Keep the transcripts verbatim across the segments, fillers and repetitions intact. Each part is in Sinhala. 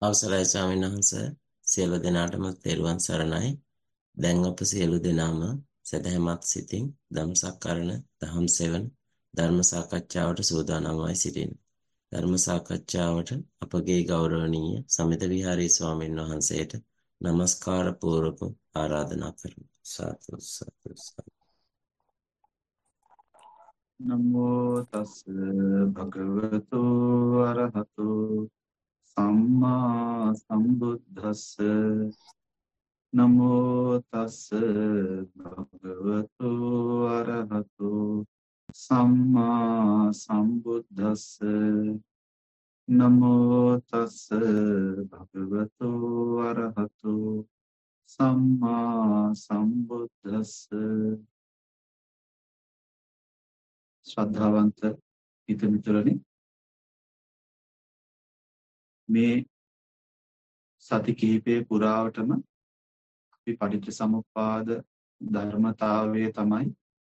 අවසරයි ස්වාමීන් වහන්සේ සියලු දෙනාටම තෙරුවන් සරණයි. දැන් අප සියලු දෙනාම සදහැමත් සිතින් ධම්සක්කරණ දහම් සෙවන ධර්ම සාකච්ඡාවට සූදානම්වයි සිටින්නේ. ධර්ම සාකච්ඡාවට අපගේ ගෞරවනීය සමිත විහාරී ස්වාමීන් වහන්සේට নমස්කාර පූර්වක ආරාධනා කරමි. සාදු සාදු සාදු. නමෝ තස් භගවතු අරහතු සම්මා සම්බුද්දස්ස නමෝ තස් භගවතු අරහතු සම්මා සම්බුද්දස්ස නමෝ තස් භගවතු අරහතු සම්මා සම්බුද්දස්ස ශ්‍රද්ධාවන්ත හිතමිතුරනි මේ සති කිහිපේ පුරාවටම අපි පටිච්ච සමුප්පාද ධර්මතාවය තමයි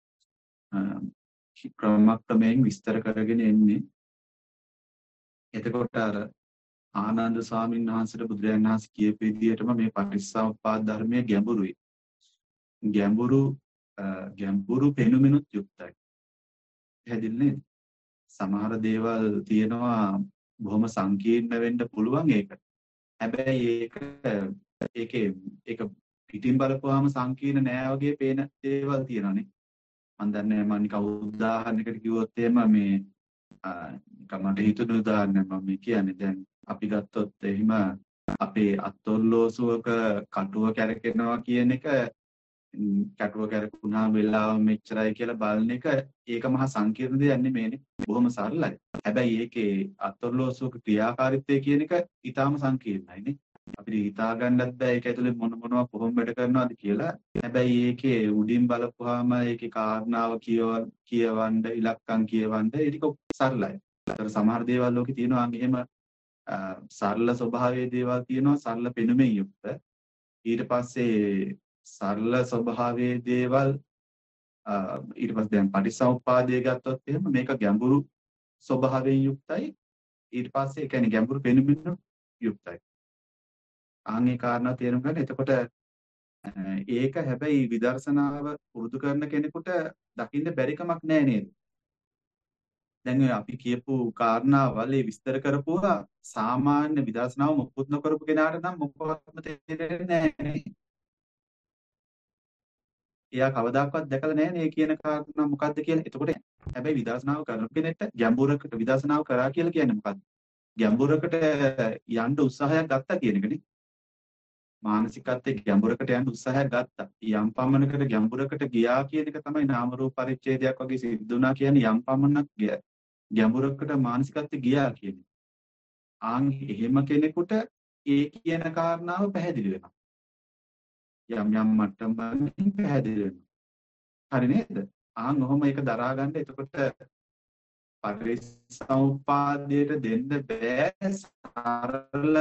ක්‍රමක්‍රමයෙන් විස්තර කරගෙන එන්නේ. එතකොට අර ආනන්ද ස්වාමීන් වහන්සේට බුදුරජාණන් වහන්සේ කියපු විදිහටම මේ පටිච්චසමුප්පාද ධර්මයේ ගැඹුරුයි. ගැඹුරු ගැඹුරු පෙනුමිනුත් යුක්තයි. පැහැදිලි නේද? සමහර දේවල් තියෙනවා බොහොම සංකීර්ණ වෙන්න පුළුවන් ඒකට. හැබැයි ඒක ඒකේ ඒක පිටින් බලපුවාම සංකීර්ණ නෑ වගේ පේන දේවල් තියෙනවානේ. මම දන්නේ මම නිකන් උදාහරණයකට කිව්වොත් එහෙම මේ නිකන් මට හිතුණු උදාහරණයක් මම කියන්නේ. දැන් අපි ගත්තොත් එහෙම අපේ අත්ොල්ලෝසුවක කටුව කැරකෙනවා කියන එක කටුව කැරකුණාම වෙලාව මෙච්චරයි කියලා බලන එක ඒක මහා සංකීර්ණ දෙයක් නෙමෙයිනේ. බොහොම සරලයි. හැබැයි ඒකේ අත්ොල්ලෝසුවක ක්‍රියාකාරීත්වය කියන එක ඊටාම සංකීර්ණයිනේ. අපිට හිතා ගන්නත් බෑ ඒක ඇතුලේ මොන මොනවා කොහොම වැඩ කරනවද කියලා. හැබැයි ඒකේ උඩින් බලපුවාම ඒකේ කාරණාව කියව කියවන්න ඉලක්කම් කියවන්න ඒක සරලයි. ඒතර සමහර දේවල් ලෝකේ තියෙනවා එහෙම සරල ස්වභාවයේ දේවල් තියෙනවා සරල පෙනුමෙන් යුක්ත. ඊට පස්සේ සරල ස්වභාවයේ දේවල් ඊට පස්සේ දැන් පටිච්චසමුප්පාදය ගත්තොත් එහෙම මේක ගැඹුරු ස්වභාවයෙන් යුක්තයි. ඊට පස්සේ ඒ කියන්නේ ගැඹුරු පෙනුමින් යුක්තයි. ආන්ගේ කාරණා තේරුම් ගන්න. එතකොට ඒක හැබැයි විදර්ශනාව පුරුදු කරන කෙනෙකුට දකින්න බැරි කමක් නෑ නේද? දැන් අපි කියපු කාරණාවල් ඒ විස්තර කරපුවා සාමාන්‍ය විදර්ශනාව මොකුත් නොකරපු කෙනාට නම් මොකක්වත්ම තේරෙන්නේ නෑ. එයා කවදාකවත් දැකලා නැහැ නේ කියන කාරණා මොකද්ද කියලා. එතකොට හැබැයි විදර්ශනාව කරන කෙනෙක්ට ගැඹුරකට විදර්ශනාව කරා කියලා කියන්නේ මොකද්ද? ගැඹුරකට යන්න උත්සාහයක් ගත්තා කියන එකනේ. මානසිකත්වයේ ගැඹුරකට යන්න උත්සාහයක් ගත්තා. යම් පමණකට ගැඹුරකට ගියා කියන එක තමයි නාම රූප පරිච්ඡේදයක් වගේ සිද්ධ වුණා කියන්නේ යම් පමණක් ගැඹුරකට මානසිකත්වයේ ගියා කියන්නේ. ආන් එහෙම කෙනෙකුට ඒ කියන කාරණාව පැහැදිලි වෙනවා. යම් යම් මට්ටමකින් පැහැදිලි වෙනවා. හරි නේද? ආන් ඔහොම ඒක දරා ගන්න. එතකොට පරිසම්පාදයට දෙන්න බෑ සරල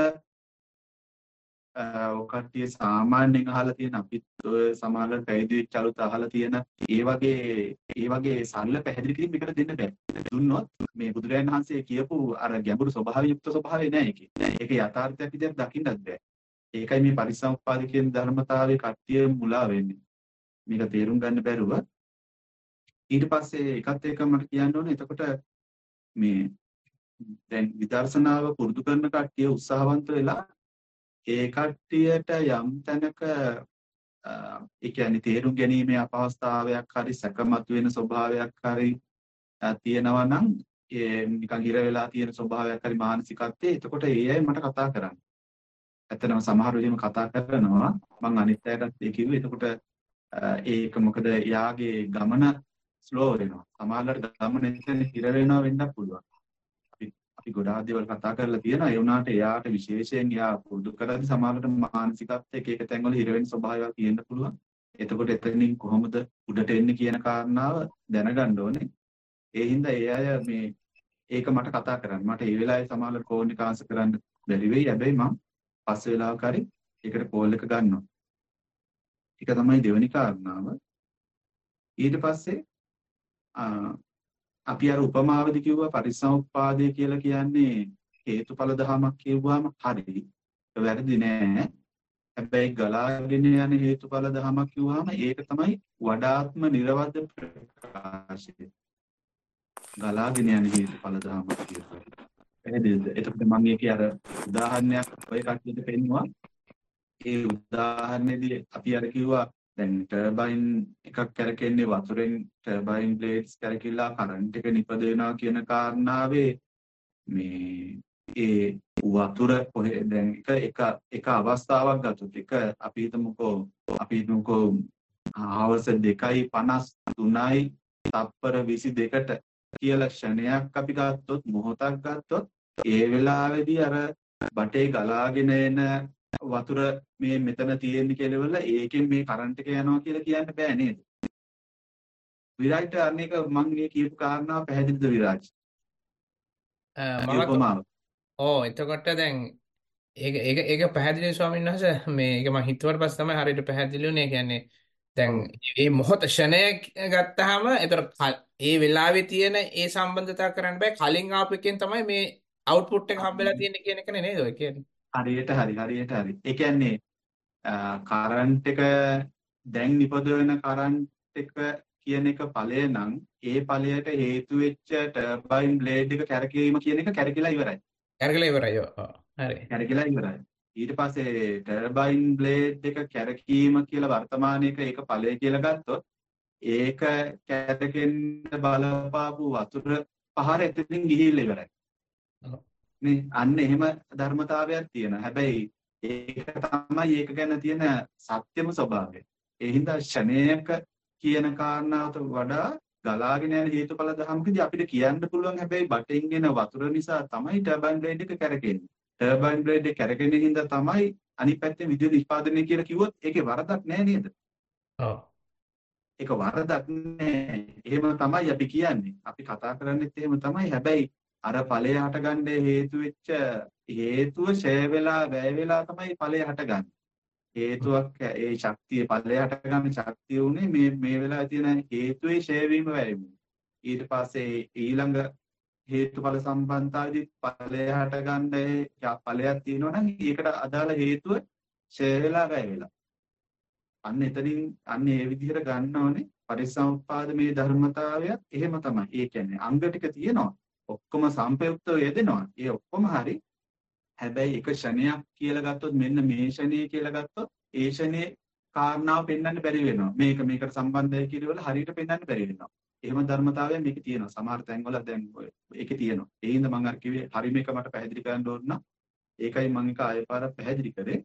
ඔකටිය සාමාන්‍යයෙන් අහලා තියෙන අපිත් ඔය සමාජවල පැවිදි වෙච්ච අලුත් අහලා තියෙන ඒ වගේ ඒ වගේ සරල පැහැදිලි කිරීම එකට දෙන්න බෑ. දුන්නොත් මේ බුදුරජාණන් වහන්සේ කියපු අර ගැඹුරු ස්වභාවය යුක්ත ස්වභාවය නෑ ඒකේ. ඒකේ යථාර්ථයක් විදිහට දකින්නත් බෑ. ඒකයි මේ පරිසම්පාද කියන ධර්මතාවයේ කට්ටිය මුලා වෙන්නේ. මේක තේරුම් ගන්න බැරුව ඊට පස්සේ එකත් එක මට කියන්න ඕනේ. එතකොට මේ දැන් විදර්ශනාව පුරුදු කරන කට්ටිය උත්සාහවන්ත වෙලා ඒ කට්ටියට යම් තැනක ඒ කියන්නේ තේරුම් ගැනීමේ අපහසුතාවයක් හරි සැකමත් වෙන ස්වභාවයක් හරි තියෙනවා නම් ඒ නිකන් හිර වෙලා තියෙන ස්වභාවයක් හරි මානසිකත්වයේ එතකොට ඒ අය මට කතා කරන්න. ඇත්තටම සමහර වෙලෙම කතා කරනවා. මම අනිත් අයටත් ඒ කිව්වේ. එතකොට ඒක මොකද යාගේ ගමන ස්ලෝ වෙනවා. සමහරවිට ගමන එතන හිර වෙනවා වෙන්නත් පුළුවන්. අපි අපි ගොඩාක් දේවල් කතා කරලා තියෙනවා. ඒ වුණාට එයාට විශේෂයෙන් යා පුරුදු කරද්දී සමහරවිට මානසිකත්වයේ එක එක තැන්වල හිර වෙන ස්වභාවයක් තියෙන්න පුළුවන්. එතකොට එතනින් කොහොමද උඩට එන්නේ කියන කාරණාව දැනගන්න ඕනේ. ඒ හින්දා ඒ අය මේ ඒක මට කතා කරන්න. මට ඒ වෙලාවේ සමහරවිට ෆෝන් එක ආන්සර් කරන්න බැරි වෙයි. හැබැයි මම පස්සේ වෙලාවක හරි ඒකට කෝල් එක ගන්නවා. ඒක තමයි දෙවෙනි කාරණාව. ඊට පස්සේ අපි අර උපමාවදී කිව්වා පරිසම්පාදය කියලා කියන්නේ හේතුඵල ධමයක් කියුවාම හරි. වැරදි නෑ. හැබැයි ගලාගෙන යන හේතුඵල ධමයක් කිව්වහම ඒක තමයි වඩාත්ම නිර්වද්‍ය ප්‍රකාශය. ගලාගෙන යන හේතුඵල ධමයක් කියපුවා. පැහැදිලිද? එතකොට මම මේකේ අර උදාහරණයක් ඔය කට්ටියට පෙන්නුවා. ඒ උදාහරණෙදී අපි අර කිව්වා දැන් ටර්බයින් එකක් කරකෙන්නේ වතුරෙන් ටර්බයින් බ්ලේඩ්ස් කරකිලා කරන්ට් එක නිපද වෙනවා කියන කාරණාවේ මේ ඒ වතුර කොහෙ දැන් එක එක එක අවස්ථාවක් ගත්තොත් එක අපි හිතමුකෝ අපි හිතමුකෝ හවස දෙකයි පනස් තුනයි තත්පර විසි දෙකට කියලා ක්ෂණයක් අපි ගත්තොත් මොහොතක් ගත්තොත් ඒ වෙලාවේදී අර බටේ ගලාගෙන එන වතුර මේ මෙතන තියෙන්නේ කියලා ඒකෙන් මේ කරන්ට් එක යනවා කියලා කියන්න බෑ නේද? විරාජ්ට අනේක මම මේ කියපු කාරණාව පැහැදිලිද විරාජ්? මම ඕ එතකොට දැන් ඒක ඒක ඒක පැහැදිලි ස්වාමීන් වහන්සේ මේ ඒක මම හිතුවට පස්සේ තමයි හරියට පැහැදිලි වුනේ. කියන්නේ දැන් මේ මොහොත ක්ෂණය ගත්තාම ඒතර ඒ වෙලාවේ තියෙන ඒ සම්බන්ධතාව කරන්න බෑ. කලින් ආපු එකෙන් තමයි මේ අවුට්පුට් එක හම්බෙලා තියෙන්නේ කියන එකනේ නේද ඔය කියන්නේ? හරියට හරි හරියට හරි. ඒ කියන්නේ කරන්ට් එක දැන් නිපද වෙන කරන්ට් එක කියන එක ඵලය නම් ඒ ඵලයට හේතු වෙච්ච ටර්බයින් බ්ලේඩ් එක කැරකීම කියන එක කැරකිලා ඉවරයි. කැරකිලා ඉවරයි. ඔව්. හරි. කැරකිලා ඉවරයි. ඊට පස්සේ ටර්බයින් බ්ලේඩ් එක කැරකීම කියලා වර්තමානයේක ඒක ඵලය කියලා ගත්තොත් ඒක කැරකෙන්න බලපාපු වතුර පහර එතනින් ගිහිල්ලා ඉවරයි. නේ අන්න එහෙම ධර්මතාවයක් තියෙනවා. හැබැයි ඒක තමයි ඒක ගැන තියෙන සත්‍යම ස්වභාවය. ඒ හින්දා ෂණයක කියන කාරණාවට වඩා ගලාගෙන යන හේතුඵල ධමකදී අපිට කියන්න පුළුවන් හැබැයි බටෙන් එන වතුර නිසා තමයි ටර්බයින් බ්ලේඩ් එක කැරකෙන්නේ. ටර්බයින් බ්ලේඩ් එක කැරකෙන හින්දා තමයි අනිත් පැත්තේ විදුලි නිෂ්පාදනය කියලා කිව්වොත් ඒකේ වරදක් නෑ නේද? ඔව්. ඒක වරදක් නෑ. එහෙම තමයි අපි කියන්නේ. අපි කතා කරන්නේත් එහෙම තමයි. හැබැයි අර ඵලය හටගන්න හේතු වෙච්ච හේතුව ඡය වෙලා වැය වෙලා තමයි ඵලය හටගන්නේ. හේතුවක් ඒ ශක්තිය ඵලය හටගන්න ශක්තිය උනේ මේ මේ වෙලාවේ තියෙන හේතුවේ ඡය වීම වැය වීම. ඊට පස්සේ ඊළඟ හේතුඵල සම්බන්ධතාවයේදී ඵලය හටගන්න ඵලයක් තියෙනවා නම් ඒකට අදාළ හේතුව ඡය වෙලා වැය වෙලා. අන්න එතනින් අන්න ඒ විදිහට ගන්න ඕනේ පරිසම්පාද මේ ධර්මතාවයත් එහෙම තමයි. ඒ කියන්නේ අංග ටික තියෙනවා. ඔක්කොම සම්පයුක්තව යෙදෙනවා. ඒ ඔක්කොම හරි. හැබැයි එක ෂණයක් කියලා ගත්තොත් මෙන්න මේ ෂණය කියලා ගත්තොත් ඒ ෂණේ කාරණාව පෙන්වන්න බැරි වෙනවා. මේක මේකට සම්බන්ධයි කියලා හරියට පෙන්වන්න බැරි වෙනවා. එහෙම ධර්මතාවයක් මේකේ තියෙනවා. සමහර තැන්වල දැන් ඔය ඒකේ තියෙනවා. ඒ හින්දා මම අර කිව්වේ හරි මේක මට පැහැදිලි කරන්න ඕන නම් ඒකයි මම එක ආයෙ පාරක් පැහැදිලි කරේ.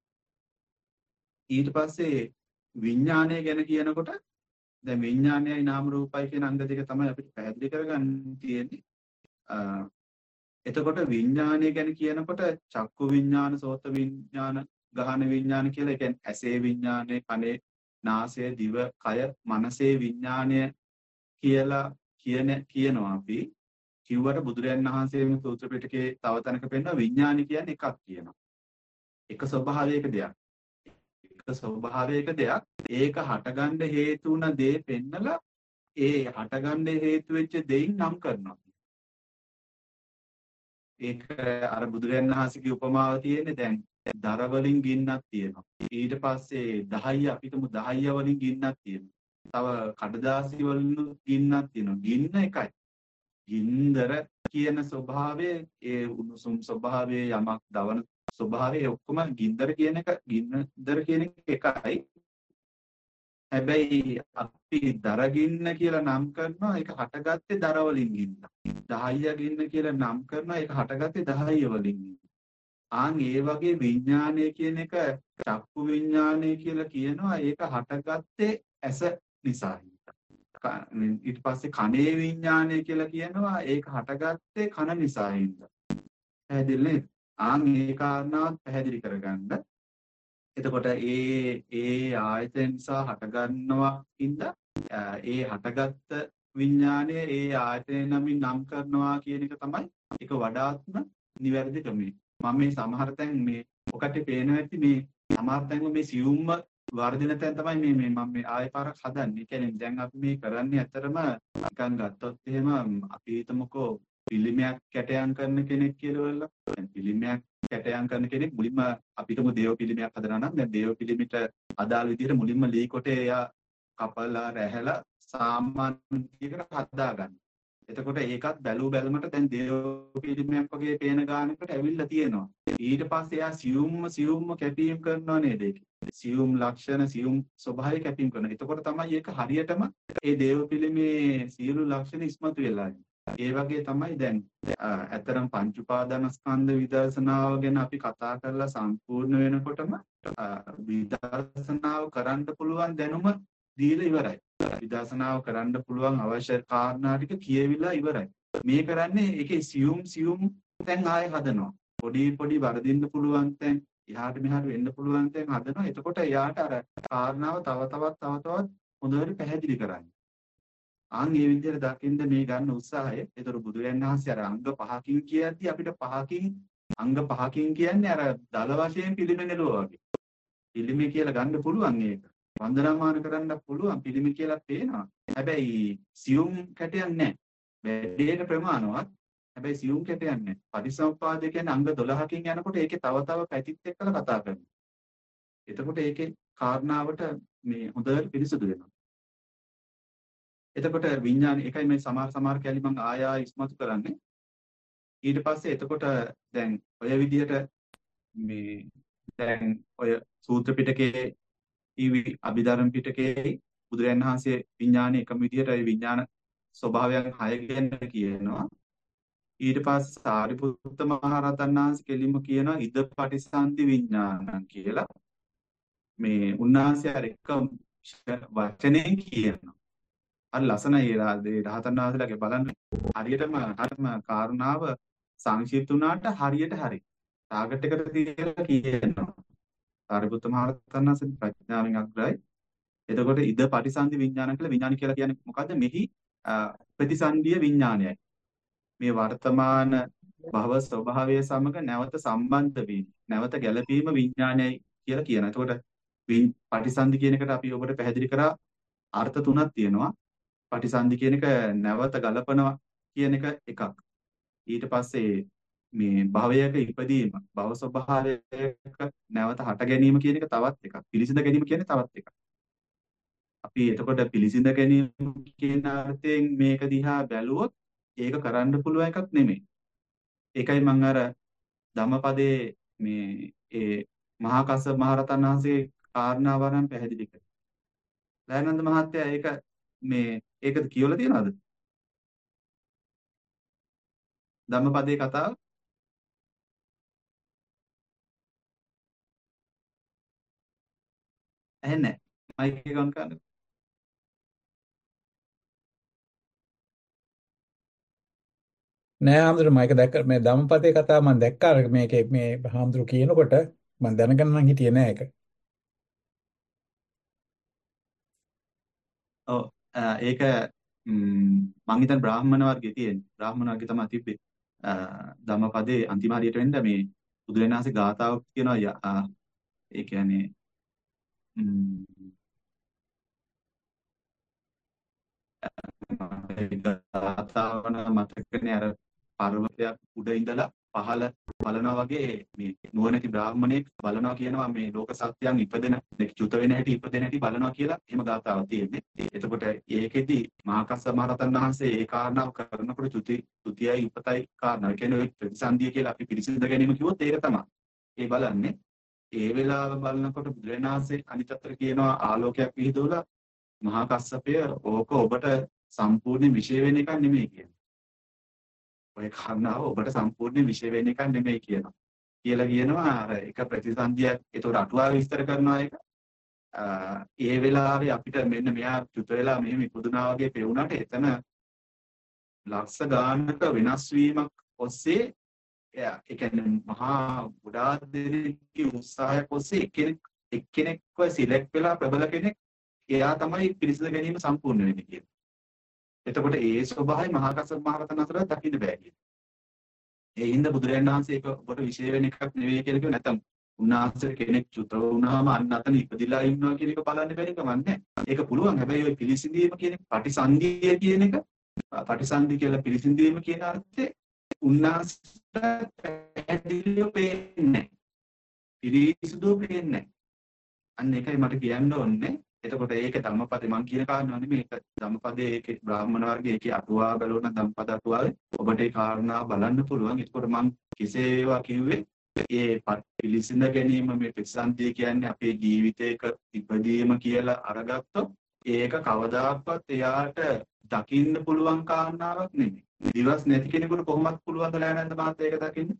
ඊට පස්සේ විඥානය ගැන කියනකොට දැන් විඥානයයි නාම රූපයි කියන අංග දෙක තමයි අපිට පැහැදිලි කරගන්න තියෙන්නේ. එතකොට විඥානය ගැන කියනකොට චක්කු විඥාන, සෝත විඥාන, ගහන විඥාන කියලා ඒ කියන්නේ ඇසේ විඥානය, කනේ, නාසය, දිව, කය, මනසේ විඥානය කියලා කියන කියනවා අපි. කිව්වට බුදුරයන් වහන්සේ මේ සූත්‍ර පිටකේ තව තැනක පෙන්නන විඥානය කියන්නේ එකක් කියනවා. එක ස්වභාවයක දෙයක්. එක ස්වභාවයක දෙයක්. ඒක හටගන්න හේතු වුණ දේ පෙන්නලා ඒ හටගන්න හේතු වෙච්ච දෙයින් නම් කරනවා. ඒක අර බුදුරයන් වහන්සේගේ උපමාව තියෙන්නේ දැන් දර වලින් ගින්නක් තියෙනවා. ඊට පස්සේ දහය අපිටම දහය වලින් ගින්නක් තියෙනවා. තව කඩදාසි වලින් ගින්නක් තියෙනවා. ගින්න එකයි. ගින්දර කියන ස්වභාවය ඒ උණුසුම් ස්වභාවයේ යමක් දවන ස්වභාවය ඔක්කොම ගින්දර කියන එක ගින්නදර කියන එක එකයි. හැබැයි අපි දරගින්න කියලා නම් කරනවා ඒක හටගත්තේ දර වලින් ගින්න. දහය ගින්න කියලා නම් කරනවා ඒක හටගත්තේ දහය වලින්. ආන් ඒ වගේ විඥානය කියන එක චක්කු විඥානය කියලා කියනවා ඒක හටගත්තේ ඇස නිසා. ඊට පස්සේ කනේ විඥානය කියලා කියනවා ඒක හටගත්තේ කන නිසා හින්දා. පැහැදිලි නේද? ආන් ඒ කාරණාවත් පැහැදිලි කරගන්න. එතකොට ඒ ඒ ආයතන නිසා හටගන්නවා හින්දා ඒ හටගත්ත විඥානය ඒ ආයතන නමින් නම් කරනවා කියන එක තමයි ඒක වඩාත්ම නිවැරදි ක්‍රමය. මම මේ සමහර තැන් මේ ඔකට පේනවා ඇති මේ සමහර තැන්වල මේ සියුම්ම වර්ධින තැන් තමයි මේ මේ මම මේ ආයෙ පාරක් හදන්නේ. ඒ කියන්නේ දැන් අපි මේ කරන්නේ ඇත්තරම නිකන් ගත්තොත් එහෙම අපි හිතමුකෝ පිළිමයක් කැටයම් කරන කෙනෙක් කියලා. දැන් පිළිමයක් කැටයම් කරන කෙනෙක් මුලින්ම අපිටම දේව පිළිමයක් හදනවා නම් දැන් දේව පිළිමෙට අදාළ විදිහට මුලින්ම ලී කොටේ එයා කපලා රැහැලා සාමාන්‍ය විදිහකට හදා ගන්න. එතකොට ඒකත් බැලූ බැලමට දැන් දේව පිළිමයක් වගේ පේන ගානකට ඇවිල්ලා තියෙනවා. ඊට පස්සේ එයා සියුම්ම සියුම්ම කැපීම් කරනවා නේද ඒක. සියුම් ලක්ෂණ සියුම් ස්වභාවය කැපීම් කරනවා. එතකොට තමයි ඒක හරියටම ඒ දේව පිළිමේ සියලු ලක්ෂණ ඉස්මතු වෙලා ඒ වගේ තමයි දැන් ඇතරම් පංච උපාදානස්කන්ධ විදර්ශනාව ගැන අපි කතා කරලා සම්පූර්ණ වෙනකොටම විදර්ශනාව කරන්න පුළුවන් දැනුම දීලා ඉවරයි. විදර්ශනාව කරන්න පුළුවන් අවශ්‍ය කාරණා ටික කියවිලා ඉවරයි. මේ කරන්නේ ඒකේ සියුම් සියුම් තැන් ආයෙ හදනවා. පොඩි පොඩි වරදින්න පුළුවන් තැන් එහාට මෙහාට වෙන්න පුළුවන් තැන් හදනවා. එතකොට එයාට අර කාරණාව තව තවත් තව තවත් හොඳට පැහැදිලි කරන්නේ. ආන් මේ විදිහට දකින්න මේ ගන්න උත්සාහය. ඒතර බුදුරයන් වහන්සේ අර අංග පහකින් කියද්දි අපිට පහකින් අංග පහකින් කියන්නේ අර දල වශයෙන් පිළිමෙනෙලුවා වගේ. පිළිමේ කියලා ගන්න පුළුවන් ඒක. වන්දනාමාන කරන්න පුළුවන් පිළිමේ කියලා පේනවා. හැබැයි සියුම් කැටයක් නැහැ. වැඩේට ප්‍රමාණවත්. හැබැයි සියුම් කැටයක් නැහැ. පරිසම්පාදේ කියන්නේ අංග දොළහකින් යනකොට ඒකේ තව තව පැතිත් එක්කලා කතා කරනවා. එතකොට ඒකේ කාරණාවට මේ හොඳට පිරිසුදු වෙනවා. එතකොට විඥාන එකයි මේ සමාර සමාර කැලි මම ආය ආය ඉස්මතු කරන්නේ. ඊට පස්සේ එතකොට දැන් ඔය විදිහට මේ දැන් ඔය සූත්‍ර පිටකයේ ඊවි අභිධර්ම පිටකයේ බුදුරයන් වහන්සේ විඥානයේ එකම විදිහට ඒ විඥාන ස්වභාවයන් හය ගැන කියනවා. ඊට පස්සේ සාරිපුත්ත මහ රහතන් වහන්සේ කෙලින්ම කියනවා ඉද පටිසන්ධි විඥානං කියලා. මේ උන්වහන්සේ අර එක වචනයෙන් කියනවා. අර ලස්සනයි ඒ රහතන් වහන්සේලාගේ බලන්න හරියටම හරියටම කාරණාව සංක්ෂිප්ත වුණාට හරියට හරි ටාගට් එකට තියලා කියනවා. සාරිපුත්ත මහ රහතන් වහන්සේ ප්‍රඥාවෙන් අග්‍රයි. එතකොට ඉද පටිසන්ධි විඥාන කියලා විඥාන කියලා කියන්නේ මොකද්ද? මෙහි ප්‍රතිසන්ධිය විඥානයයි. මේ වර්තමාන භව ස්වභාවය සමග නැවත සම්බන්ධ වීම, නැවත ගැළපීම විඥානයයි කියලා කියනවා. එතකොට පටිසන්ධි කියන එකට අපි ඔබට පැහැදිලි කරා අර්ථ තුනක් තියෙනවා. පටිසන්ධි කියන එක නැවත ගලපනවා කියන එක එකක්. ඊට පස්සේ මේ භවයක ඉපදීම, භව ස්වභාවයක නැවත හට ගැනීම කියන එක තවත් එකක්. පිළිසිඳ ගැනීම කියන්නේ තවත් එකක්. අපි එතකොට පිළිසිඳ ගැනීම කියන අර්ථයෙන් මේක දිහා බැලුවොත් ඒක කරන්න පුළුවන් එකක් නෙමෙයි. ඒකයි මම අර ධම්මපදයේ මේ ඒ මහා කස්සප මහ රහතන් වහන්සේ කාරණා වරන් පැහැදිලි කරා. දයානන්ද මහත්තයා ඒක මේ ඒකද කියවලා තියනවද? ධම්මපදයේ කතාව ඇහෙන්නේ නැහැ. මයික් එක ඔන් කරන්න. නෑ හාමුදුරුවෝ මම ඒක දැක්ක මේ ධම්මපදයේ කතාව මම දැක්කා අර මේකේ මේ හාමුදුරුවෝ කියනකොට මම දැනගන්න නම් හිටියේ නෑ ඒක. ඔව් ඒක මං හිතන්නේ බ්‍රාහ්මණ වර්ගයේ තියෙන. බ්‍රාහ්මණ වර්ගය තමයි තිබ්බේ. ධම්මපදයේ අන්තිම හරියට වෙන්න මේ බුදුරජාණන් වහන්සේ ගාථාවක් කියනවා. ඒ කියන්නේ ගාථාවන මතකනේ අර පර්වතයක් උඩ ඉඳලා පහළ බලනවා වගේ මේ නුවණැති බ්‍රාහ්මණයෙක් බලනවා කියනවා මේ ලෝක සත්‍යයන් ඉපදෙන චුත වෙන හැටි ඉපදෙන හැටි බලනවා කියලා එහෙම ගාථාවක් තියෙන්නේ. එතකොට ඒකෙදි මහා කස්සප මහ රහතන් වහන්සේ ඒ කාරණාව කරනකොට චුති චුතියයි උපතයි කාරණා. ඒ කියන්නේ ප්‍රතිසන්දිය කියලා අපි පිළිසිඳ ගැනීම කිව්වොත් ඒක තමයි. ඒ බලන්නේ ඒ වෙලාව බලනකොට බුදුරජාණන් වහන්සේ අනිත් අතට කියනවා ආලෝකයක් විහිදුවලා මහා කස්සපය ඕක ඔබට සම්පූර්ණ විශේෂ වෙන එකක් නෙමෙයි කියන්නේ. ඔය කාරණාව ඔබට සම්පූර්ණ විශේෂ වෙන එකක් නෙමෙයි කියනවා. කියලා කියනවා අර එක ප්‍රතිසන්දියක් ඒතකොට අටුවාව විස්තර කරනවා ඒක. ඒ වෙලාවේ අපිට මෙන්න මෙයා චුත වෙලා මෙහෙම ඉපදුනා වගේ පෙවුනට එතන ලක්ෂ ගානක වෙනස් වීමක් ඔස්සේ ඒ කියන්නේ මහා ගොඩාක් දෙනෙක්ගේ උත්සාහයක් ඔස්සේ එක්කෙනෙක් එක්කෙනෙක්ව සිලෙක්ට් වෙලා ප්‍රබල කෙනෙක් එයා තමයි පිළිසිඳ ගැනීම සම්පූර්ණ වෙන්නේ කියන්නේ. එතකොට ඒ ස්වභාවය මහා කස්සප මහ රහතන් වහන්සේට දකින්න බෑ කියන්නේ. ඒ හින්දා බුදුරජාණන් වහන්සේ ඒක ඔබට විශේෂ වෙන එකක් නෙවෙයි කියලා කිව්ව නැත්නම් උන්වහන්සේ කෙනෙක් චුත වුණාම අන්න අතන ඉපදිලා ඉන්නවා කියන එක බලන්න බැරි කමක් නැහැ. ඒක පුළුවන්. හැබැයි ওই පිළිසිඳීම කියන පටිසන්ධිය කියන එක පටිසන්ධි කියලා පිළිසිඳීම කියන අර්ථේ උන්නාසට පැහැදිලිව පේන්නේ නැහැ. පිළිසිදු පේන්නේ නැහැ. අන්න ඒකයි මට කියන්න ඕනේ. එතකොට ඒක ධම්මපදේ මම කියන කාරණා නෙමෙයි. ඒක ධම්මපදේ ඒකේ බ්‍රාහ්මණ වර්ගයේ ඒකේ අටුවා බලන ධම්මපද අටුවාවේ ඔබට ඒ කාරණා බලන්න පුළුවන්. එතකොට මම කෙසේ ඒවා කිව්වේ ඒ පිළිසිඳ ගැනීම මේ ප්‍රතිසන්දිය කියන්නේ අපේ ජීවිතයක ඉපදීම කියලා අරගත්තොත් ඒක කවදාකවත් එයාට දකින්න පුළුවන් කාරණාවක් නෙමෙයි. දිවස් නැති කෙනෙකුට කොහොමද පුළුවන් කියලා නැන්ද මාත් ඒක දකින්න?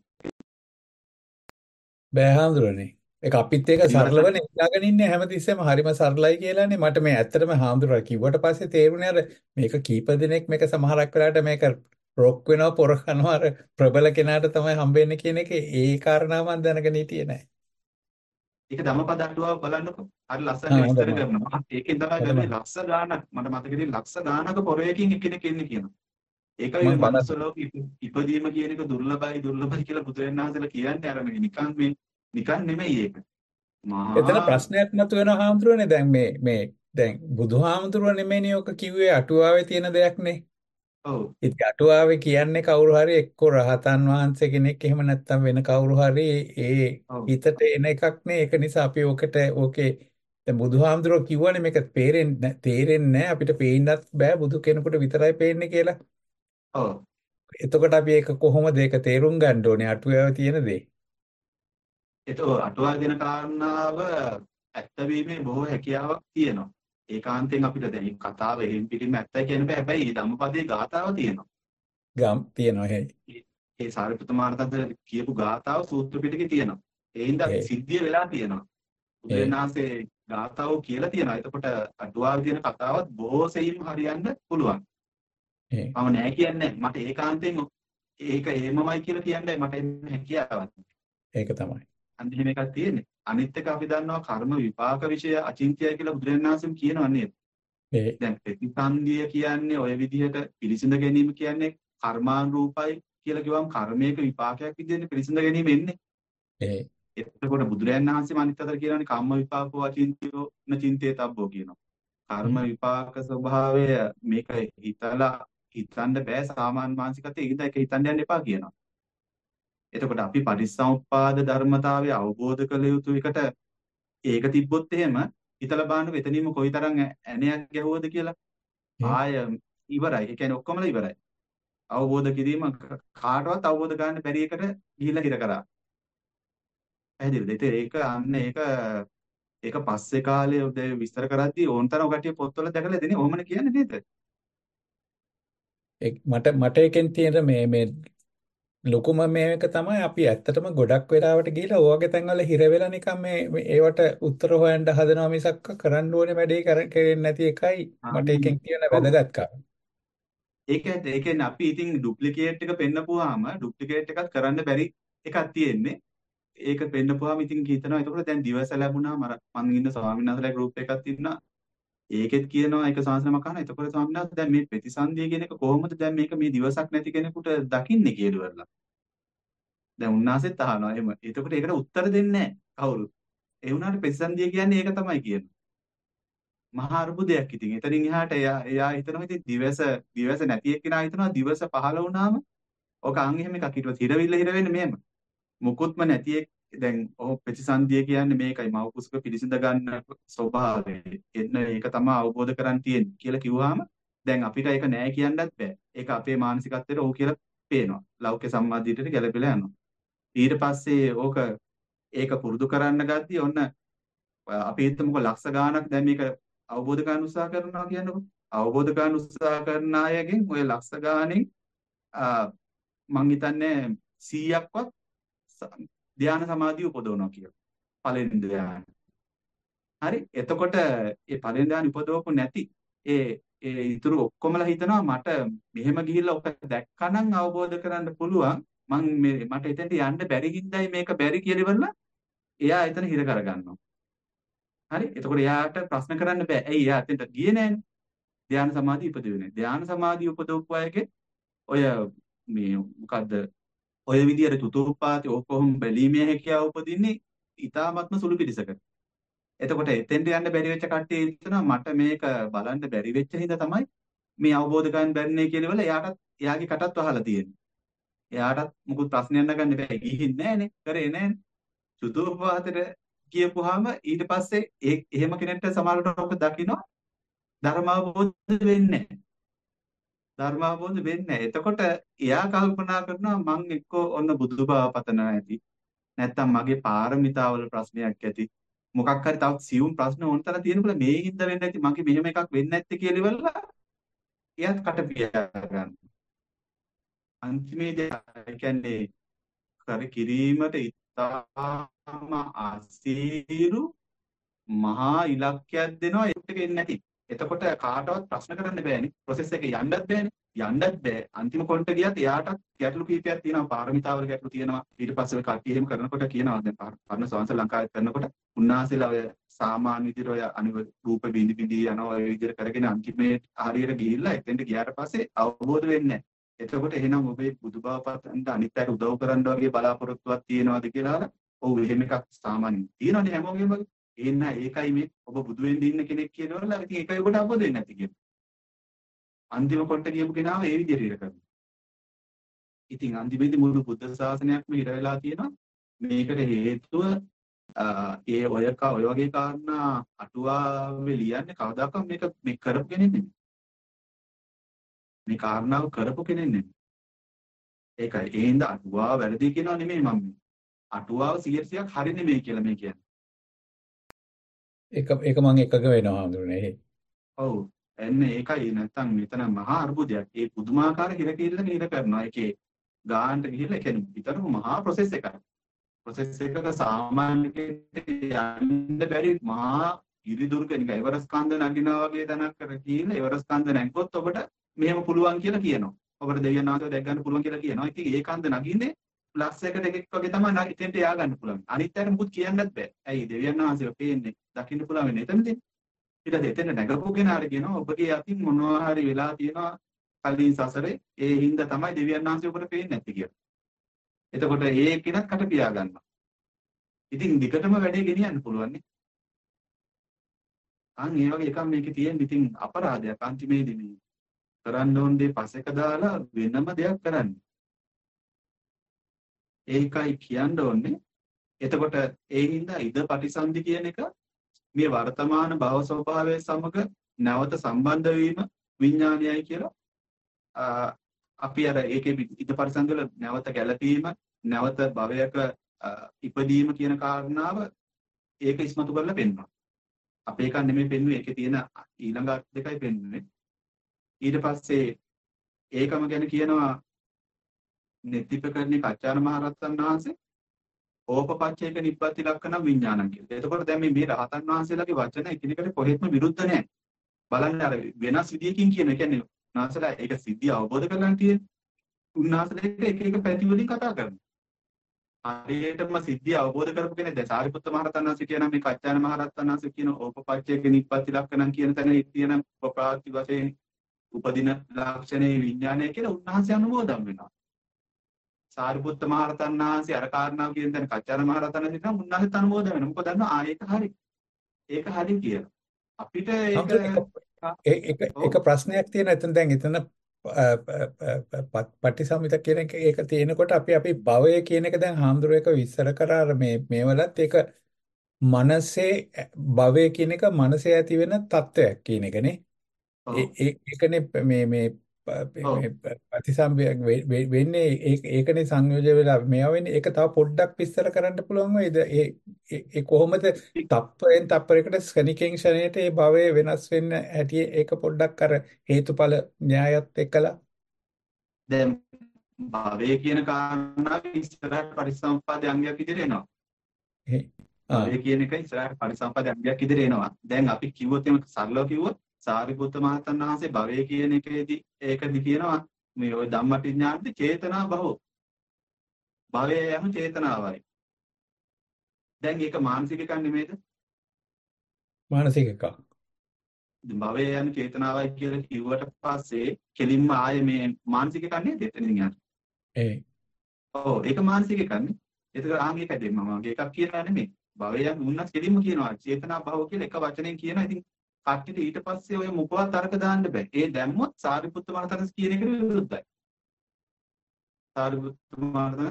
බෑ හාමුදුරනේ. ඒක අපිත් ඒක සරලවනේ හිතාගෙන ඉන්නේ හැමතිස්සෙම හරිම සරලයි කියලානේ. මට මේ ඇත්තටම හාමුදුරුවෝ කිව්වට පස්සේ තේරුණේ අර මේක කීප දෙනෙක් මේක සමහරක් වෙලාවට මේක රොක් වෙනවා පොර කරනවා අර ප්‍රබල කෙනාට තමයි හම්බෙන්නේ කියන එක ඒ කාරණාව මම දැනගෙන හිටියේ නෑ. ඒක ධම්මපද අටුවාව බලන්නකො. හරි ලස්සනට විස්තර කරනවා. ඒකෙන් තමයි ගන්නේ ලක්ෂ ගාණක් මට මතකදී ලක්ෂ ගාණක පොරයකින් එක්කෙනෙක් ඉන්නේ කියනවා. ඒකයි මේ මනුස්ස ලෝකෙ ඉපදීම කියන එක දුර්ලභයි දුර්ලභයි කියලා බුදුරජාණන් වහන්සේලා කියන්නේ අර මේ නිකන් මේ නිකන් නෙමෙයි ඒක. එතන ප්‍රශ්නයක් මතුවෙනවා හාමුදුරනේ. දැන් මේ මේ දැන් බුදුහාමුදුරුවෝ නෙමෙයිනේ ඔක කිව්වේ අටුවාවේ තියෙන දෙයක්නේ. ඔව්. ඉතින් අටුවාවේ කියන්නේ කවුරු හරි එක්ක රහතන් වහන්සේ කෙනෙක් එහෙම නැත්නම් වෙන කවුරු හරි ඒ හිතට එන එකක් නේ. ඒක නිසා අපි ඔකට ඕකේ දැන් බුදුහාමුදුරුවෝ කිව්වනේ මේක තේරෙන්නේ තේරෙන්නේ නැහැ අපිට පේන්නත් බෑ බුදු කෙනෙකුට විතරයි පේන්නේ කියලා. ඔව්. එතකොට අපි ඒක කොහොමද ඒක තේරුම් ගන්න ඕනේ අටුවාවේ තියෙන දේ? එතකොට අටුවා දෙන කාරණාව ඇත්ත වීමේ බොහෝ හැකියාවක් තියෙනවා. ඒකාන්තයෙන් අපිට දැන් මේ කතාව එහෙම් පිටින්ම ඇත්තයි කියන බෑ. හැබැයි මේ ධම්මපදයේ ගාථාව තියෙනවා. ගම් තියෙනවා හේ. ඒ සාරිපුත්ත මහරහතන් කියපු ගාථාව සූත්‍ර පිටකේ තියෙනවා. ඒ හින්දා සිද්ධිය වෙලා තියෙනවා. බුදුරජාණන්සේ ගාථාව කියලා තියෙනවා. එතකොට අටුවාවේ තියෙන කතාවත් බොහෝ සෙයින් හරියන්න පුළුවන්. මම නෑ කියන්නේ මට ඒකාන්තයෙන් ඒක එහෙමමයි කියලා කියන්නේ මට එන්න හැකියාවක්. ඒක තමයි. අන්න එහෙම එකක් තියෙන්නේ. අනිත් එක අපි දන්නවා කර්ම විපාක විෂය අචින්ත්‍යයි කියලා බුදුරජාණන් වහන්සේම කියනවා නේද? දැන් ප්‍රතිසන්දිය කියන්නේ ඔය විදිහට පිළිසිඳ ගැනීම කියන්නේ කර්මානුරූපයි කියලා කිව්වම කර්මයක විපාකයක් විදිහට පිළිසිඳ ගැනීම එන්නේ. ඒ එතකොට බුදුරජාණන් වහන්සේම අනිත් අතට කියනවානේ කම්ම විපාකෝ අචින්ත්‍යෝ නචින්තේ තබ්බෝ කියනවා. කර්ම විපාක ස්වභාවය මේක හිතලා හිතන්න බෑ සාමාන්‍ය මානසිකත්වයේ ඉඳලා ඒක හිතන්න යන්න එපා කියනවා. එතකොට අපි පටිච්චසමුප්පාද ධර්මතාවය අවබෝධ කළ යුතු එකට ඒක තිබ්බොත් එහෙම හිතලා බලන්න එතනින්ම කොයිතරම් ඇණයක් ගැහුවද කියලා ආය ඉවරයි. ඒ කියන්නේ ඔක්කොමල ඉවරයි. අවබෝධ කිරීම කාටවත් අවබෝධ ගන්න බැරි එකට ගිහිල්ලා හිර කරා. පැහැදිලිද? ඉතින් ඒක අන්න ඒක ඒක පස්සේ කාලේ විස්තර කරද්දී ඕනතරම් කටිය පොත්වල දැකලා දෙන්නේ ඕමනේ කියන්නේ නේද? මට මට එකෙන් තියෙන මේ මේ ලොකුම මේක තමයි අපි ඇත්තටම ගොඩක් වෙලාවට ගිහිලා ඔයගේ තැන්වල හිර වෙලා නිකන් මේ ඒවට උත්තර හොයන්න හදනවා මිසක් කරන්න ඕනේ වැඩේ කරන්නේ නැති එකයි මට එකෙන් තියෙන වැදගත්කම. ඒක ඒ කියන්නේ අපි ඉතින් ඩුප්ලිකේට් එක පෙන්නපුවාම ඩුප්ලිකේට් එකක් කරන්න බැරි එකක් තියෙන්නේ. ඒක පෙන්නපුවාම ඉතින් හිතනවා එතකොට දැන් දිවස ලැබුණාම මම ඉන්න ස්වාමීන් වහන්සේලා ගෲප් එකක් ඉන්නවා. ඒකෙත් කියනවා ඒක සංසනම කරන. එතකොට ස්වාමීන් වහන්සේ දැන් මේ ප්‍රතිසන්දිය කියන එක කොහොමද දැන් මේක මේ දිවසක් නැති කෙනෙකුට දකින්නේ කියලා. දැන් උන්වහන්සේත් අහනවා එහෙම. එතකොට ඒකට උත්තර දෙන්නේ නැහැ කවුරුත්. ඒ වුණාට ප්‍රතිසන්දිය කියන්නේ ඒක තමයි කියන්නේ. මහා අරුබුදයක් ඉතින්. එතනින් එහාට එයා එයා හිතනවා ඉතින් දිවස දිවස නැති එක්කෙනා හිතනවා දිවස පහළ වුණාම ඔක අන් එහෙම එකක් හිටුවත් හිරවිල්ල හිර වෙන්නේ මෙහෙම. මුකුත්ම නැති එක් දැන් ඔහො ප්‍රතිසන්දිය කියන්නේ මේකයි මව කුසක පිළිසිඳ ගන්න ස්වභාවය. එන්න ඒක තමයි අවබෝධ කරන් තියෙන්නේ කියලා කිව්වහම දැන් අපිට ඒක නෑ කියන්නත් බෑ. ඒක අපේ මානසිකත්වයට ඕක කියලා පේනවා. ලෞකික සම්මාදිටට ගැලපෙලා යනවා. ඊට පස්සේ ඕක ඒක පුරුදු කරන්න ගත්තී ඔන්න අපි හිතමුකෝ ලක්ෂ ගාණක් දැන් මේක අවබෝධ කරගන්න උත්සාහ කරනවා කියන්නකො. අවබෝධ කරගන්න උත්සාහ කරන අයගෙන් ඔය ලක්ෂ ගාණෙන් මං හිතන්නේ සීයක්වත් ධ්‍යාන සමාධිය උපදවනවා කියලා. පළවෙනි ධ්‍යාන. හරි. එතකොට ඒ පළවෙනි ධ්‍යාන උපදවපු නැති ඒ ඒ ඊතුරු ඔක්කොමලා හිතනවා මට මෙහෙම ගිහිල්ලා ඔක දැක්කනම් අවබෝධ කරන්න පුළුවන්. මං මේ මට එතනට යන්න බැරි හින්දායි මේක බැරි කියලා ඉවරලා එයා එතන හිර කරගන්නවා. හරි. එතකොට එයාට ප්‍රශ්න කරන්න බෑ. ඇයි එයා එතනට ගියේ නෑනේ. ධ්‍යාන සමාධිය උපදෙන්නේ නෑ. ධ්‍යාන සමාධිය උපදවපු අයගේ ඔය මේ මොකද්ද ඔය විදියට චතුප්පාති ඔක්කොම බැලීමේ හැකියාව උපදින්නේ ඊ타ත්ම සුළු පිළිසක. එතකොට එතෙන්ට යන්න බැරි වෙච්ච කට්ටිය හිතනවා මට මේක බලන්න බැරි වෙච්ච හින්දා තමයි මේ අවබෝධ කරගන්න බැන්නේ කියලා වල එයාටත් එයාගේ කටත් වහලා තියෙනවා. එයාටත් මොකුත් ප්‍රශ්නයක් නගන්න බෑ. ගිහින් නෑනේ. කරේ නෑනේ. චුතෝපපාතට කියපුවාම ඊට පස්සේ ඒ එහෙම කෙනෙක්ට සමහරවිට ඔක දකින්න ධර්ම අවබෝධ වෙන්නේ නැහැ. ධර්ම අවබෝධ වෙන්නේ නැහැ. එතකොට එයා කල්පනා කරනවා මං එක්කෝ ඔන්න බුදුබව පතනවා ඇති. නැත්තම් මගේ පාරමිතාවල ප්‍රශ්නයක් ඇති. මොකක් හරි තවත් සියුම් ප්‍රශ්න ඕනතර තියෙනකොට මේ හින්දා වෙන්නේ නැති මගේ මෙහෙම එකක් වෙන්නේ නැත්තේ කියලා ඉවරලා එයාත් කට පියා ගන්නවා. අන්තිමේදී ඒ කියන්නේ කර කිරීමට ඉතාම අසීරු මහා ඉලක්කයක් දෙනවා ඒකට එන්නේ නැති. එතකොට කාටවත් ප්‍රශ්න කරන්න බෑනේ. ප්‍රොසෙස් එක යන්නත් බෑනේ. යන්නත් බෑ. අන්තිම කොන්ට ගියත් එයාටත් ගැටලු කීපයක් තියෙනවා. පාරමිතාවල ගැටලු තියෙනවා. ඊට පස්සේ කට්ටිය එහෙම කරනකොට කියනවා දැන් පරණ සංස ලංකාවේ කරනකොට උන්වහන්සේලා ඔය සාමාන්‍ය විදිහට ඔය අනිව රූප බිඳි බිඳි යනවා ඔය විදිහට කරගෙන අන්තිමේ හරියට ගිහිල්ලා එතෙන්ට ගියාට පස්සේ අවබෝධ වෙන්නේ නැහැ. එතකොට එහෙනම් ඔබේ බුදුබව පතන්න අනිත් අයට උදව් කරන්න වගේ බලාපොරොත්තුවක් තියෙනවද කියලා ඔව් එහෙම එකක් සාමාන්‍යයෙන් තියෙනවනේ හැමෝගෙම වගේ. එහෙනම් ඒකයි මේ ඔබ බුදු වෙන්න ඉන්න කෙනෙක් කියනවල ඉතින් ඒකයි ඔබට අවබෝධ වෙන්නේ නැති කියන්නේ. අන්තිම කොට කියපු කෙනාව ඒ විදිහට ඉර කරනවා. ඉතින් අන්තිමේදී මුළු බුද්ධ ශාසනයක්ම ඉර වෙලා තියෙනවා. මේකට හේතුව ඒ ඔය ඔය වගේ කාරණා අටුවාවේ ලියන්නේ කවදාකවත් මේක මේ කරපු කෙනෙක් නෙමෙයි. මේ කාරණාව කරපු කෙනෙක් නෙමෙයි. ඒකයි ඒ හින්දා අටුවාව වැරදි කියනවා නෙමෙයි මම මේ. අටුවාව සියයට සියයක් හරි නෙමෙයි කියලා මේ කියන්නේ. ඒක ඒක මම එකක වෙනවා හඳුනන්නේ. ඔව්. එන්නේ ඒකයි නැත්තම් මෙතන මහා අර්බුදයක්. ඒ පුදුමාකාර හිර කිල්ලක හිර කරනවා. ඒකේ ගානට ගිහිල්ලා කියන්නේ විතරම මහා ප්‍රොසෙස් එකක්. ප්‍රොසෙස් එකක සාමාන්‍ය කෙනෙක්ට යන්න බැරි මහා ඉරි දුර්ග නිකන් එවරස් කන්ද නගිනවා වගේ තැනක් කර කියලා එවරස් කන්ද නැංගුවොත් ඔබට මෙහෙම පුළුවන් කියලා කියනවා. ඔබට දෙවියන් වහන්සේ දැක් ගන්න පුළුවන් කියලා කියනවා. ඉතින් ඒ කන්ද නගින්නේ ප්ලස් එකට එකෙක් වගේ තමයි නග ඉතින්ට යා ගන්න පුළුවන්. අනිත් අයට මුකුත් කියන්නත් බෑ. ඇයි දෙවියන් වහන්සේව පේන්නේ දකින්න පුළුවන් වෙන්නේ එතනදී. ඊට පස්සේ එතන නැගපු කෙනාට කියනවා ඔබගේ අතින් මොනවා හරි වෙලා තියෙනවා කලින් සසරේ ඒ හින්දා තමයි දෙවියන් වහන්සේ ඔබට පේන්නේ නැති කියලා. එතකොට ඒ කෙනත් කට පියා ගන්නවා. ඉතින් දිගටම වැඩේ ගෙනියන්න පුළුවන් නේ. අන් ඒ වගේ එකක් මේකේ තියෙන ඉතින් අපරාධයක් අන්තිමේදී මේ කරන්න ඕන දේ පස්සෙක දාලා වෙනම දෙයක් කරන්නේ. ඒකයි කියන්න ඕනේ. එතකොට ඒ හින්දා ඉද පටිසන්ධි කියන එක මේ වර්තමාන භව ස්වභාවය සමග නැවත සම්බන්ධ වීම විඥානයයි කියලා අපි අර ඒකේ ඉද පටිසන්ධි වල නැවත ගැළපීම නැවත භවයක ඉපදීම කියන කාරණාව ඒක ඉස්මතු කරලා පෙන්නනවා. අපේ එකක් නෙමෙයි පෙන්වන්නේ ඒකේ තියෙන ඊළඟ අර්ථ දෙකයි පෙන්වන්නේ. ඊට පස්සේ ඒකම ගැන කියනවා නෙත්තිපකරණේ කච්චාන මහරහතන් වහන්සේ ඕපපච්චේක නිබ්බති ලක්ෂණ විඥානං කියලා. එතකොට දැන් මේ මේ රහතන් වහන්සේලාගේ වචන එකිනෙකට කොහෙත්ම විරුද්ධ නැහැ. බලන්න අර වෙනස් විදියකින් කියන. ඒ කියන්නේ උන්වහන්සේලා ඒක සිද්ධිය අවබෝධ කරගන්න තියෙන. උන්වහන්සේලා එක එක පැති වලින් කතා කරනවා. හරියටම සිද්ධිය අවබෝධ කරපු කෙනෙක් දැන් සාරිපුත්ත මහරහතන් වහන්සේ කියන මේ කච්චාන මහරහතන් වහන්සේ කියන ඕපපච්චේක නිබ්බති ලක්ෂණ කියන තැන තියෙන ප්‍රාති වශයෙන් උපදින ලක්ෂණේ විඥානය කියලා උන්වහන්සේ අනුමෝදන් වෙනවා. සාරිපුත්ත මහරහතන් වහන්සේ අර කාරණාව කියන තැන කච්චාන මහරහතන් වහන්සේ කියන උන්වහන්සේ අනුමෝදන් වෙනවා. මොකද දන්නවා ආ ඒක හරි. ඒක හරි කියලා. අපිට ඒක එක එක ප්‍රශ්නයක් තියෙන එතන දැන් එතන පටිසම්භිත කියන එක ඒක තියෙනකොට අපි අපි භවය කියන එක දැන් හාමුදුරුවෝ එක විස්තර කරා මේ මේවලත් ඒක මනසේ භවය කියන එක මනසේ ඇති වෙන තත්වයක් කියන එකනේ. ඒ ඒකනේ මේ මේ ප්‍රතිසම්භය වෙන්නේ ඒකනේ සංයෝජන වෙලා මේවා වෙන්නේ. ඒක තව පොඩ්ඩක් විස්තර කරන්න පුළුවන් වේද? ඒ ඒ කොහොමද තප්පරෙන් තප්පරයකට ක්ෂණිකෙන් ක්ෂණයට ඒ භවය වෙනස් වෙන්න ඇටි ඒක පොඩ්ඩක් අර හේතුඵල න්‍යායත් එක්කලා දැන් භවය කියන කාරණාව ඉස්සරහට පරිසම්පාද අංගයක් විදිහට එනවා. භවය කියන එක ඉස්සරහට පරිසම්පාද අංගයක් විදිහට එනවා. දැන් අපි කිව්වොත් එම සරලව කිව්වොත් සාරිපුත්ත මහරහතන් වහන්සේ භවය කියන එකේදී ඒකදි කියනවා මේ ওই ධම්මටිඥානදී චේතනා භවෝ. භවය යන චේතනාවයි. දැන් ඒක මානසික එකක් නෙමෙයිද? මානසික එකක්. භවය යන චේතනාවයි කියලා කිව්වට පස්සේ කෙලින්ම ආයේ මේ මානසික එකක් නේද එතනින් යන්නේ. ඒ. ඔව් ඒක මානසික එකක් නේ. ඒක ආන් එකයි දෙන්න මම එකක් කියනවා නෙමෙයි. භවය යන උන්නත් කෙලින්ම කියනවා චේතනා භව කියලා එක වචනෙන් කියනවා. ඉතින් කට්ටියට ඊට පස්සේ ඔය මොකවත් අරක දාන්න බෑ. ඒ දැම්මොත් සාරිපුත්ත මහරහතන් කියන එකට විරුද්ධයි. සාරිපුත්ත මහරහතන්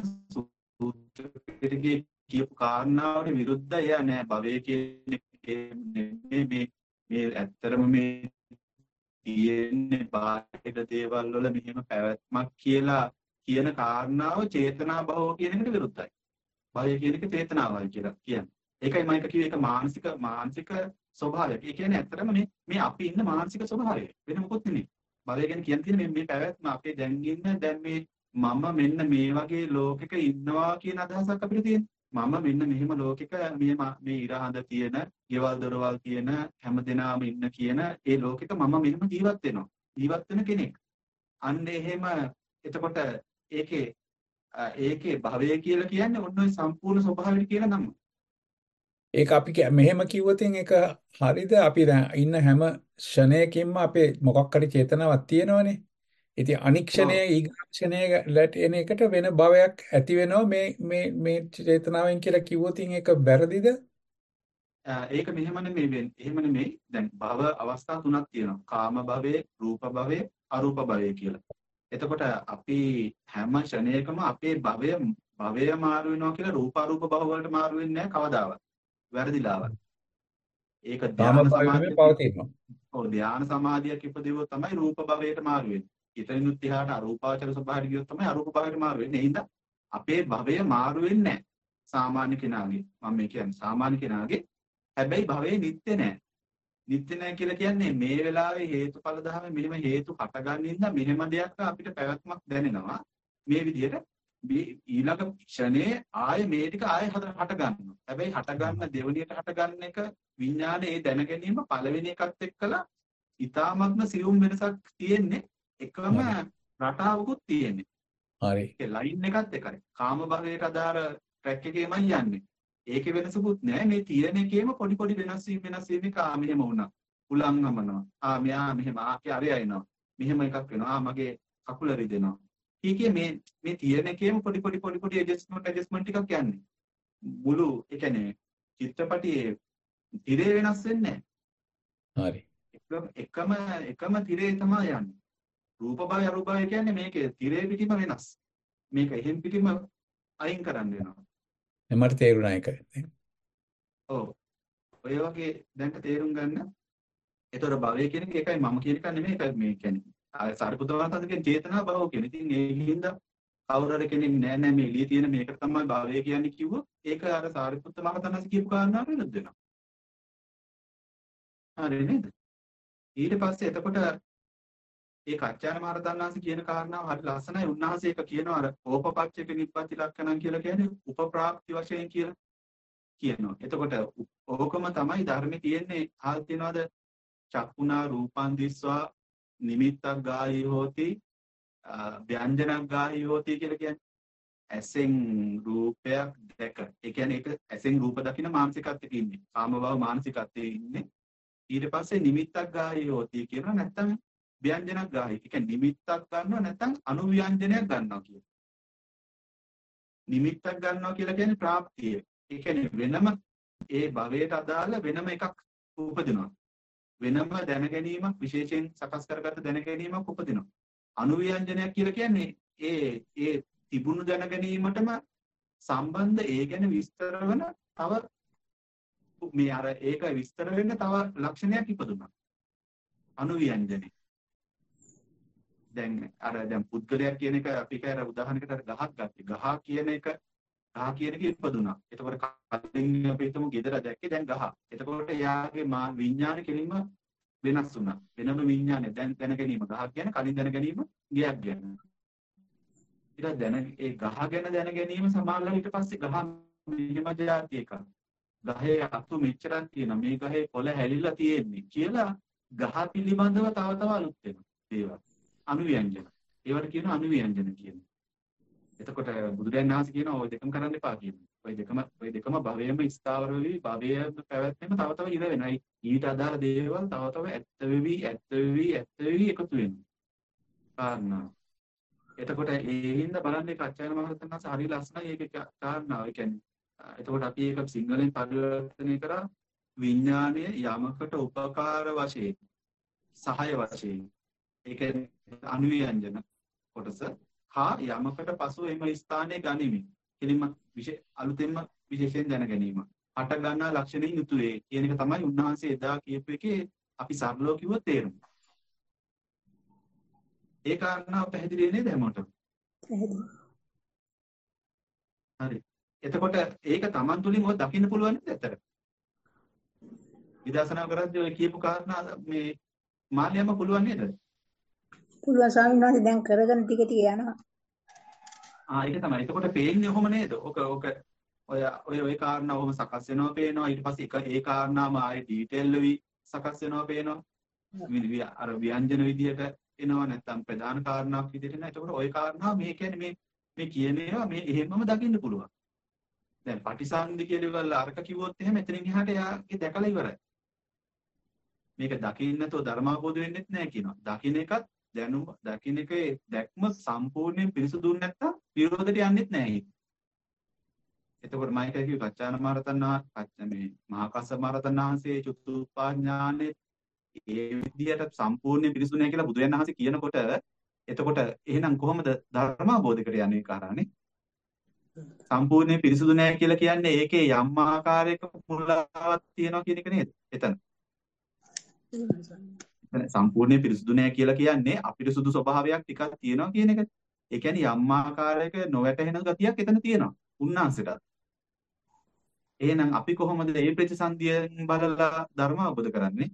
සූත්‍රයේ කියපු කාරණාවට විරුද්ධයි. එයා නෑ භවය කියන මේ මේ මේ ඇත්තරම මේ තියෙන්නේ බාහිර දේවල් වල මෙහෙම පැවැත්මක් කියලා කියන කාරණාව චේතනා භව කියන එකට විරුද්ධයි. භවය කියන එක චේතනාවයි කියලා කියන්නේ. ඒකයි මම එක කිව්වේ ඒක මානසික මානසික ස්වභාවයක්. ඒ කියන්නේ ඇත්තටම මේ මේ අපි ඉන්න මානසික ස්වභාවය. වෙන මොකොත් නෙමෙයි. භවය ගැන කියන්න තියෙන මේ මේ පැවැත්ම අපේ දැන් ඉන්න දැන් මේ මම මෙන්න මේ වගේ ලෝකෙක ඉන්නවා කියන අදහසක් අපිට තියෙනවා. මම මෙන්න මෙහෙම ලෝකෙක මේ මේ ඉරහඳ තියෙන, ගෙවල් දොරවල් තියෙන හැමදෙනාම ඉන්න කියන ඒ ලෝකෙක මම මෙහෙම ජීවත් වෙනවා. ජීවත් වෙන කෙනෙක්. අන්න එහෙම එතකොට ඒකේ ඒකේ භවය කියලා කියන්නේ ඔන්න ඔය සම්පූර්ණ ස්වභාවයට කියලා නම. ඒක අපි කිය- මෙහෙම කිව්වොතින් ඒක හරිද? අපි දැන් ඉන්න හැම ක්ෂණයකින්ම අපේ මොකක් හරි චේතනාවක් තියෙනවනේ. ඉතින් අනික් ක්ෂණය ඊගා ක්ෂණයට එන එකට වෙන භවයක් ඇති වෙනවා මේ මේ මේ චේතනාවෙන් කියලා කිව්වොතින් ඒක වැරදිද? ඒක මෙහෙම නෙමෙයි වෙන්නේ. එහෙම නෙමෙයි. දැන් භව අවස්ථා තුනක් තියෙනවා. කාම භවයේ, රූප භවයේ, අරූප භවයේ කියලා. එතකොට අපි හැම ක්ෂණයකම අපේ භවය භවය මාරු වෙනවා කියලා රූප අරූප භව වලට මාරු වෙන්නේ නැහැ කවදාවත්. වැරදිලාවත්. ඒක කාම ධ්‍යාන භවෙම සමාධිය. පවතිනවා. ඔව් ධ්‍යාන සමාධියක් ඉපදෙවුවොත් තමයි රූප භවයට මාරු වෙන්නේ. ඊතනිනුත් එහාට අරූපාවචර ස්වභාවයට ගියොත් තමයි අරූප භවයට මාරු වෙන්නේ. ඒ හින්දා අපේ භවය මාරු වෙන්නේ නැහැ. සාමාන්‍ය කෙනාගේ. මම මේ කියන්නේ සාමාන්‍ය කෙනාගේ. හැබැයි භවය නිත්‍ය නැහැ. නිත්‍ය නැහැ කියලා කියන්නේ මේ වෙලාවේ හේතුඵල ධර්ම මෙහෙම හේතු හටගන්නින්ද මෙහෙම දෙයක් අපිට පැවැත්මක් දැනෙනවා. මේ විදිහට ඊළඟ ක්ෂණේ ආයේ මේ ටික ආයේ හට ගන්නවා. හැබැයි හට ගන්න දෙවණියට හට ගන්න එක විඥානේ ඒ දැන ගැනීම පළවෙනි එකත් එක්කලා ඊ타මත්ම සියුම් වෙනසක් තියෙන්නේ. එකම රටාවකුත් තියෙන්නේ. හරි. ඒ ලයින් එකත් එකයි. කාම භවයට අදාළ ට්‍රැක් එකේමයි යන්නේ. ඒකේ වෙනසකුත් නැහැ. මේ තියෙන එකේම පොඩි පොඩි වෙනස් වීම වෙනස් වීම එක ආ මෙහෙම වුණා. උලන් නමනවා. ආ මෙයා මෙහෙම ආකේ අරය එනවා. මෙහෙම එකක් වෙනවා. ආ මගේ කකුල රිදෙනවා. ඊකේ මේ මේ තියෙන එකේම පොඩි පොඩි පොඩි පොඩි ඇඩ්ජස්ට්මන්ට් ඇඩ්ජස්ට්මන්ට් ටිකක් යන්නේ. මුළු ඒ කියන්නේ චිත්‍රපටියේ තිරේ වෙනස් වෙන්නේ නැහැ. හරි. එකම එකම තිරේ තමයි යන්නේ. රූප භවය අරූප භවය කියන්නේ මේකේ තිරේ පිටිම වෙනස්. මේක එහෙම් පිටිම අයින් කරන්න වෙනවා. මට තේරුණා ඒක. ඔව්. ඔය වගේ දැන් තේරුම් ගන්න. ඒතර භවය කියන එක එකයි මම කියන එක නෙමෙයි. ඒක මේ කියන්නේ ආ සාරිපුත්‍රවන්තන් කියන චේතනා භව කියන. ඉතින් ඒ හින්දා කවුරු හරි කෙනෙක් නෑ නෑ මේ එළියේ තියෙන මේක තමයි භවය කියන්නේ කිව්වොත් ඒක අර සාරිපුත්‍ර මහතනස් කියපු කාරණාව වෙනස් වෙනවා. හරි නේද? ඊට පස්සේ එතකොට ඒ කච්චාන මහරහතන් වහන්සේ කියන කාරණාව හරි ලස්සනයි. උන්වහන්සේ ඒක කියනවා අර ඕපපච්චේක නිබ්බති ලක්ෂණම් කියලා කියන්නේ උපප්‍රාප්ති වශයෙන් කියලා කියනවා. එතකොට ඕකම තමයි ධර්මයේ තියෙන්නේ. ආල් තියනවාද චක්කුණා රූපං දිස්වා නිමිත්තක් ගාහී හෝති ව්‍යංජනක් ගාහී හෝති කියලා කියන්නේ. ඇසෙන් රූපයක් දැක. ඒ කියන්නේ ඒක ඇසෙන් රූප දකින මානසිකත්වයක ඉන්නේ. කාම භව මානසිකත්වයේ ඉන්නේ. ඊට පස්සේ නිමිත්තක් ගාහී හෝති කියනවා නැත්නම් ව්‍යංජනක් ගාහී. ඒ කියන්නේ නිමිත්තක් ගන්නවා නැත්නම් අනුව්‍යංජනයක් ගන්නවා කියන. නිමිත්තක් ගන්නවා කියලා කියන්නේ ප්‍රාප්තිය. ඒ කියන්නේ වෙනම ඒ භවයට අදාළ වෙනම එකක් උපදිනවා. වෙනම දැන ගැනීමක් විශේෂයෙන් සකස් කරගත්ත දැන ගැනීමක් උපදිනවා. අනුව්‍යංජනයක් කියලා කියන්නේ ඒ ඒ තිබුණු දැන ගැනීමටම සම්බන්ධ ඒ ගැන විස්තර වෙන තව මේ අර ඒක විස්තර වෙන්න තව ලක්ෂණයක් ඉපදුනා. අනුව්‍යංජනේ. දැන් අර දැන් පුද්ගලයා කියන එක අපි කර උදාහරණයකට අර ගහක් ගත්තේ. ගහ කියන එක ගහ කියන එක ඉපදුනා. එතකොට කලින් අපි හිතමු gedara දැක්කේ දැන් ගහ. එතකොට එයාගේ විඥාන කෙලින්ම වෙනස් වුණා. වෙනම විඥානය දැන් දැන ගැනීම ගහක් ගැන කලින් දැන ගැනීම ගයක් ගැන. ඊට දැන ඒ ගහ ගැන දැන ගැනීම සමානලා ඊට පස්සේ ගහ මෙහෙම જાති එකක්. ගහේ අතු මෙච්චරක් තියෙනවා. මේ ගහේ කොළ හැලිලා තියෙන්නේ කියලා ගහ පිළිබඳව තව තව අලුත් වෙනවා. ඒවා අනුව්‍යංජන. ඒවට කියනවා අනුව්‍යංජන කියන්නේ. එතකොට බුදුරජාණන් වහන්සේ කියනවා ওই දෙකම කරන්න එපා කියනවා. ওই දෙකම ওই දෙකම භවයේම ස්ථාවර වෙවි භවයේ පැවැත්මෙම තව තව ඉර වෙනයි. ඊට අදාළ දේවල් තව තව ඇත්ත වෙවි ඇත්ත වෙවි ඇත්ත වෙවි එකතු වෙනවා. කාරණා. එතකොට ඒ හින්දා බලන්නේ කච්චායන මහරහතන් වහන්සේ හරි ලස්සනයි ඒකේ කාරණාව. ඒ කියන්නේ එතකොට අපි ඒක සිංහලෙන් පරිවර්තනය කරා විඥානය යමකට උපකාර වශයෙන් සහාය වශයෙන් ඒ කියන්නේ අනුව්‍යංජන කොටස හා යමකට පසු එම ස්ථානයේ ගනිමි. කෙලින්ම විශේෂ අලුතෙන්ම විශේෂයෙන් දැන ගැනීම. හට ගන්නා ලක්ෂණයෙන් යුතුවේ කියන එක තමයි උන්වහන්සේ එදා කියපු එකේ අපි සරලව කිව්වොත් තේරුම. ඒ කාරණාව පැහැදිලි නේද හැමෝටම? පැහැදිලි. හරි. එතකොට ඒක Taman තුලින් ඔය දකින්න පුළුවන් නේද ඇත්තට? විදර්ශනා කරද්දී ඔය කියපු කාරණා මේ මාළියම පුළුවන් නේද? පුළුවන් ස්වාමීන් වහන්සේ දැන් කරගෙන ටික ටික යනවා. ආ ඒක තමයි. එතකොට පේන්නේ ඔහොම නේද? ඔක ඔක ඔය ඔය ඔය කාරණා ඔහොම සකස් වෙනවා පේනවා. ඊට පස්සේ එක ඒ කාරණාම ආයේ ඩීටේල් වෙවි සකස් වෙනවා පේනවා. විදි අර ව්‍යංජන විදියට එනවා නැත්නම් ප්‍රධාන කාරණාවක් විදියට එනවා. එතකොට ওই කාරණා මේ කියන්නේ මේ මේ කියන ඒවා මේ එහෙමම දකින්න පුළුවන්. දැන් පටිසන්ධි කියලා අරක කිව්වොත් එහෙම එතනින් එහාට එයාගේ දැකලා ඉවරයි. මේක දකින්න නැතුව ධර්මාවබෝධ වෙන්නෙත් නැහැ කියනවා. දකින්න එකත් දැනුම දකින්න එකේ දැක්ම සම්පූර්ණයෙන් පිරිසුදු නැත්තම් විරෝධයට යන්නෙත් නැහැ. එතකොට මම එක කිව්ව කච්චාන මහරතන් මේ මහා කස්සප මහරතන් වහන්සේ චුත්තුප්පා ඥානෙ ඒ විදිහට සම්පූර්ණයෙන් පිරිසුදු නැහැ කියලා බුදුන් වහන්සේ කියනකොට එතකොට එහෙනම් කොහොමද ධර්මාවබෝධයකට යන්නේ කාරණේ? සම්පූර්ණයෙන් පිරිසුදු නැහැ කියලා කියන්නේ ඒකේ යම් ආකාරයක මුලාවක් තියෙනවා කියන එක නේද? එතන. එතන සම්පූර්ණයෙන් පිරිසුදු නැහැ කියලා කියන්නේ අපිරිසුදු ස්වභාවයක් ටිකක් තියෙනවා කියන එක. ඒ කියන්නේ යම් ආකාරයක නොවැටහෙන ගතියක් එතන තියෙනවා. උන්නාන්සේට. එහෙනම් අපි කොහොමද මේ ප්‍රතිසන්දියෙන් බලලා ධර්ම අවබෝධ කරන්නේ?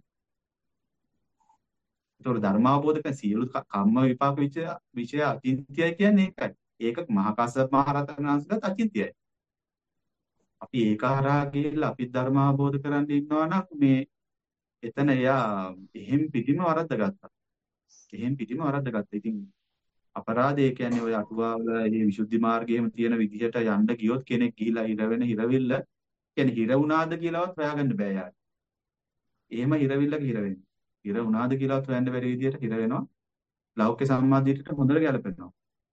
ඒතකොට ධර්ම අවබෝධ කරන සියලු කම්ම විපාක විචය විෂය අචින්ත්‍යයි කියන්නේ ඒකයි. ඒක මහා කස්සප මහ රහතන් වහන්සේලාත් අචින්ත්‍යයි. අපි ඒක හරහා ගිහිල්ලා අපි ධර්ම අවබෝධ කරන් ඉන්නවා නම් මේ එතන එයා එහෙම් පිටිම වරද්දගත්තා. එහෙම් පිටිම වරද්දගත්තා. ඉතින් අපරාධය කියන්නේ ඔය අටුවාවල මේ විසුද්ධි මාර්ගයේම තියෙන විදිහට යන්න ගියොත් කෙනෙක් ගිහිලා හිර වෙන හිරවිල්ල කියන්නේ හිර වුණාද කියලාවත් හොයාගන්න බෑ යාට. එහෙම හිරවිල්ලක හිර වෙන්නේ. හිර වුණාද කියලාවත් හොයන්න බැරි විදිහට හිර වෙනවා. ලෞකික සම්මාදිටට හොඳට ගැලපෙනවා.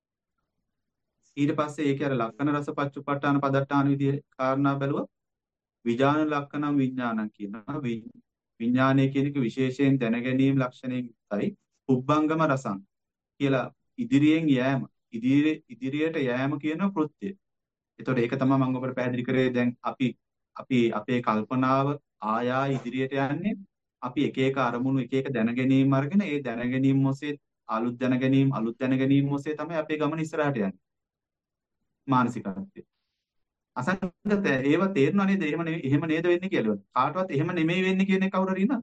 ඊට පස්සේ ඒකේ අර ලක්ෂණ රස පච්චුපට්ඨාන පදට්ඨාන විදිහේ කාරණා බැලුවා. විඥාන ලක්ෂණම් විඥානං කියනවා. විඥානය කියන එක විශේෂයෙන් දැනගැනීම් ලක්ෂණයෙන් යුක්තයි. උබ්බංගම රසං කියලා ඉදිරියෙන් යෑම ඉදිරිය ඉදිරියට යෑම කියන කෘත්‍යය. ඒතකොට ඒක තමයි මම ඔබට පැහැදිලි කරේ. දැන් අපි අපි අපේ කල්පනාව ආයා ඉදිරියට යන්නේ අපි එක එක අරමුණු එක එක දැනගැනීම් අරගෙන ඒ දැනගැනීම් ඔස්සේ අලුත් දැනගැනීම් අලුත් දැනගැනීම් ඔස්සේ තමයි අපේ ගමන ඉස්සරහට යන්නේ. මානසිකත්වය. අසංගත ඒව තේරෙනව නේද? එහෙම නෙවෙයි එහෙම නේද වෙන්නේ කියලා. කාටවත් එහෙම නෙමෙයි වෙන්නේ කියන එක කවුරු හරි ඉන්නවද?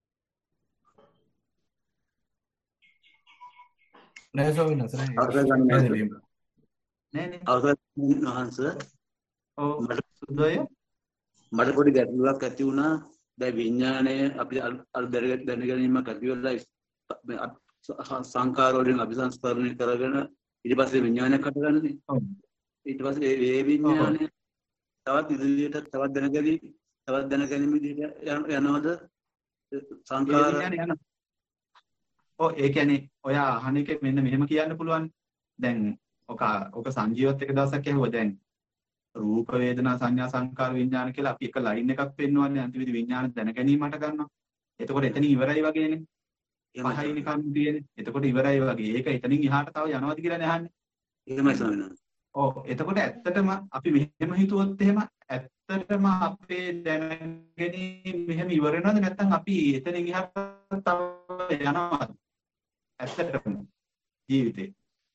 නෑ ස්වාමීන් වහන්සේ නෑ. අවසර ගන්න පැහැදිලි. නෑ නේ. අවසර වහන්ස ඔව් සුදෝය. මට පොඩි ගැටලුවක් ඇති වුණා. දැන් විඥාණය අපි අර දැන ගැනීමක් ඇති වෙලා සංකාර වලින් අபிසංස්කරණය කරගෙන ඊට පස්සේ විඥානයක් හටගන්නනේ. ඔව්. ඊට පස්සේ ඒ විඥානය තවත් ඉදිරියට තවත් දැනගැනීම තවත් දැනගැනීම විදිහට යනවද සංකාර ඔව් ඒ කියන්නේ ඔය අහන එකේ මෙන්න මෙහෙම කියන්න පුළුවන්. දැන් ඔක ඔක සංජීවත් එක දවසක් ඇහුවා. දැන් රූප වේදනා සංඥා සංකාර විඥාන කියලා අපි එක ලයින් එකක් පෙන්වන්නේ අන්තිමේදී විඥාන දැන ගැනීමට ගන්නවා. එතකොට එතනින් ඉවරයි වගේනේ. පහයි නිකන් තියෙන්නේ. එතකොට ඉවරයි වගේ. ඒක එතනින් එහාට තව යනවාද කියලා නහන්නේ. එහෙමයි ස්වාමීන් වහන්සේ. ඔව් එතකොට ඇත්තටම අපි මෙහෙම හිතුවොත් එහෙම ඇත්තටම අපේ දැන ගැනීම මෙහෙම ඉවර වෙනවද නැත්නම් අපි එතනින් එහාට තව යනවාද? ඇත්තටම ජීවිතේ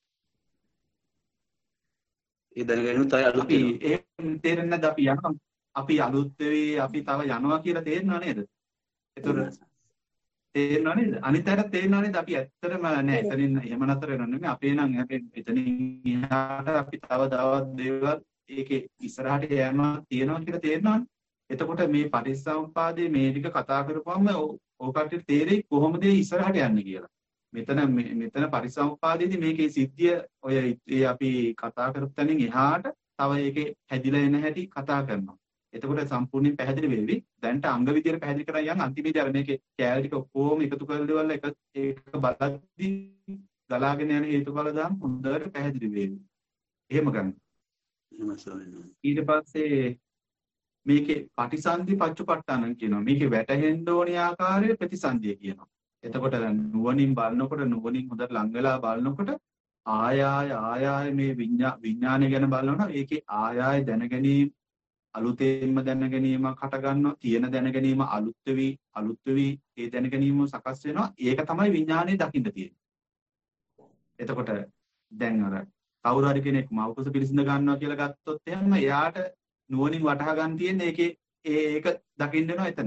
ඒ දැනගැනීම තව අලුත් අපි එහෙම තේරෙන්නේ නැද්ද අපි යනවා අපි අලුත් වෙවි අපි තව යනවා කියලා තේරෙනව නේද? එතකොට තේරෙනව නේද? අනිත් අයට තේරෙනව නේද? අපි ඇත්තටම නෑ එතනින් එහෙම නතර වෙනව නෙමෙයි. අපේ නම් එතනින් එහාට අපි තව තවත් දේවල් ඒකේ ඉස්සරහට යෑමක් තියෙනවා කියලා තේරෙනවනේ. එතකොට මේ පටිච්චසමුප්පාදයේ මේ ටික කතා කරපුවම ඕකට තේරෙයි කොහොමද ඉස්සරහට යන්නේ කියලා. මෙතන මෙතන පරිසම්පාදයේදී මේකේ සිද්ධිය ඔය ඒ අපි කතා කරපු තැනින් එහාට තව ඒකේ හැදිලා එන හැටි කතා කරනවා. එතකොට සම්පූර්ණයෙන් පැහැදිලි වෙවි. දැන්ට අංග විදියට පැහැදිලි කරන් යන අන්තිමේදී අර මේකේ කෑලි ටික ඔක්කොම එකතු කරලා එක ඒක බලද්දී ගලාගෙන යන හේතුඵල දාම් හොඳට පැහැදිලි වෙවි. එහෙම ගන්න. ඊට පස්සේ මේකේ පටිසන්ධි පච්චුපට්ඨාන කියනවා. මේකේ වැටහෙන්න ඕනේ ආකාරයේ ප්‍රතිසන්ධිය කියනවා. එතකොට නුවණින් බලනකොට නුවණින් හොඳට ලං වෙලා බලනකොට ආය ආය ආය ආය මේ විඤ්ඤා විඥානය ගැන බලනවා. ඒකේ ආය ආය දැන ගැනීම අලුතෙන්ම දැන ගැනීමක් හට ගන්නවා. තියෙන දැන ගැනීම අලුත් වෙවි අලුත් වෙවි ඒ දැන ගැනීම සකස් වෙනවා. ඒක තමයි විඥානයේ දකින්න තියෙන්නේ. එතකොට දැන් අර කවුරු හරි කෙනෙක් මව්කුස පිළිසිඳ ගන්නවා කියලා ගත්තොත් එහෙනම් එයාට නුවණින් වටහා ගන්න තියෙන්නේ ඒකේ ඒ ඒක දකින්න වෙනවා එතන.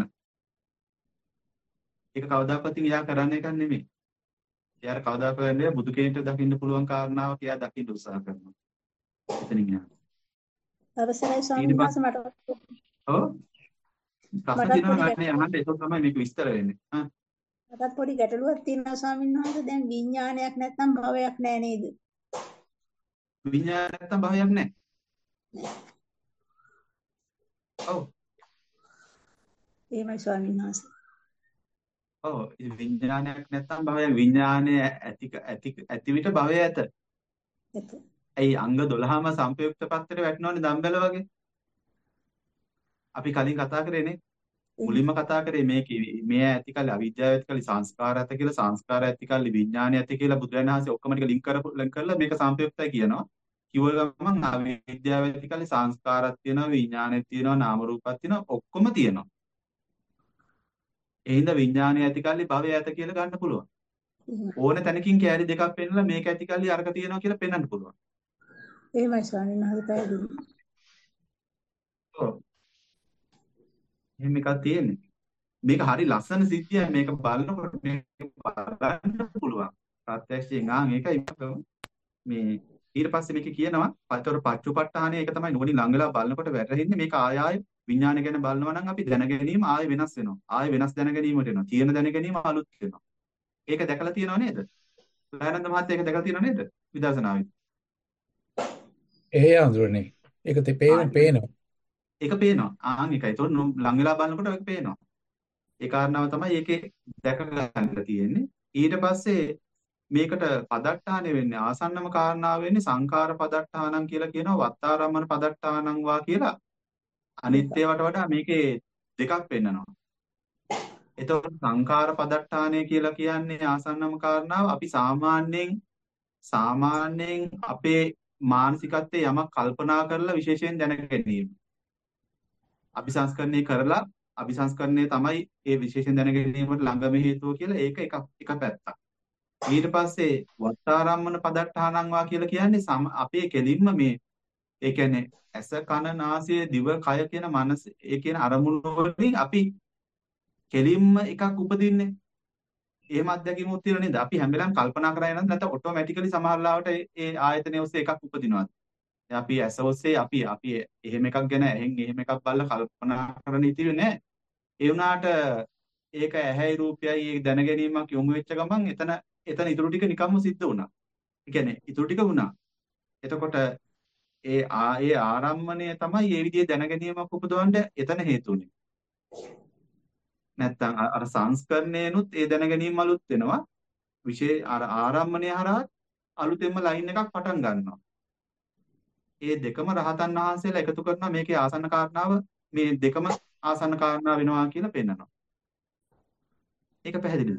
ඒක කවදාකවත් එයා කරන්න එකක් නෙමෙයි. එයාට කවදාකවත් නෙමෙයි බුදු කෙනෙක්ට දකින්න පුළුවන් කාරණාවක් එයා දකින්න උත්සාහ කරනවා. එතනින් යනවා. අවසරයි ස්වාමීන් වහන්සේ මට ඔව්. ප්‍රශ්න මටත් තියෙනවා පොඩි ගන්නේ අහන්න ඒක තමයි මේක විස්තර වෙන්නේ. හා මටත් පොඩි ගැටලුවක් තියෙනවා ස්වාමීන් වහන්සේ. දැන් විඥානයක් නැත්නම් භවයක් නැහැ නේද? විඥානයක් නැත්තම් භවයක් නැහැ. ඔව්. එහෙමයි ස්වාමීන් වහන්සේ. ඔව් විඥානයක් නැත්තම් භවය විඥානය ඇති ඇති ඇති විට භවය ඇත. එත. ඇයි අංග දොළහම සංපයුක්ත පත්‍රේ වැටෙනවනේ දම්බැල වගේ. අපි කලින් කතා කරේනේ. මුලින්ම කතා කරේ මේක මේ ඇති කල්ලි අවිද්‍යාව ඇති කල්ලි සංස්කාර ඇති කියලා සංස්කාර ඇති කල්ලි විඥානය ඇති කියලා බුදුරජාණන් වහන්සේ ඔක්කොම ටික ලින්ක් කරපු ලින්ක් කරලා මේක සංපයුක්තයි කියනවා. කිව්ව ගමන් අවිද්‍යාව ඇති කල්ලි සංස්කාරات තියෙනවා විඥානයක් තියෙනවා නාම රූපات තියෙනවා ඔක්කොම තියෙනවා. ඒ හින්දා විඥානය ඇති කල්ලි භවය ඇත කියලා ගන්න පුළුවන්. ඕන තැනකින් කැලි දෙකක් පෙන්නලා මේක ඇති කල්ලි අරක තියෙනවා කියලා පෙන්වන්න පුළුවන්. එහෙමයි ස්වාමීන් වහන්සේ පැහැදිලි. ඔව්. එහෙම එකක් තියෙන්නේ. මේක හරි ලස්සන සිද්ධියක් මේක බලනකොට මේක බලන්න පුළුවන්. ප්‍රත්‍යක්ෂයෙන් ආ මේකයි මේ ඊට පස්සේ මේක කියනවා පතර පච්චුපට්ඨානේ ඒක තමයි නුවණින් ළඟ වෙලා බලනකොට වැටහෙන්නේ මේක ආය ආය විඥානය ගැන බලනවා නම් අපි දැන ගැනීම ආය වෙනස් වෙනවා. ආය වෙනස් දැන ගැනීමට එනවා. තියෙන දැන ගැනීම අලුත් වෙනවා. ඒක දැකලා තියෙනව නේද? දයානන්ද මහත්තයා ඒක දැකලා තියෙනව නේද? විදර්ශනාවේ. ඒ අඳුරනේ. ඒක තේ පේන පේනවා. ඒක පේනවා. ආන් එකයි. ඒතකොට ලං වෙලා බලනකොට ඒක පේනවා. ඒ කාරණාව තමයි ඒකේ දැක ගන්න තියෙන්නේ. ඊට පස්සේ මේකට පදට්ඨානෙ වෙන්නේ ආසන්නම කාරණාව වෙන්නේ සංඛාර පදට්ඨානං කියලා කියනවා වත්තාරම්මන පදට්ඨානං වා කියලා. අනිත්‍යවට වඩා මේකේ දෙකක් පෙන්නනවා. එතකොට සංඛාර පදට්ඨානය කියලා කියන්නේ ආසන්නම කාරණාව අපි සාමාන්‍යයෙන් සාමාන්‍යයෙන් අපේ මානසිකත්වයේ යමක් කල්පනා කරලා විශේෂයෙන් දැන ගැනීම. අபிසංස්කරණය කරලා අபிසංස්කරණය තමයි ඒ විශේෂයෙන් දැන ගැනීමට ළඟම හේතුව කියලා ඒක එක එක පැත්තක්. ඊට පස්සේ වත්තාරම්මන පදට්ඨානං වා කියලා කියන්නේ අපේ කෙලින්ම මේ ඒ කියන්නේ ඇස කන නාසය දිව කය කියන මනස ඒ කියන අරමුණු වලින් අපි කෙලින්ම එකක් උපදින්නේ. එහෙම අත්දැකීමක් තියෙන නේද? අපි හැම වෙලාවෙම කල්පනා කරගෙන යනද නැත්නම් ඔටෝමැටිකලි සමහර ලාවට ඒ ආයතනය ඔස්සේ එකක් උපදිනවා. අපි ඇස ඔස්සේ අපි අපි එහෙම එකක් ගැන එහෙන් එහෙම එකක් බලලා කල්පනා කරන්න ඉතිරි නෑ. ඒ වුණාට ඒක ඇහැයි රූපයයි ඒ දැන ගැනීමක් යොමු වෙච්ච ගමන් එතන එතන ඉතුරු ටික නිකම්ම සිද්ධ වුණා. ඒ කියන්නේ ඉතුරු ටික වුණා. එතකොට ඒ ආ ඒ ආරම්මණය තමයි මේ විදිහේ දැන ගැනීමක් උපදවන්න එතන හේතුුනේ. නැත්තම් අර සංස්කරණයනොත් ඒ දැන ගැනීම අලුත් වෙනවා. විශේෂ අර ආරම්මණය හරහා අලුතෙන්ම ලයින් එකක් පටන් ගන්නවා. ඒ දෙකම රහතන් වහන්සේලා එකතු කරනවා මේකේ ආසන්න කාරණාව මේ දෙකම ආසන්න කාරණා වෙනවා කියලා පෙන්නනවා. ඒක පැහැදිලිද?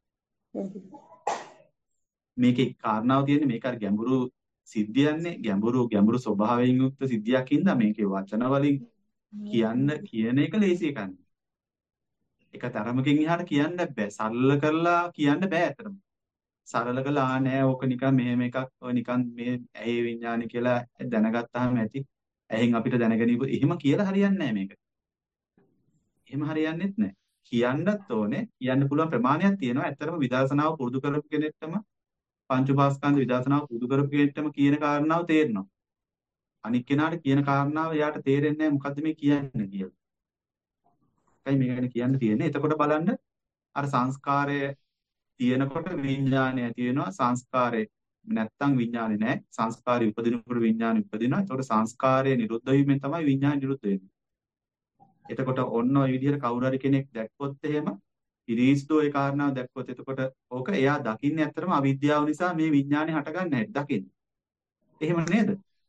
මේකේ කාරණාව තියෙන්නේ මේක අර ගැඹුරු සිද්ධියන්නේ ගැඹුරු ගැඹුරු ස්වභාවයෙන් යුක්ත සිද්ධියක් හින්දා මේකේ වචන වලින් කියන්න කියන එක ලේසි එකක්. එක තරමකින් එහාට කියන්න බෑ. සරල කරලා කියන්න බෑ අතරම. සරල කළා නෑ ඕක නිකන් මෙහෙම එකක් ඔය නිකන් මේ ඇහි විඥානි කියලා දැනගත්තාම ඇති. ඇහෙන් අපිට දැනගනීප එහෙම කියලා හරියන්නේ නෑ මේක. එහෙම හරියන්නේත් නෑ. කියන්නත් ඕනේ. කියන්න පුළුවන් ප්‍රමාණයක් තියෙනවා. ඇත්තටම විදර්ශනාව පුරුදු කරපු කෙනෙක්ටම පංච උපාස්කන්ධ විදර්ශනාව පුරුදු කරපු කෙනෙක්ටම කියන කාරණාව තේරෙනවා. අනික් කෙනාට කියන කාරණාව එයාට තේරෙන්නේ නෑ මොකද්ද මේ කියන්නේ කියලා. ඒකයි මේ ගැන කියන්න තියෙන්නේ. එතකොට බලන්න අර සංස්කාරය තියෙනකොට විඥානය තියෙනවා සංස්කාරය නැත්තම් විඥානේ නැහැ සංස්කාරය උපදිනකොට විඥානය උපදිනවා ඒතකොට සංස්කාරය නිරුද්ධ වීමෙන් තමයි විඥානය නිරුද්ධ වෙන්නේ එතකොට ඔන්න ඔය විදිහට කවුරු හරි කෙනෙක් දැක්කොත් එහෙම ඉරිස්තෝ ඒ කාරණාව දැක්කොත් එතකොට ඕක එයා දකින්නේ ඇත්තටම අවිද්‍යාව නිසා මේ විඥානේ හටගන්නේ නැහැ දකින්නේ එහෙම නේද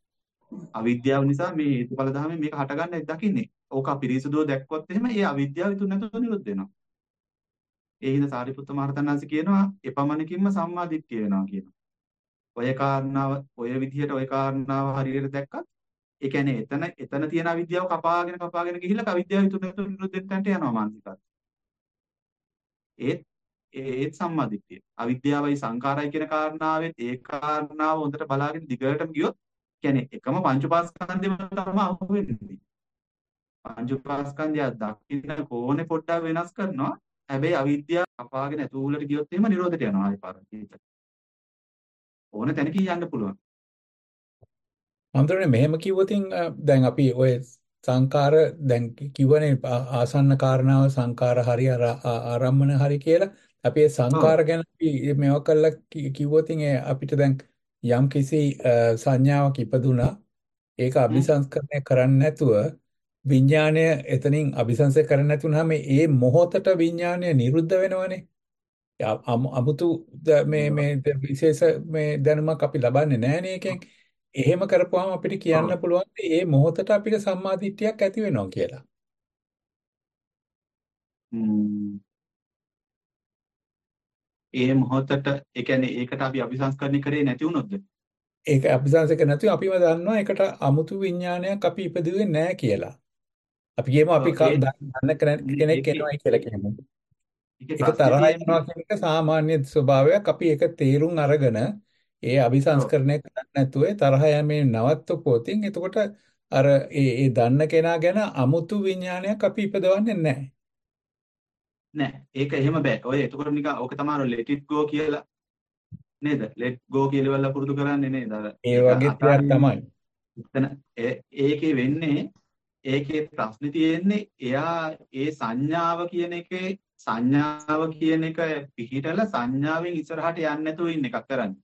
අවිද්‍යාව නිසා මේ හේතුඵල ධර්මයෙන් මේක හටගන්නේ දකින්නේ. ඕක අපිරිසුදුව දැක්කොත් එහෙම ඒ අවිද්‍යාව ඉතුරු නැතුව නිරුද්ධ වෙනවා. ඒ හින්දා සාරිපුත්ත මහ රහතන් වහන්සේ කියනවා එපමණකින්ම සම්මා දිට්ඨිය වෙනවා කියනවා. ඔය කාරණාව ඔය විදිහට ඔය කාරණාව හරියට දැක්කත් ඒ කියන්නේ එතන එතන තියෙන අවිද්‍යාව කපාගෙන කපාගෙන ගිහිල්ලා අවිද්‍යාව ඉතුරු නැතුව නිරුද්ධ වෙන්න තැනට යනවා මානසිකව. ඒත් ඒත් සම්මා දිට්ඨිය. අවිද්‍යාවයි සංඛාරයි කියන කාරණාවෙත් ඒ කාරණාව හොඳට බලාගෙන දිගටම ගියොත් කියන්නේ එකම පංච උපාස්කන්ධෙම තමයි අහුවෙන්නේ. පංච උපාස්කන්ධය දකින්න කෝණේ පොඩ්ඩක් වෙනස් කරනවා. හැබැයි අවිද්‍යාව කපාගෙන ඇතුළට ගියොත් එහෙම නිරෝධයට යනවා ආයෙ පාරට. ඕන තැනකින් යන්න පුළුවන්. අන්තරනේ මෙහෙම කිව්වොතින් දැන් අපි ඔය සංකාර දැන් කිව්වනේ ආසන්න කාරණාව සංකාර හරි ආරම්මන හරි කියලා. අපි ඒ සංකාර ගැන අපි මේවා කළා කිව්වොතින් අපිට දැන් යම් කිසි සංඥාවක් ඉපදුනා ඒක අபிසංස්කරණය කරන්නේ නැතුව විඥාණය එතනින් අபிසංස්කරණය කරන්නේ නැතුනම ඒ මොහොතට විඥාණය නිරුද්ධ වෙනවනේ. අමුතු මේ මේ විශේෂ මේ දැනුමක් අපි ලබන්නේ නැහැ එකෙන්. එහෙම කරපුවාම අපිට කියන්න පුළුවන් මේ මොහොතට අපිට සම්මාදිට්ඨියක් ඇති වෙනවා කියලා. ඒ මොහොතට ඒ කියන්නේ ඒකට අපි අபிසංස්කරණය කරේ නැති වුණොත්ද? ඒක අபிසංස්කරණය නැතුව අපිම දන්නවා ඒකට අමුතු විඥානයක් අපි ඉපදුවේ නැහැ කියලා. අපි කියමු අපි දන්න කෙනෙක් එනවා කියලා කියමු. ඒක තරහ යනවා කියන එක සාමාන්‍ය ස්වභාවයක්. අපි ඒක තේරුම් අරගෙන ඒ අபிසංස්කරණය කරන්නේ නැතුව තරහ යමේ නවත්තපොතින් එතකොට අර ඒ ඒ දන්න කෙනා ගැන අමුතු විඥානයක් අපි ඉපදවන්නේ නැහැ. නෑ ඒක එහෙම බෑ. ඔය එතකොට නිකන් ඕක තමයි let it go කියලා නේද? let go කියලා පුරුදු කරන්නේ නේද? අර ඒ වගේ දෙයක් තමයි. එතන ඒකේ වෙන්නේ ඒකේ ප්‍රශ්නේ තියෙන්නේ එයා ඒ සංඥාව කියන එකේ සංඥාව කියන එක පිළිහිටලා සංඥාවෙන් ඉස්සරහට යන්නේ නැතුව ඉන්න එකක් කරන්නේ.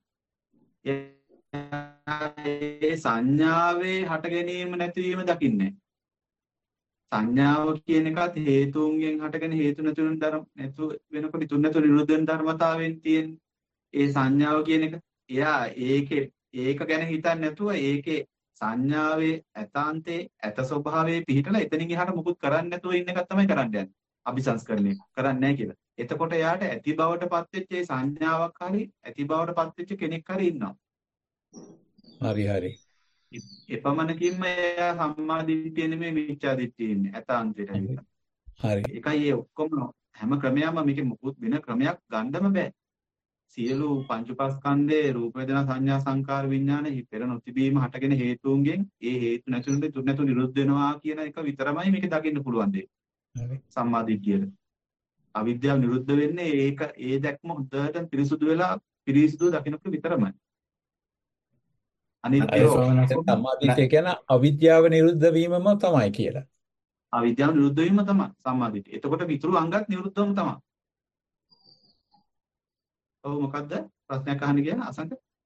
ඒ සංඥාවේ හට ගැනීම නැතිවීම දකින්නේ. සංඥාව කියන එකත් හේතුන්ගෙන් හටගෙන හේතු නැතුන ධර්ම නැතු වෙනකොට තුන් නැතු නිරුද්ධ වෙන ධර්මතාවයෙන් තියෙන ඒ සංඥාව කියන එක එයා ඒකේ ඒක ගැන හිතන්නේ නැතුව ඒකේ සංඥාවේ ඇතාන්තේ ඇත ස්වභාවයේ පිහිටලා එතනින් එහාට මුකුත් කරන්නේ නැතුව ඉන්න එකක් තමයි කරන්න යන්නේ. අபிසංස්කරණය කරන්නේ නැහැ කියලා. එතකොට එයාට ඇති බවට පත් වෙච්ච ඒ සංඥාවක් හරි ඇති බවට පත් වෙච්ච කෙනෙක් හරි ඉන්නවා. හරි හරි. එපමණකින්ම එයා සම්මා දිට්ඨිය නෙමෙයි මිච්ඡා දිට්ඨිය ඉන්නේ. ඇතාන්තයට විතර. හරි. ඒකයි ඒ ඔක්කොම හැම ක්‍රමයක්ම මේකේ මුකුත් වෙන ක්‍රමයක් ගන්නම බෑ. සියලු පංච උපාස්කන්ධේ රූප වේදනා සංඥා සංකාර විඥාන පෙර නොතිබීම හටගෙන හේතුන්ගෙන් ඒ හේතු නැතුණු තුන නැතු නිරුද්ධ වෙනවා කියන එක විතරමයි මේක දකින්න පුළුවන් දෙයක්. සම්මා දිට්ඨියට. අවිද්‍යාව නිරුද්ධ වෙන්නේ ඒක ඒ දැක්ම හොඳට පිරිසුදු වෙලා පිරිසුදු දකින්නක විතරමයි. අනිත් ඒවා සම්මා දිට්ඨිය කියන්නේ අවිද්‍යාව නිරුද්ධ වීමම තමයි කියලා. අවිද්‍යාව නිරුද්ධ වීම තමයි සම්මා දිට්ඨිය. එතකොට විතුරු අංගත් නිරුද්ධවම තමයි. ඔව් මොකද්ද ප්‍රශ්නයක් අහන්න ගියා අසංක?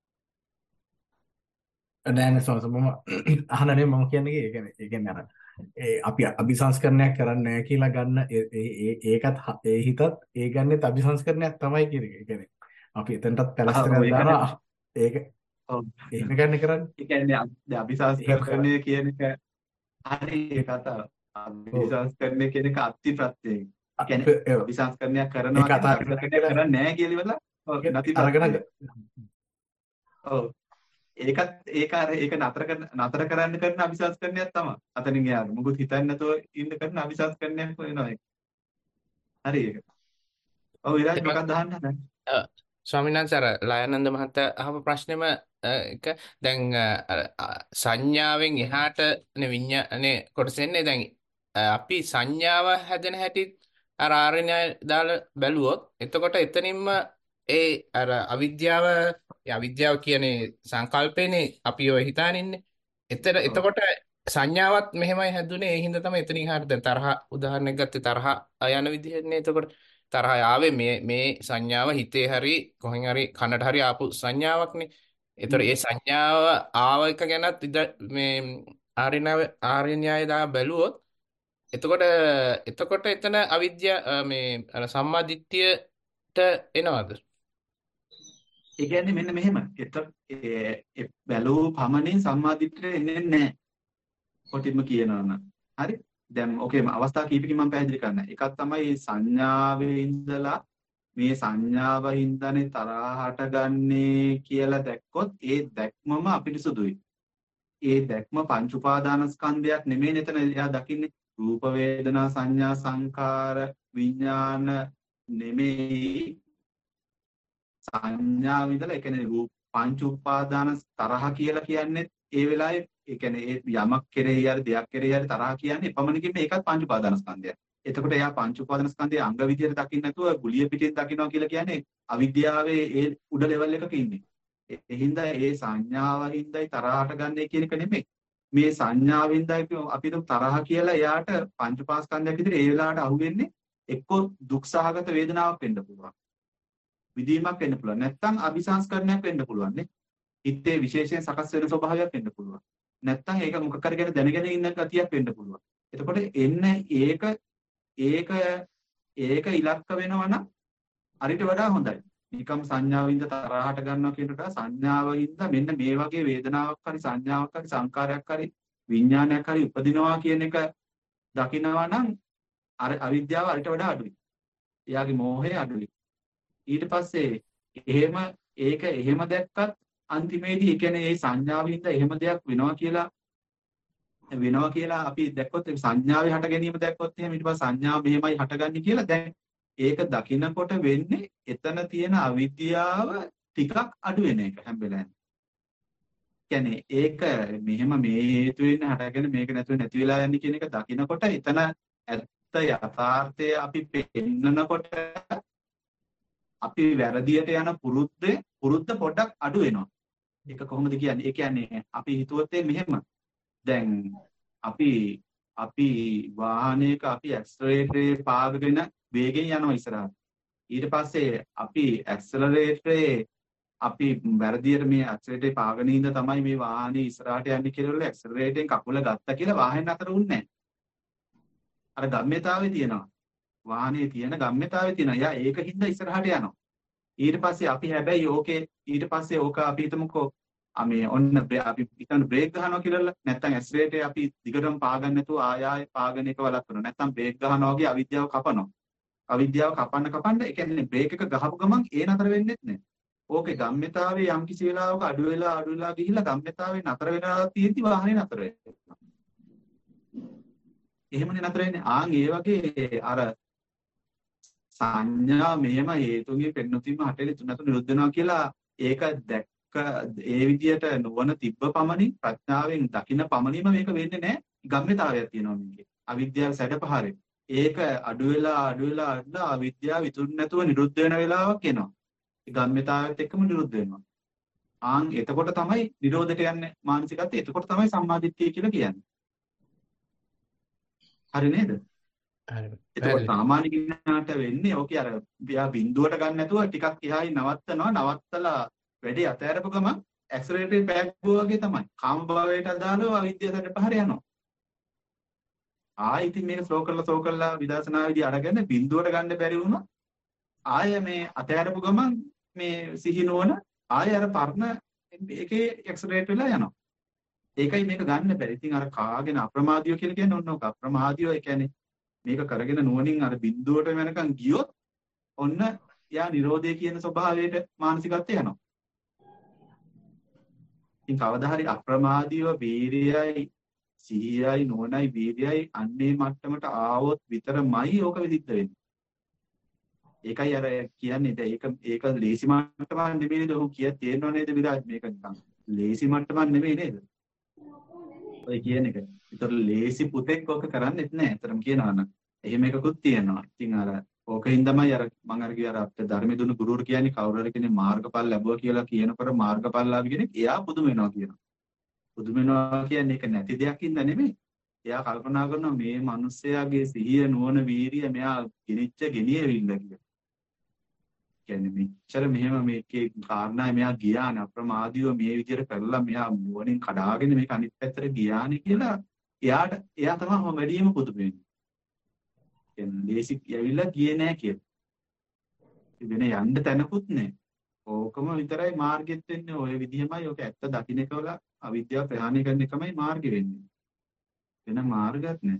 නෑ නෑ සමහර මම අහන්නේ මම කියන්නේ ඒ කියන්නේ ඒ කියන්නේ අර ඒ අපි අபிසංස්කරණයක් කරන්නේ නැහැ කියලා ගන්න ඒකත් ඒ හිතත් ඒ ගන්නෙත් අபிසංස්කරණයක් තමයි කියන එක. ඒ කියන්නේ අපි එතනටත් පැලස්තරයක් දානවා ඒක ඔව් එහෙම ගන්න කරන්නේ. ඒ කියන්නේ අபிසංස්කරණය කියන එක හරි කතාව. අபிසංස්කරණය කියන එක අත්‍ය ප්‍රත්‍යයෙන්. ඒ කියන්නේ අபிසංස්කරණයක් කරනවා කරන්නේ නැහැ කියලා ඉවරලා නැති අරගෙන ඔව් ඒකත් ඒක අර ඒක නතර කරන නතර කරන්න කරන අபிසංස්කරණයක් තමයි. අතනින් එයාට මොකුත් හිතන්නේ නැතුව ඉන්න කරන අபிසංස්කරණයක් වෙනවා ඒක. හරි ඒක. ඔව් ඉතින් මොකක්ද අහන්න දැන්? ස්වාමීන් වහන්සේ අර ලයනන්ද මහත්තයා අහපු ප්‍රශ්නෙම එක දැන් සංඥාවෙන් එහාට නේ විඤ්ඤාණේ කොටස එන්නේ දැන් අපි සංඥාව හැදෙන හැටි අර ආරණ්‍ය දාලා බැලුවොත් එතකොට එතනින්ම ඒ අර අවිද්‍යාව අවිද්‍යාව කියන්නේ සංකල්පේනේ අපි ඔය හිතාන ඉන්නේ. එතන එතකොට සංඥාවත් මෙහෙමයි හැදුනේ. ඒ හින්දා තමයි එතනින් එහාට දැන් තරහ උදාහරණයක් ගත්තේ තරහ යන විදිහනේ. එතකොට තරහ ආවේ මේ මේ සංඥාව හිතේ හරි කොහෙන් හරි කනට හරි ආපු සංඥාවක්නේ. ඒතර ඒ සංඥාව ආව එක ගැනත් මේ ආර්යනාව ආර්යන්‍යය දා බැලුවොත් එතකොට එතකොට එතන අවිද්‍යාව මේ අර සම්මා දිට්ඨියට එනවද? ඒ කියන්නේ මෙන්න මෙහෙම. එත ඒ බැලූ පමණින් සම්මාදිට්ඨිය එන්නේ නැහැ. කොටින්ම කියනවා නම්. හරි? දැන් ඕකේ අවස්ථා කීපකින් මම පැහැදිලි කරන්න. එකක් තමයි සංඥාවේ ඉඳලා මේ සංඥාව හින්දානේ තරහට ගන්නේ කියලා දැක්කොත් ඒ දැක්මම අපිරිසුදුයි. ඒ දැක්ම පංච උපාදානස්කන්ධයක් නෙමෙයි නේතන එයා දකින්නේ. රූප වේදනා සංඥා සංකාර විඥාන නෙමෙයි සංඥාව ඉඳලා ඒ කියන්නේ රූප පංච උපාදාන තරහ කියලා කියන්නේ ඒ වෙලාවේ ඒ කියන්නේ ඒ යමක් කෙරෙහි හරි දෙයක් කෙරෙහි හරි තරහ කියන්නේ එපමණකින් මේකත් පංච උපාදානස්කන්ධයක්. එතකොට එයා පංච උපාදානස්කන්ධයේ අංග විදියට දකින්න නැතුව ගුලිය පිටින් දකින්නවා කියලා කියන්නේ අවිද්‍යාවේ ඒ උඩ ලෙවල් එකක ඉන්නේ. ඒ හින්දා ඒ සංඥාවින්දයි තරහට ගන්න කියන එක නෙමෙයි. මේ සංඥාවින්දයි අපි තරහ කියලා එයාට පංච උපාස්කන්ධයක් විදිහට ඒ වෙලාවට අහුවෙන්නේ එක්කෝ දුක්සහගත වේදනාවක් වෙන්න පුළුවන්. විදීමක් වෙන්න පුළුවන්. නැත්නම් අபிසංස්කරණයක් වෙන්න පුළුවන් නේ. හිතේ විශේෂයෙන් සකස් වෙන ස්වභාවයක් වෙන්න පුළුවන්. නැත්නම් ඒක මොකක් හරි ගැන දැනගෙන ඉන්න ගතියක් වෙන්න පුළුවන්. එතකොට එන්න ඒක ඒක ඒක ඉලක්ක වෙනවා නම් අරිට වඩා හොඳයි. නිකම් සංඥාවින්ද තරහට ගන්නවා කියනට සංඥාවින්ද මෙන්න මේ වගේ වේදනාවක් හරි සංඥාවක් හරි සංකාරයක් හරි විඥානයක් හරි උපදිනවා කියන එක දකිනවා නම් අර අවිද්‍යාව අරිට වඩා අඩුයි. එයාගේ මෝහය අඩුයි. ඊට පස්සේ එහෙම ඒක එහෙම දැක්කත් අන්තිමේදී ඒ කියන්නේ මේ සංඥාවින්ද එහෙම දෙයක් වෙනවා කියලා වෙනවා කියලා අපි දැක්කොත් සංඥාවේ හට ගැනීම දැක්කොත් එහෙම ඊට පස්සේ සංඥාව මෙහෙමයි හටගන්නේ කියලා දැන් ඒක දකින්නකොට වෙන්නේ එතන තියෙන අවිද්‍යාව ටිකක් අඩු වෙන එක හැම වෙලාවෙම. කියන්නේ ඒක මෙහෙම මේ හේතු වෙන්න හටගෙන මේක නැතුව නැති වෙලා යන්නේ කියන එක දකින්නකොට එතන ඇත්ත යථාර්ථය අපි පෙන්නනකොට අපි වැරදියට යන පුරුද්ද පුරුද්ද පොඩ්ඩක් අඩු වෙනවා. ඒක කොහොමද කියන්නේ? ඒ කියන්නේ අපි හිතුවොත් මෙහෙම දැන් අපි අපි වාහනයක අපි ඇක්සලරේටරේ පාගගෙන වේගෙන් යනවා ඉස්සරහට. ඊට පස්සේ අපි ඇක්සලරේටරේ අපි වැරදියට මේ ඇක්සලරේටරේ පාගන ඉඳ තමයි මේ වාහනේ ඉස්සරහට යන්නේ කියලා ඇක්සලරේටරෙන් කකුල ගත්තා කියලා වාහනේ නතර වුන්නේ නැහැ. අර ගම්ම්‍යතාවේ තියෙනවා. වාහනේ තියෙන ගම්ම්‍යතාවේ තියෙනවා. යා ඒක හින්දා ඉස්සරහට යනවා. ඊට පස්සේ අපි හැබැයි ඕකේ ඊට පස්සේ ඕක අපි හිතමුකෝ මේ ඔන්න අපි හිතන බ්‍රේක් ගහනවා කියලා නැත්නම් ඇක්සලරේටරේ අපි දිගටම පාගන්න නැතුව ආය ආය පාගන එක වළක්වනවා. නැත්නම් බ්‍රේක් ගහනවා වගේ අවිද්‍යාව කපනවා. අවිද්‍යාව කපන්න කපන්න ඒ කියන්නේ බ්‍රේක් එක ගහපු ගමන් ඒ නතර වෙන්නේ නැහැ. ඕකේ ගම්ම්‍යතාවේ යම් කිසි වෙලාවක අඩු වෙලා අඩු වෙලා ගිහිල්ලා ගම්ම්‍යතාවේ නතර වෙනවා තියෙද්දි වාහනේ නතර වෙනවා. එහෙමනේ නතර වෙන්නේ. ආන් ඒ වගේ අර සංඥා මෙහෙම හේතුන්ගේ පෙන්නුතින්ම හටෙලි තුනතු නිරුද්ධ වෙනවා කියලා ඒක දැක්ක ඒ විදියට නොවන තිබ්බ පමණින් ප්‍රඥාවෙන් දකින්න පමණින්ම මේක වෙන්නේ නැහැ. ගම්ම්‍යතාවයක් තියෙනවා මේකේ. අවිද්‍යාව සැඩපහරේ. ඒක අඩු වෙලා අඩු වෙලා අඩලා අවිද්‍යාව ඉතුරු නැතුව නිරුද්ධ වෙන වෙලාවක් එනවා. ඒ ගම්ම්‍යතාවයත් එක්කම නිරුද්ධ වෙනවා. ආන් එතකොට තමයි නිරෝධයට යන්නේ මානසිකත්වය. එතකොට තමයි සම්මාදිට්ඨිය කියලා කියන්නේ. හරි නේද? එතකොට සාමාන්‍ය කෙනාට වෙන්නේ ඕකේ අර යා බිඳුවට ගන්න නැතුව ටිකක් එහායි නවත්තනවා. නවත්තලා වැඩි අතෑරපු ගමන් ඇක්සලරේටරේ පෑග්ගුවා වගේ තමයි. කාම භාවයට අදාළව අවිද්‍යාවට පහර යනවා. ආයි ඉතින් මේක ස්ලෝ කරලා ස්ලෝ කරලා විදර්ශනා විදි අරගෙන බිඳුවට ගන්න බැරි වුණා. ආය මේ අතෑරපු ගමන් මේ සිහිනවන ආය අර පර්ණ එකේ ඇක්සලරේට් වෙලා යනවා. ඒකයි මේක ගන්න බැරි. ඉතින් අර කාගෙන අප්‍රමාදියෝ කියලා කියන්නේ ඔන්න ඔක අප්‍රමාදියෝ ඒ කියන්නේ මේක කරගෙන නුවණින් අර බිඳුවට වෙනකන් ගියොත් ඔන්න යා නිරෝධය කියන ස්වභාවයට මානසිකත්වය යනවා. ඉතින් කවදා හරි අප්‍රමාදීව වීරියයි සිහියයි නුවණයි වීරියයි අන්නේ මට්ටමට ආවොත් විතරමයි ඕක විදිහට වෙන්නේ. ඒකයි අර කියන්නේ දැන් ඒක ඒක ලේසි මට්ටමක් නෙමෙයි නේද? ඔහු කිය තේරෙනව නේද විරාජ් මේක නිකන් ලේසි මට්ටමක් නෙමෙයි නේද? ඔය කියන එක. ඒතර ලේසි පුතෙක් ඕක කරන්නේත් නැහැ. ඒතරම් කියනවා නම් එහෙම එකකුත් තියෙනවා. ඉතින් අර ඕකෙන් තමයි අර මම අර කිය අර අපේ ධර්මයේ දුන්න ගුරුවරු කියන්නේ කවුරු හරි කෙනෙක් මාර්ගඵල ලැබුවා කියලා කියනකොට මාර්ගඵල ලාභ කෙනෙක් එයා පුදුම වෙනවා කියනවා. පුදුම වෙනවා කියන්නේ ඒක නැති දෙයක් ඉඳ නෙමෙයි. එයා කල්පනා කරනවා මේ මිනිස්සයාගේ සිහිය නුවණ වීරිය මෙයා ගිනිච්ච ගෙනියෙවිල්ල කියලා. කියන්නේ මෙච්චර මෙහෙම මේකේ කාරණා මෙයා ගියානේ අප්‍රමාදීව මේ විදිහට කරලා මෙයා නුවණින් කඩාගෙන මේක අනිත් පැත්තට ගියානේ කියලා එයාට එයා තමයි වැඩිම පුදුම වෙන්නේ. කියන්නේ ලේසි යවිලා ගියේ නෑ කියලා. වෙන යන්න තැනකුත් නෑ. ඕකම විතරයි මාර්ගෙත් වෙන්නේ. ඔය විදිහමයි ඔක ඇත්ත දකින්න එකවල අවිද්‍යාව ප්‍රහාණය කරන එකමයි මාර්ගෙ වෙන්නේ. වෙන මාර්ගයක් නැහැ.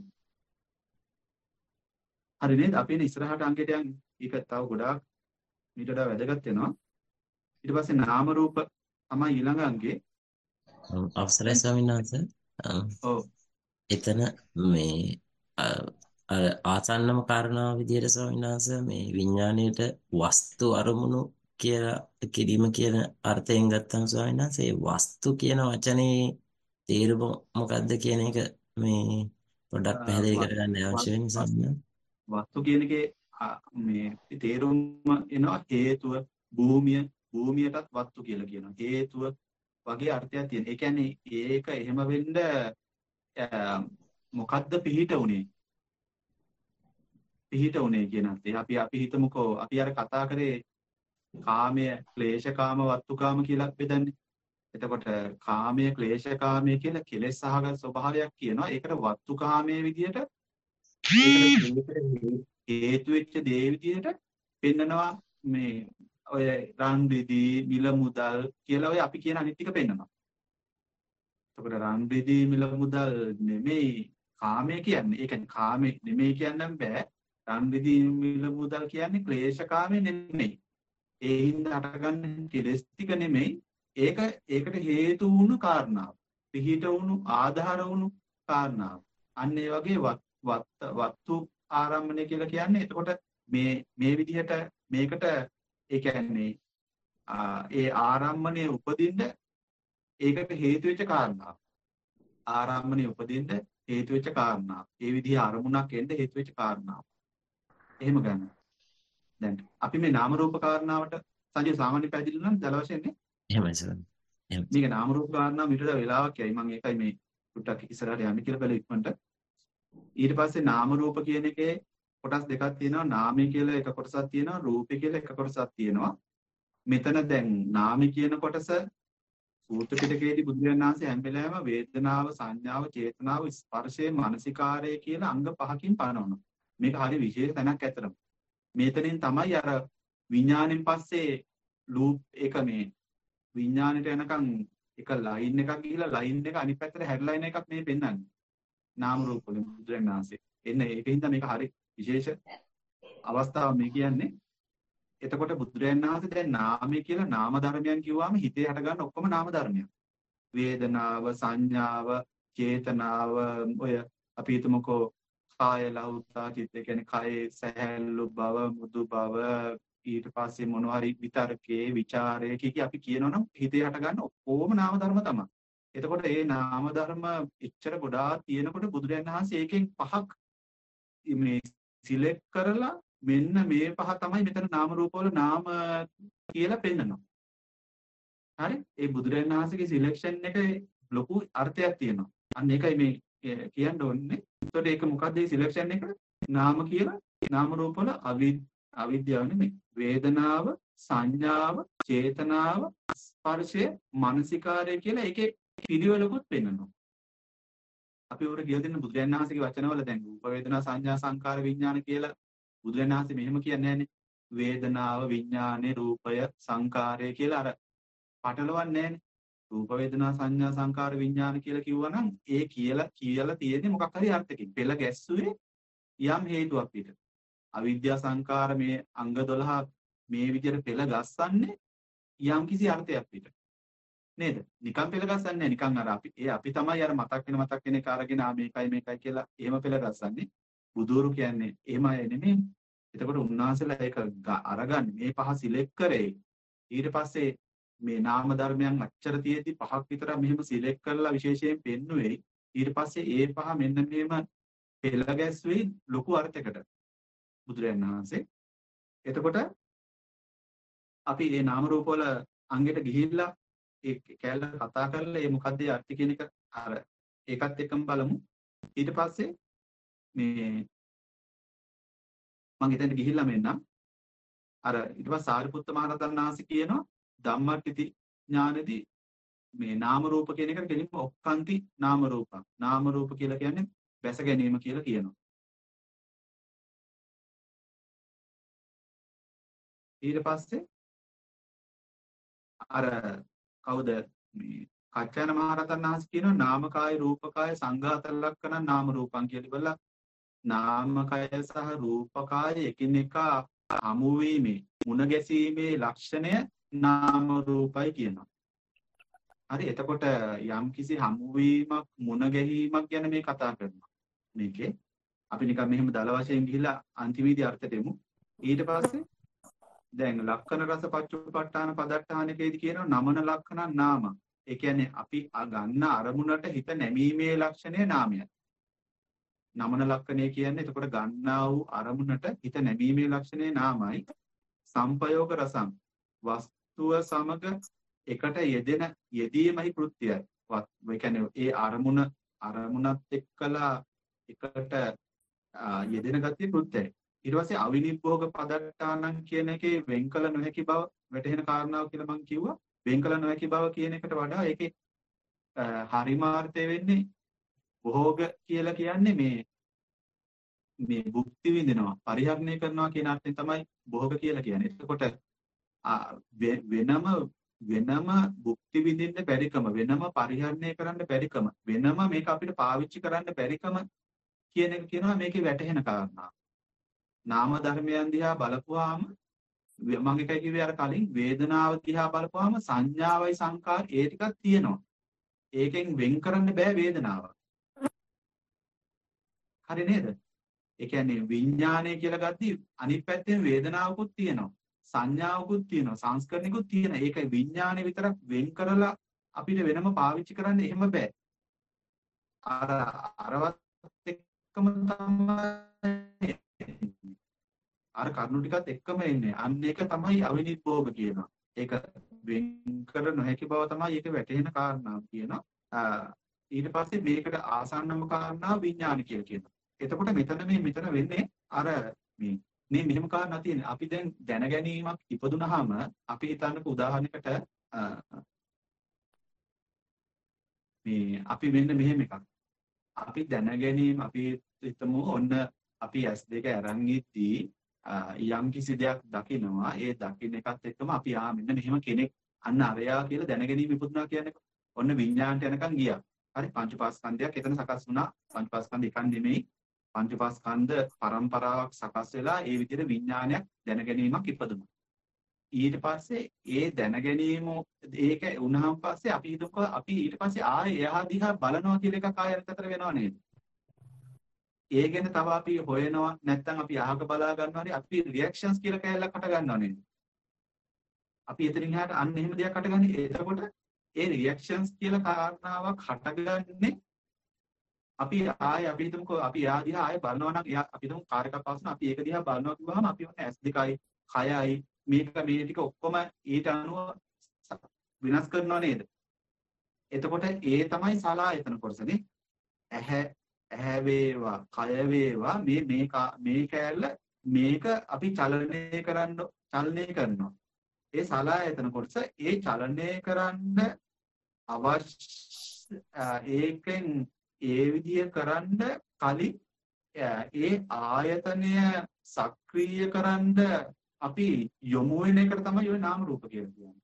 හරි නේද? අපි එන ඉස්සරහට අංගයට යන් ඒක තව ගොඩාක් ඊට වඩා වැදගත් වෙනවා. ඊට පස්සේ නාම රූප තමයි ඊළඟ අංගේ. අම්, අවසරයි දැන් ස්වාමීන් වහන්සේ. අම්, ඔව් එතන මේ අ, අර ආසන්නම කාරණාව විදිහට ස්වාමීන් වහන්සේ මේ විඥාණයට වස්තු අරමුණු කියලා කිරීම කියන අර්ථයෙන් ගත්තම ස්වාමීන් වහන්සේ ඒ වස්තු කියන වචනේ තේරුම මොකක්ද කියන එක මේ පොඩ්ඩක් පැහැදිලි වත්- කරගන්න අවශ්‍ය වත්- වෙන වත්- ස්වාමීන් වස්තු කියන එකේ ආ, මේ තේරුම එනවා හේතුව භූමිය භූමියටත් වස්තු කියලා කියනවා. හේතුව වගේ අර්ථයක් තියෙන. ඒ කියන්නේ ඒක එහෙම වෙන්න ආ, මොකද්ද පිහිට උනේ? පිහිට උනේ කියන අර්ථය. අපි අපි හිතමුකෝ අපි අර කතා කරේ කාමය, ක්ලේශකාම, වස්තුකාම කියලා බෙදන්නේ. එතකොට කාමය, ක්ලේශකාමය කියලා කෙලෙස් සහගත ස්වභාවයක් කියනවා. ඒකට වස්තුකාමයේ විදියට ඒකට හේතු වෙච්ච දේ විදියට පෙන්නනවා මේ ඔය රන් රිදී මිල මුදල් කියලා ඔය අපි කියන අනිත් ටික පෙන්නනවා. එතකොට රන් රිදී මිල මුදල් නෙමෙයි කාමය කියන්නේ. ඒ කියන්නේ කාමේ නෙමෙයි කියන්නම් බෑ. රන් රිදී මිල මුදල් කියන්නේ ක්ලේශකාමේ නෙමෙයි. ඒ හින්දා හටගන්න කෙලෙස් ටික නෙමෙයි. ඒක ඒකට හේතු වුණු කාරණාව. පිහිට වුණු ආධාර වුණු කාරණාව. අන්න ඒ වගේ වත්තු ආරම්භණය කියලා කියන්නේ. එතකොට මේ මේ විදිහට මේකට ඒ කියන්නේ ඒ ආරම්භණය උපදින්න ඒකට හේතු වෙච්ච කාරණාව. ආරම්භණය උපදින්න හේතු වෙච්ච කාරණාව. ඒ විදිහ අරමුණක් එන්න හේතු වෙච්ච කාරණාව. එහෙම ගන්න. දැන් අපි මේ නාම රූප කාරණාවට සංජය සාමාන්‍ය පැහැදිලි නම් දල වශයෙන් නේ. එහෙමයි ස්වාමීන්. එහෙමයි. මේක නාම රූප කාරණා මිටද වෙලාවක් යයි. මම ඒකයි මේ ටුට්ටක් ඉස්සරහට යන්න කියලා බැලුවා ඉක්මනට. ඊට පස්සේ නාම රූප කියන එකේ කොටස් දෙකක් තියෙනවා. නාමය කියලා එක කොටසක් තියෙනවා, රූපය කියලා එක කොටසක් තියෙනවා. මෙතන දැන් නාමය කියන කොටස සූත්‍ර පිටකයේදී බුදුරජාණන් වහන්සේ හැම වෙලාවෙම වේදනාව, සංඥාව, චේතනාව, ස්පර්ශය, මානසිකාරය කියලා අංග පහකින් පනවනවා. මේක හරි විශේෂ තැනක් ඇතරම. මෙතනින් තමයි අර විඥාණයෙන් පස්සේ ලූප් එක මේ විඥාණයට යනකම් එක ලයින් එකක් ගිහිලා ලයින් එක අනිත් පැත්තට හැරිලා එන එකක් මේ පෙන්වන්නේ. නාම රූප වලින් බුදුරජාණන් වහන්සේ. එන්න ඒකින්ද මේක හරි විශේෂ අවස්ථාවක් මේ කියන්නේ. එතකොට බුදුරජාණන් වහන්සේ දැන් නාමය කියලා නාම ධර්මයන් කිව්වම හිතේ හටගන්න ඔක්කොම නාම ධර්මයන්. වේදනාව, සංඥාව, චේතනාව, ඔය අපි හිතමුකෝ කාය ලෞතා චිත්ත කියන්නේ කායේ සහැල්ලු බව, මුදු බව, ඊට පස්සේ මොනවා හරි විතර්කයේ, ਵਿਚාරයේ කිකි අපි කියනවනම් හිතේ හටගන්න ඔක්කොම නාම ධර්ම තමයි. එතකොට මේ නාම ධර්ම එච්චර ගොඩාක් තියෙනකොට බුදුරජාණන් වහන්සේ ඒකෙන් පහක් මේ සිලෙක්ට් කරලා මෙන්න මේ පහ තමයි මෙතන නාම රූපවල නාම කියලා පෙන්නනවා. හරි? ඒ බුදුරජාණන් වහන්සේගේ සිලෙක්ෂන් එක ලොකු අර්ථයක් තියෙනවා. අන්න ඒකයි මේ කියන්න ඕනේ. එතකොට ඒක මොකක්ද මේ සිලෙක්ෂන් එක? නාම කියලා නාම රූපවල අවිද්‍යාව නෙමෙයි. වේදනාව, සංඥාව, චේතනාව, ස්පර්ශය, මානසිකාරය කියලා ඒකේ පිළිවෙලකුත් පෙන්නනවා. අපි උර කියලා දෙන්න බුදුරජාණන් වහන්සේගේ වචනවල දැන් රූප වේදනා සංඥා සංකාර විඥාන කියලා බුදුරජාණන් වහන්සේ මෙහෙම කියන්නේ නැහැනේ. වේදනාව, විඥානේ, රූපය, සංකාරය කියලා අර පටලවන්නේ නැහැනේ. රූප වේදනා සංඥා සංකාර විඥාන කියලා කිව්වනම් ඒ කියලා කියලා තියෙන්නේ මොකක් හරි අර්ථකින්. පෙළ ගැස්සුවේ යම් හේතුවක් පිට. අවිද්‍යා සංකාර මේ අංග දොළහ මේ විදිහට පෙළ ගස්සන්නේ යම් කිසි අර්ථයක් පිට. නේද? නිකන් පෙළ ගස්සන්නේ නැහැ. නිකන් අර අපි ඒ අපි තමයි අර මතක් වෙන මතක් වෙන එක අරගෙන ආ මේකයි මේකයි කියලා එහෙම පෙළ ගස්සන්නේ. බුදුරු කියන්නේ එහෙම අය නෙමෙයි. එතකොට උන්වහන්සේලා ඒක අරගන්නේ මේ පහ සිලෙක්ට් කරේ. ඊට පස්සේ මේ නාම ධර්මයන් අච්චර තියෙද්දි පහක් විතර මෙහෙම සිලෙක්ට් කරලා විශේෂයෙන් පෙන්නුවේ. ඊට පස්සේ ඒ පහ මෙන්න මෙහෙම පෙළ ගැස්සුවේ ලොකු අර්ථයකට බුදුරජාණන් වහන්සේ. එතකොට අපි මේ නාම රූප වල අංගෙට ගිහිල්ලා ඒ කැලල කතා කරලා ඒ මොකද්ද ඒ අර්ථ කියන එක අර ඒකත් එක්කම බලමු. ඊට පස්සේ මේ මම හිතෙන්ද ගිහිල්ලා මෙන්නම්. අර ඊට පස්සේ සාරිපුත්ත මහ රහතන් වහන්සේ කියනවා ධම්මටිති ඥානෙදී මේ නාම රූප කියන එකට කෙලින්ම ඔක්කාන්ති නාම රූපං. නාම රූප කියලා කියන්නේ බැස ගැනීම කියලා කියනවා. ඊට පස්සේ අර කවුද මේ කච්චායන මහරහතන් වහන්සේ කියනවා නාමකාය රූපකාය සංඝාත ලක්ෂණ නාම රූපං කියලා බලලා නාමකය සහ රූපකාය එකිනෙකා හමු වීමේ මුණ ගැසීමේ ලක්ෂණය නාම රූපයි කියනවා. හරි එතකොට යම් කිසි හමු වීමක් මුණ ගැහිීමක් ගැන මේ කතා කරනවා. මේකේ අපි නිකන් මෙහෙම දල වශයෙන් ගිහිලා අන්තිමේදී අර්ථ දෙමු. ඊට පස්සේ දැන් ලක්ෂණ රස පච්චුපට්ඨාන පදට්ඨානකේදී කියනවා නමන ලක්ෂණ නාම. ඒ කියන්නේ අපි ගන්න අරමුණට හිත නැමීමේ ලක්ෂණය නාමයයි. නමන ලක්ෂණය කියන්නේ එතකොට ගන්නා වූ අරමුණට හිත නැමීමේ ලක්ෂණය නාමයි. සංපයෝග රසං වස්තුව සමග එකට යෙදෙන යෙදීමයි කෘත්‍යයයි. ඒ කියන්නේ ඒ අරමුණ අරමුණත් එක්කලා එකට යෙදෙන ගතිය කෘත්‍යයයි. ඊට පස්සේ අවිනිබ්බෝග පදට්ඨානං කියන එකේ වෙන්කල නොහැකි බව වැටහෙන කාරණාව කියලා මම කිව්වා. වෙන්කල නොහැකි බව කියන එකට වඩා ඒකේ හරිමාර්ථය වෙන්නේ භෝග කියලා කියන්නේ මේ මේ භුක්ති විඳිනවා පරිහරණය කරනවා කියන අර්ථයෙන් තමයි භෝග කියලා කියන්නේ. එතකොට වෙනම වෙනම භුක්ති විඳින්න බැරිකම වෙනම පරිහරණය කරන්න බැරිකම වෙනම මේක අපිට පාවිච්චි කරන්න බැරිකම කියන එක කියනවා මේකේ වැටහෙන කාරණා. නාම ධර්මයන් දිහා බලපුවාම මම එකයි කිව්වේ අර කලින් වේදනාව දිහා බලපුවාම සංඥාවයි සංකාර ඒ ටිකක් තියෙනවා. ඒකෙන් වෙන් කරන්න බෑ වේදනාව. හරි නේද? ඒ කියන්නේ විඥානය කියලා ගත්තී අනිත් පැත්තෙන් වේදනාවකුත් තියෙනවා. සංඥාවකුත් තියෙනවා. සංස්කරණිකුත් තියෙනවා. ඒකයි විඥානය විතරක් වෙන් කරලා අපිට වෙනම පාවිච්චි කරන්න එහෙම බෑ. අර අරවත් එක්කම තමයි අර කරුණු ටිකත් එක්කම එන්නේ. අන්න ඒක තමයි අවිනිබ්බෝග කියනවා. ඒක වෙන් කර නොහැකි බව තමයි ඒක වැටහෙන කාරණාව කියනවා. ඊට පස්සේ මේකට ආසන්නම කාරණාව විඥාන කියලා කියනවා. එතකොට මෙතන මේ මෙතන වෙන්නේ අර මේ මේ මෙහෙම කාරණා තියෙන්නේ. අපි දැන් දැන ගැනීමක් ඉපදුනහම අපි හිතන්නකෝ උදාහරණයකට මේ අපි මෙන්න මෙහෙම එකක්. අපි දැන ගැනීම අපි හිතමු ඔන්න අපි ඇස් දෙක අරන් ඉද්දී යම් කිසි දෙයක් දකිනවා. ඒ දකින්න එකත් එක්කම අපි ආ මෙන්න මෙහෙම කෙනෙක් අන්න අරයා කියලා දැන ගැනීම ඉපදුනා කියන්නේ ඔන්න විඥාණයට යනකම් ගියා. හරි පංචපාස්කන්ධයක් එතන සකස් වුණා. පංචපාස්කන්ධ එකක් නෙමෙයි. පංචපාස්කන්ධ පරම්පරාවක් සකස් වෙලා ඒ විදිහට විඥානයක් දැන ගැනීමක් ඉපදුණා. ඊට පස්සේ ඒ දැන ගැනීම ඒක වුණාන් පස්සේ අපි හිතමු අපි ඊට පස්සේ ආයේ එහා දිහා බලනවා කියලා එකක් ආයෙත් අතර වෙනව නේද? ඒ ගැන තව අපි හොයනවා නැත්නම් අපි අහක බලා ගන්නවා හරි අපි රියැක්ෂන්ස් කියලා කැලලක් හට ගන්නව නේද? අපි එතනින් එහාට අන්න එහෙම දෙයක් හටගන්නේ. එතකොට ඒ රියැක්ෂන්ස් කියලා කාරණාවක් හටගන්නේ අපි ආයේ අපි හිතමුකෝ අපි එහා දිහා ආයේ බලනවා නම් අපි හිතමු කාර් එකක් පාස්න අපි ඒක දිහා බලනවා කිව්වහම අපි ඔන්න ඇස් දෙකයි කයයි මේක මේ ටික ඔක්කොම ඊට අනුව විනාශ කරනවා නේද? එතකොට ඒ තමයි සලායතන කොටසනේ. ඇහැ ඇහැ වේවා කය වේවා මේ මේ මේ කැලල මේක අපි චලනය කරන්න චලනය කරනවා. ඒ සලායතන කොටස ඒ චලනය කරන්න අවශ්‍ය ඒකෙන් ඒ විදිය කරන්න කලින් ඒ ආයතනය සක්‍රිය කරන්න අපි යොමු වෙන එකට තමයි ඔය නාම රූප කියලා කියන්නේ.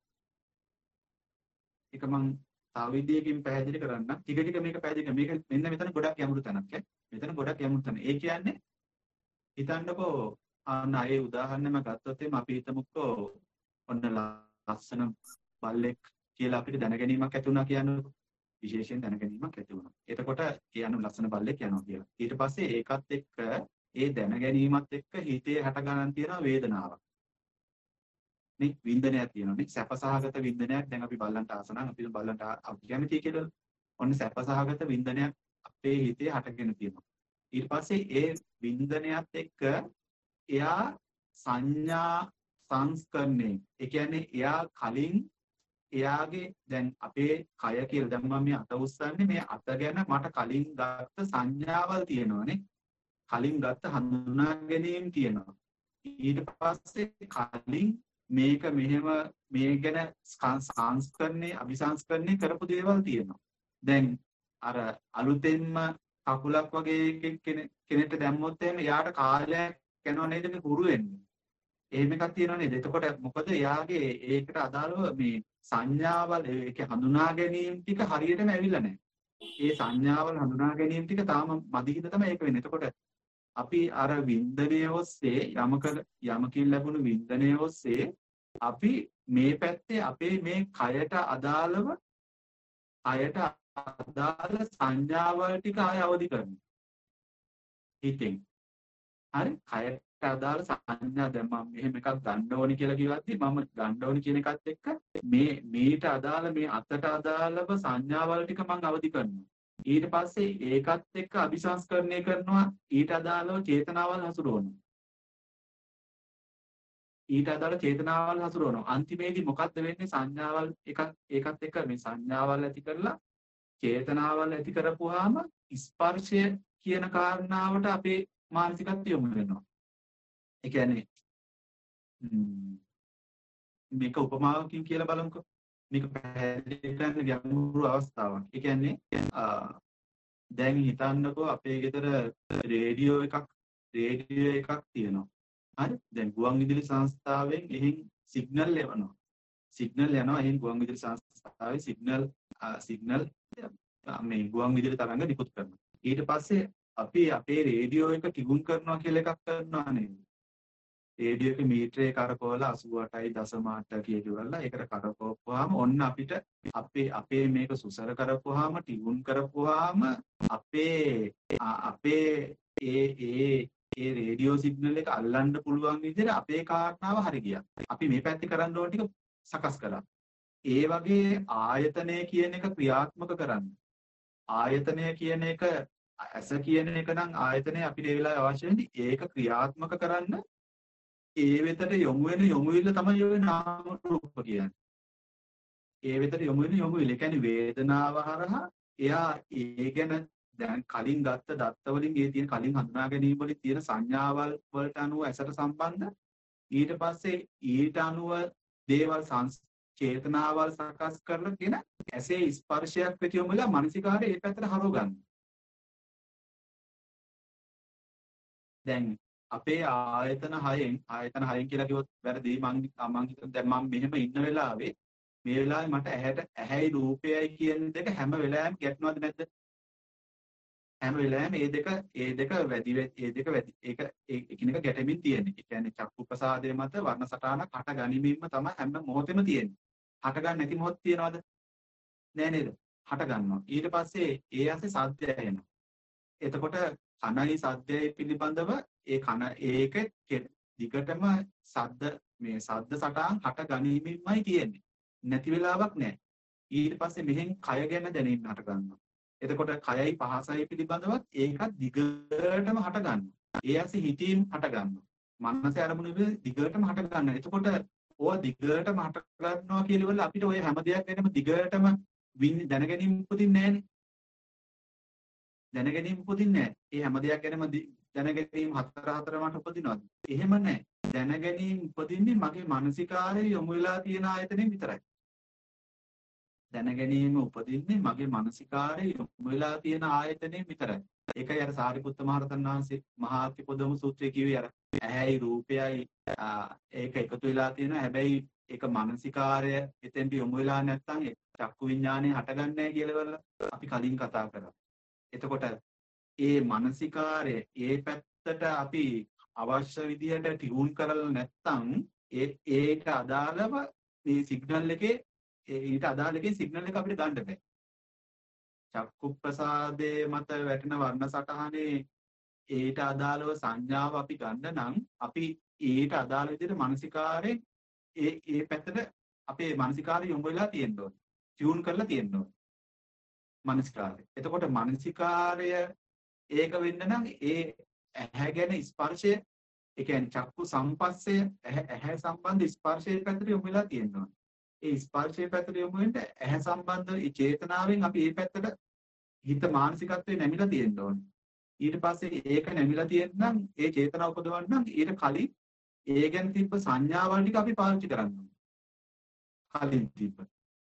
ඒක මම තව විදියකින් පැහැදිලි කරන්න. ටික ටික මේක පැහැදිලි මේක මෙන්න මෙතන ගොඩක් යමුරු තැනක් ඈ. මෙතන ගොඩක් යමුරු තැන. ඒ කියන්නේ හිතන්නකෝ අන්න ඒ උදාහරණෙම ගත්තොත් එimhe අපි හිතමුකෝ ඔන්න ලස්සන බල්ලෙක් කියලා අපිට දැනගැනීමක් ඇති වුණා කියන්නකෝ. විශේෂයෙන් දැනගැනීමක් ඇති වුණා. එතකොට ඒ අනු ලස්සන බල්ලෙක් යනවා කියලා. ඊට පස්සේ ඒකත් එක්ක ඒ දැනගැනීමත් එක්ක හිතේ හට ගන්න තියෙන වේදනාවක්. නේ වින්දනයක් තියෙනවා නේ සැපසහගත වින්දනයක්. දැන් අපි බල්ලන්ට ආස නම් අපි බල්ලන්ට අපි කැමතියි කියලා. ඔන්න සැපසහගත වින්දනයක් අපේ හිතේ හටගෙන තියෙනවා. ඊට පස්සේ ඒ වින්දනයත් එක්ක එයා සංඥා සංස්කරණේ ඒ කියන්නේ එයා කලින් එයාගේ දැන් අපේ කය කියලා දැන් මම මේ අත උස්සන්නේ මේ අත ගැන මට කලින් ගත්ත සංඥාවල් තියෙනවානේ. කලින් ගත්ත හඳුනා ගැනීම තියෙනවා. ඊට පස්සේ කලින් මේක මෙහෙම මේ ගැන සංස්කරණේ අபிසංස්කරණේ කරපු දේවල් තියෙනවා. දැන් අර අලුතෙන්ම කකුලක් වගේ කෙනෙක්ට දැම්මොත් එහෙම එයාට කාලයක් යනවා නේද මේ හුරු වෙන්නේ. එහෙම එකක් තියෙනව නේද? එතකොට මොකද එයාගේ ඒකට අදාළව මේ සංඥාවල් ඒක හඳුනා ගැනීම ටික හරියටම ඇවිල්ලා නැහැ. ඒ සංඥාවල් හඳුනා ගැනීම ටික තාම මදි හින්දා තමයි ඒක වෙන්නේ. එතකොට අපි අර වින්දනය ඔස්සේ යමක යමකින් ලැබුණු වින්දනය ඔස්සේ අපි මේ පැත්තේ අපේ මේ කයට අදාළව කයට අදාළ සංඥාවල් ටික ආය අවදි කරනවා. හිතෙන්. හරි? කයට අදාළ සංඥා දැන් මම මෙහෙම එකක් ගන්න ඕනි කියලා කිව්වද්දි මම ගන්න ඕනි කියන එකත් එක්ක මේ මේට අදාළ මේ අතට අදාළව සංඥාවල් ටික මම අවදි කරනවා. ඊට පස්සේ ඒකත් එක්ක අபிසංස්කරණය කරනවා ඊට අදාළව චේතනාවල් හසුරවනවා. ඊට අදාළ චේතනාවල් හසුරවනවා. අන්තිමේදී මොකද්ද වෙන්නේ? සංඥාවල් එකක් ඒකත් එක්ක මේ සංඥාවල් ඇති කරලා චේතනාවල් ඇති කරපුවාම ස්පර්ශය කියන කාරණාවට අපේ මානසිකත්වය යොමු වෙනවා. ඒ කියන්නේ මේක උපමාවකින් කියලා බලමුකෝ. මේක පැහැදිලි කරන්න ගැඹුරු අවස්ථාවක්. ඒ කියන්නේ දැන් හිතන්නකෝ අපේ ගෙදර රේඩියෝ එකක් රේඩියෝ එකක් තියෙනවා. හරි? දැන් ගුවන් විදුලි සංස්ථාවෙන් එහෙන් සිග්නල් එවනවා. සිග්නල් යනවා එහෙන් ගුවන් විදුලි සංස්ථාවේ සිග්නල් සිග්නල් මේ ගුවන් විදුලි තරංග නිකුත් කරනවා. ඊට පස්සේ අපි අපේ රේඩියෝ එක ටියුන් කරනවා කියලා එකක් කරනවා නේද? රේඩියෝ එක මීටරේ කරකවලා අසූ අටයි දශම අට කියලා ඒකට කරකවපුවාම ඔන්න අපිට අපේ අපේ මේක සුසර කරපුවාම ටියුන් කරපුවාම අපේ අපේ ඒ ඒ ඒ රේඩියෝ සිග්නල් එක අල්ලන්න පුළුවන් විදිහට අපේ කාරණාව හරි ගියා. අපි මේ පැත්තේ කරන්න ඕන ටික සකස් කරා. ඒ වගේ ආයතනය කියන එක ක්‍රියාත්මක කරන්න. ආයතනය කියන එක ඇස කියන එක නම් ආයතනය අපිට ඒ වෙලාවේ අවශ්‍ය වෙන්නේ ඒක ක්‍රියාත්මක කරන්න ඒ වෙතට යොමු වෙන යොමු විල්ල තමයි ඔය නාම රූප කියන්නේ. ඒ වෙතට යොමු වෙන යොමු විල්ල. ඒ කියන්නේ වේදනාව හරහා එයා ඒ ගැන දැන් කලින් ගත්ත දත්ත වලින් ඒ තියෙන කලින් හඳුනා ගැනීම වලින් තියෙන සංඥාවල් වලට අනුව ඇසට සම්බන්ධ ඊට පස්සේ ඊට අනුව දේවල් චේතනාවල් සකස් කරගෙන ඇසේ ස්පර්ශයක් වෙති යොමුලා මානසිකාරය ඒ පැත්තට හරව ගන්න. දැන් අපේ ආයතන හයෙන් ආයතන හයෙන් කියලා කිව්වොත් වැරදි මං මං හිතන දැන් මම මෙහෙම ඉන්න වෙලාවේ මේ වෙලාවේ මට ඇහැට ඇහැයි රූපයයි කියන දෙක හැම වෙලාවෙම ගැටෙනවද නැද්ද? හැම වෙලාවෙම මේ දෙක ඒ දෙක වැඩි ඒ දෙක වැඩි ඒක එකිනෙක ගැටෙමින් තියෙන්නේ. ඒ කියන්නේ චක්කු ප්‍රසාදයේ මත වර්ණ සටහනක් හට ගනිමින්ම තමයි හැම මොහොතෙම තියෙන්නේ. හට ගන්න නැති මොහොත් තියනවද? නෑ නේද? හට ගන්නවා. ඊට පස්සේ ඒ ඇසේ සද්දය එනවා. එතකොට කනයි සද්දයයි පිළිබඳව ඒ කන ඒක දිගටම සද්ද මේ සද්ද සටහන් හට ගනිමින්මයි තියෙන්නේ. නැති වෙලාවක් නෑ. ඊට පස්සේ මෙහෙන් කය ගැන දැනෙන්න හට ගන්නවා. එතකොට කයයි පහසයි පිළිබඳවත් ඒකත් දිගටම හට ගන්නවා. ඒ ඇසේ හිතීම් හට ගන්නවා. මනසේ අරමුණු දිගටම හට ගන්නවා. එතකොට ඕවා දිගටම හට ගන්නවා කියලවල අපිට ඔය හැම දෙයක් ගැනම දිගටම දැනගැනීම උපදින්නේ නැහනේ. දැනගැනීම උපදින්නේ නැහැ. ඒ හැම දෙයක් ගැනම දැනගැනීම හතර හතරමට උපදිනවද? එහෙම නැහැ. දැනගැනීම උපදින්නේ මගේ මානසිකාරයේ යොමු වෙලා තියෙන ආයතනෙ විතරයි. දැනගැනීම උපදින්නේ මගේ මානසිකාරයේ යොමු වෙලා තියෙන ආයතනෙ විතරයි. ඒකයි අර සාරිපුත්ත මහ රහතන් වහන්සේ මහා අතිපොදම සූත්‍රයේ කිව්වේ අර ඇහැයි රූපයයි ඒක එකතු වෙලා තියෙනවා. හැබැයි ඒක මානසිකාරය එතෙන්ට යොමු වෙලා නැත්නම් චක්කු විඥානේ හටගන්නේ නැහැ කියලා අපි කලින් කතා කරා. එතකොට ඒ මානසිකාරය ඒ පැත්තට අපි අවශ්‍ය විදිහට ටියුන් කරලා නැත්නම් ඒ ඒට අදාළව මේ සිග්නල් එකේ ඊට අදාළ එකේ සිග්නල් එක අපිට ගන්න බෑ. චක්කු ප්‍රසාදයේ මත වැටෙන වර්ණ සටහනේ ඊට අදාළව සංඥාව අපි ගන්න නම් අපි ඊට අදාළ විදිහට මානසිකාරේ ඒ ඒ පැත්තට අපේ මානසිකාරය යොමු වෙලා තියෙන්න ඕනේ. ටියුන් කරලා තියෙන්න ඕනේ. මානසිකාරය. එතකොට මානසිකාරය ඒක වෙන්න නම් ඒ ඇහැ ගැන ස්පර්ශය ඒ කියන්නේ චක්කු සම්පස්සය ඇහැ සම්බන්ධ ස්පර්ශයේ පැත්තට යොමු වෙලා තියෙනවා. ඒ ස්පර්ශයේ පැත්තට යොමු වෙන්න ඇහැ සම්බන්ධ ඒ චේතනාවෙන් අපි ඒ පැත්තට හිත මානසිකත්වයේ නැමිලා තියෙන්න ඕනේ. ඊට පස්සේ ඒක නැමිලා තියෙන්න නම් ඒ චේතනාව උපදවන්න නම් ඊට කලින් ඒ ගැන තිබ්බ සංඥාවල් ටික අපි පාවිච්චි කරන්න ඕනේ. කලින් තිබ්බ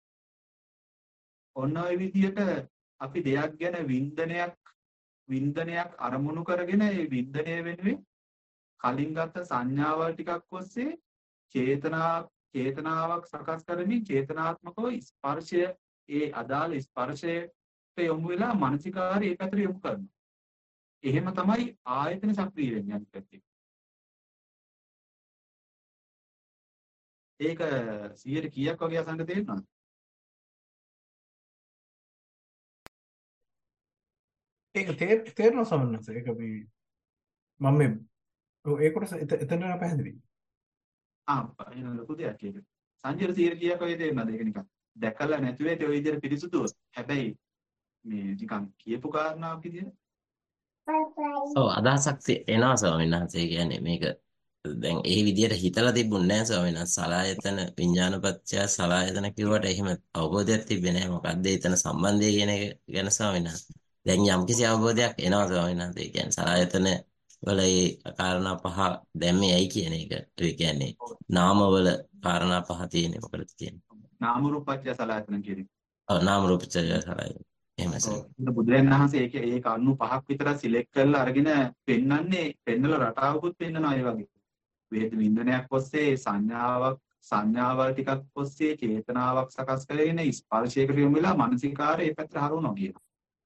ඔන්න ඔය විදිහට අපි දෙයක් ගැන වින්දනයක් වින්දනයක් අරමුණු කරගෙන ඒ වින්දනය වෙනුවෙන් කලින් ගත්ත සංඥාවල් ටිකක් ඔස්සේ චේතනා චේතනාවක් සකස් කරමින් චේතනාත්මකව ස්පර්ශය ඒ අදාළ ස්පර්ශයට යොමු වෙලා මානසිකාරය ඒ පැත්තට යොමු කරනවා. එහෙම තමයි ආයතන සක්‍රිය වෙන්නේ අනිත් පැත්තේ. ඒක සියයට කීයක් වගේ අසන්න තේරෙනවද? ඒක තේර- තේරෙනවා සමන්නස. ඒක මේ මම මේ ඔව් ඒ කොටස එත- එතන නම් පැහැදිලි. ආ එහෙනම් ලොකු දෙයක් ඒක. සංජීව සියයට කීයක් වගේ තේරෙනවද? ඒක නිකන් දැකලා නැතුව ඒ විදිහට පිරිසුදුව. හැබැයි මේ නිකන් කියපු කාරණාවක් විදිහට ඔව් අදහසක් ති- එනවා ස්වාමීන් වහන්සේ. කියන්නේ මේක දැන් ඒ විදිහට හිතලා තිබුණේ නැහැ ස්වාමීන් වහන්සේ. සලායතන විඥානපත්‍ය සලායතන කිව්වට එහෙම අවබෝධයක් තිබෙන්නේ නැහැ. මොකක්ද එතන සම්බන්ධය කියන එක ගැන ස්වාමීන් වහන්සේ. දැන් යම්කිසි අවබෝධයක් එනවා ස්වාමීන් වහන්සේ. ඒ කියන්නේ සලායතන වල ඒ කාරණා පහ දැම්මේ ඇයි කියන එක. ඒ කියන්නේ නාම වල කාරණා පහ තියෙන්නේ මොකද කියන්නේ. නාම රූපච්ඡ සලආයතන කියන්නේ. ඔව් නාම රූප චර්ය සලායතන. එහෙමයි ඔව්. ස්වාමීන් ඒක බුදුරජාණන් වහන්සේ ඒක ඒ කරුණු පහක් විතර සිලෙක්ට් කරලා අරගෙන පෙන්වන්නේ පෙන්නලා රටාවකුත් පෙන්නනවා ඒ වගේ. වේද වින්දනයක් ඔස්සේ සංඥාවක් සංඥාවල් ටිකක් ඔස්සේ චේතනාවක් සකස් කරගෙන ස්පර්ශයකට යොමු වෙලා මානසිකාරය ඒ පැත්තට හරවනවා කියනවා.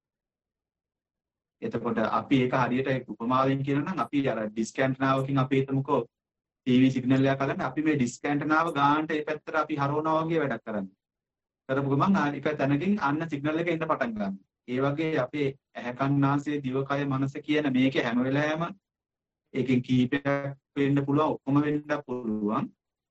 එතකොට අපි ඒක හරියට උපමාවෙන් කියනවා නම් අපි අර ඩිස්ක් ඇන්ටනාවකින් අපි හිතමුකෝ ටීවී සිග්නල් එකක් අල්ලන්න අපි මේ ඩිස්ක් ඇන්ටනාව ගානට ඒ පැත්තට අපි හරවනවා වගේ වැඩක් කරන්නේ. කරපු ගමන් ආ එක තැනකින් අන්න සිග්නල් එක එන්න පටන් ගන්නවා. ඒ වගේ අපේ ඇහැ කන් නාසය දිවකය මනස කියන මේකේ හැම වෙලාවෙම ඒකෙන් කීපයක් වෙන්න පුළුවන් ඔක්කොම වෙන්න පුළුවන්.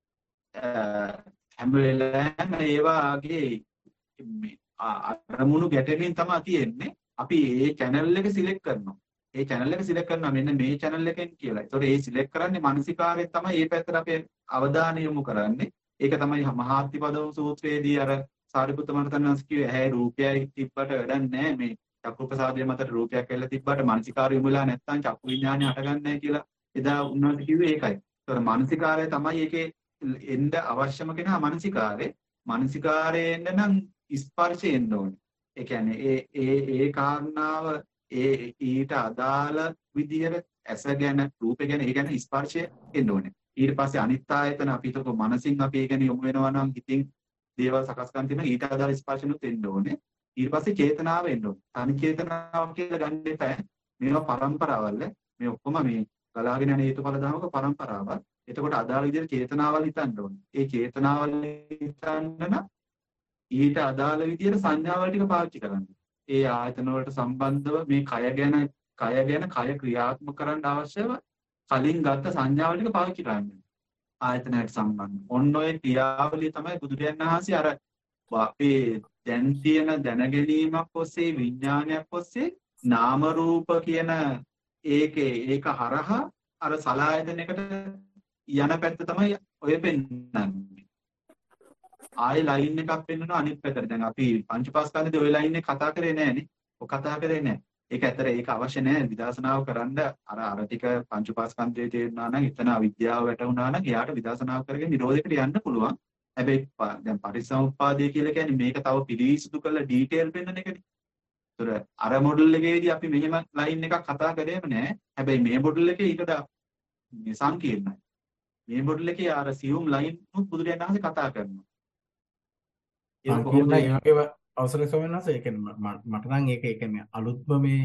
හැම වෙලාවෙම ඒවාගේ මේ අරමුණු ගැටෙමින් තමයි තියෙන්නේ. අපි ඒ channel එක සිලෙක්ට් කරනවා. ඒ channel එක සිලෙක්ට් කරනවා මෙන්න මේ channel එකෙන් කියලා. ඒතකොට ඒ සිලෙක්ට් කරන්නේ මානසිකාරයෙන් තමයි මේ පැත්තට අපේ අවධානය යොමු කරන්නේ. ඒක තමයි මහාත්තිපදව සූත්‍රයේදී අර සාරිපුත්ත මහරහතන් කිව්වේ ඇහැ රූපයයි තිබ්බට වැඩක් නැහැ මේ චක්කු ප්‍රසාදයේ මතට රූපයක් ඇවිල්ලා තිබ්බට මානසිකාරය යොමු වෙලා නැත්නම් චක්කු විඥානය හටගන්නේ නැහැ කියලා එදා උන්වහන්සේ කිව්වේ ඒකයි. ඒතකොට මානසිකාරය තමයි ඒකේ එන්න අවශ්‍යම කෙනා මානසිකාරේ. මානසිකාරේ එන්න නම් ස්පර්ශය එන්න ඕනේ. ඒ කියන්නේ ඒ ඒ ඒ කාරණාව ඒ ඊට අදාළ විදිහට ඇස ගැන රූප ගැන ඒ ගැන ස්පර්ශය එන්න ඕනේ. ඊට පස්සේ අනිත් ආයතන අපි හිතකො මනසින් අපි ඒ ගැන යොමු වෙනවා නම් හිතින් දේවල් සකස් කරන් තියෙනවා ඊට අදාළ ස්පර්ශනුත් එන්න ඕනේ. ඊට පස්සේ චේතනාව එන්න ඕනේ. තනි චේතනාව කියලා ගන්න එපා. මේවා පරම්පරාවල් මේ ඔක්කොම මේ ගලාගෙන යන හේතුඵල ධර්මක පරම්පරාවක්. එතකොට අදාළ විදිහට චේතනාවල් හිතන්න ඕනේ. ඒ චේතනාවල් හිතන්න නම් ඊට අදාළ විදිහට සංඥාවල් ටික පාවිච්චි කරන්න. ඒ ආයතන වලට සම්බන්ධව මේ කය ගැන කය ගැන කය ක්‍රියාත්මක කරන්න අවශ්‍යව කලින් ගත්ත සංඥාවල් ටික පාවිච්චි කරන්න. ආයතනයට සම්බන්ධ. ඔන්න ඔය ක්‍රියාවලිය තමයි බුදුරජාණන් වහන්සේ අර අපේ දැන් තියෙන දැනගැනීමක් ඔස්සේ විඥානයක් ඔස්සේ නාම රූප කියන ඒකේ ඒක හරහා අර සලආයතනයකට යන පැත්ත තමයි ඔය පෙන්නන්නේ. ආයේ ලයින් එකක් පෙන්නනවා අනිත් පැත්තට. දැන් අපි පංචපාස්කන්ධයේ ඔය ලයින් එක කතා කරේ නෑනේ. ඔය කතා කරේ නෑ. ඒක ඇත්තට ඒක අවශ්‍ය නෑ විදර්ශනාව කරන්න. අර අර ටික පංචපාස්කන්ධයේ තේරුණා නම් එතන අවිද්‍යාව වැටුණා නම් එයාට විදර්ශනාව කරගෙන නිරෝධයකට යන්න පුළුවන්. හැබැයි දැන් පරිසම්පාදය කියලා කියන්නේ මේක තව පිළිසිදු කරලා ඩීටේල් පෙන්නන එකනේ. ඒතර අර මොඩල් එකේදී අපි මෙහෙම ලයින් එකක් කතා කරේම නෑ. හැබැයි මේ මොඩල් එකේ ඊට සංකීර්ණයි. මේ මොඩල් එකේ අර සියුම් ලයින් උත් බුදුරජාණන් වහන්සේ කතා කරනවා. ඒක කොහොමද සංකීර්ණ ඒ වගේ අවසරයි ස්වාමීන් වහන්සේ. ඒ කියන්නේ ම- මට නම් ඒක ඒ කියන්නේ අලුත්ම මේ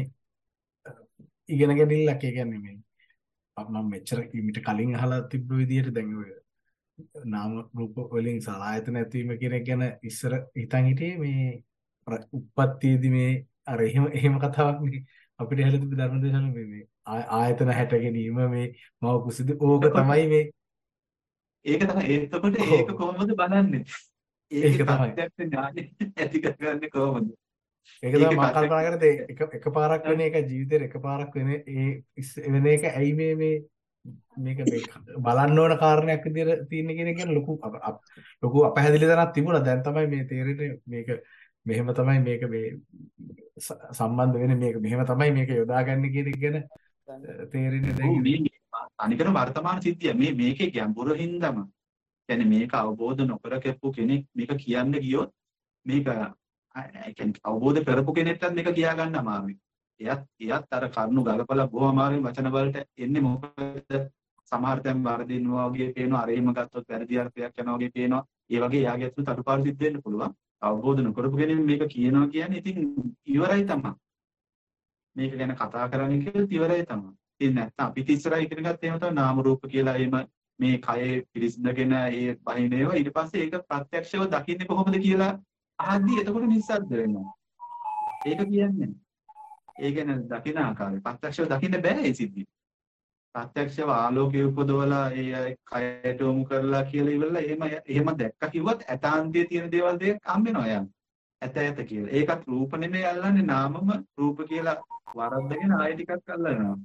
ඉගෙන ගැනීමක්. ඒ කියන්නේ මේ මම මෙච්චර ඊට කලින් අහලා තිබ්බ විදිහට දැන් ඔය නාම රූප වලින් සලආයතන ඇතිවීම කියන එක ගැන ඉස්සර හිතන් හිටියේ මේ අර උප්පත්තියේදී මේ අර එහෙම එහෙම කතාවක් නේ අපිට හැලෙ තිබ්බ ධර්මදේශන මේ මේ ආය- ආයතන හැට ගැනීම මේ මව කුසිද ඕක තමයි මේ ඒක තමයි එතකොට ඔව්. ඒක කොහොමද බලන්නේ? ඒක ඒකේ තමයි. ප්‍රත්‍යක්ෂ ඥානෙ ඇති කරගන්නේ කොහොමද? ඒක තමයි ඒකේ මම කල්පනා ප්‍රත්‍යක්ෂ කරේ එක එකපාරක් වෙන එක ජීවිතේට එකපාරක් වෙන ඒ ඉස්ස- වෙන එක ඇයි මේ මේ මේක මේ බලන්න ඕන කාරණයක් විදියට තියෙන කියන එක ගැන ලොකු අප- අප- ලොකු අපහැදිලි තැනක් තිබුණා. දැන් තමයි මේ තේරෙන්නේ මේක මෙහෙම තමයි මේක මේ ස- සම්බන්ධ වෙන්නේ මේක මෙහෙම තමයි මේක යොදාගන්නේ කියන එක ගැන අ, තේරෙන්නේ ඔව් දැන්. මේ අනිකර වර්තමාන සිද්ධිය මේ මේකේ ගැඹුර හින්දාම කියන්නේ මේක අවබෝධ නොකර කෙපු කෙනෙක් මේක කියන්න ගියොත් මේක ඒ කියන්නේ අවබෝධ කරපු කෙනෙක්ටත් මේක කියා ගන්න අමාරුයි. එයත් එයත් අර කරුණු ගලපලා බොහොම අමාරුයි වචන වලට එන්නේ මොකද සමහර තැන් වර්ධිනවා වගේ පේනවා. අර එහෙම ගත්තොත් වැරදි අර්ථයක් යනවා වගේ පේනවා. ඒ වගේ යාගේ ඇතුළත අඩුපාඩු සිද්ධ වෙන්න පුළුවන්. අවබෝධ නොකරපු කෙනෙක් මේක කියනවා කියන්නේ ඉතින් ඉවරයි තමයි. මේක ගැන කතා කරන්නේ කියලා ඉවරයි තමයි. ඉතින් නැත්තම් අපිට ඉස්සරහ ඉගෙන ගත්ත එහෙම තමයි නාම රූප කියලා එහෙම මේ කයේ පිරිසිදුගෙන ඒ බහිනේව ඊට පස්සේ ඒක ප්‍රත්‍යක්ෂව දකින්නේ කොහොමද කියලා ආදී එතකොට නිස්සද්ද වෙනවා. ඒක කියන්නේ. ඒ ගැන දකින ආකාරය ප්‍රත්‍යක්ෂව දකින්න බෑ ඒ සිද්ධිය. ප්‍රත්‍යක්ෂව ආලෝකය උපදවලා ඒ කයට යොමු කරලා කියලා ඉවරලා එහෙම එහෙම දැක්ක කිව්වත් ඇතාන්තයේ තියෙන දේවල් දෙක හම්බ වෙනවා යන්න. ඇත ඇත කියලා. ඒකත් රූප නෙමෙයි අල්ලන්නේ නාමම රූප කියලා වරද්දගෙන ආයෙ ටිකක් අල්ලනවා.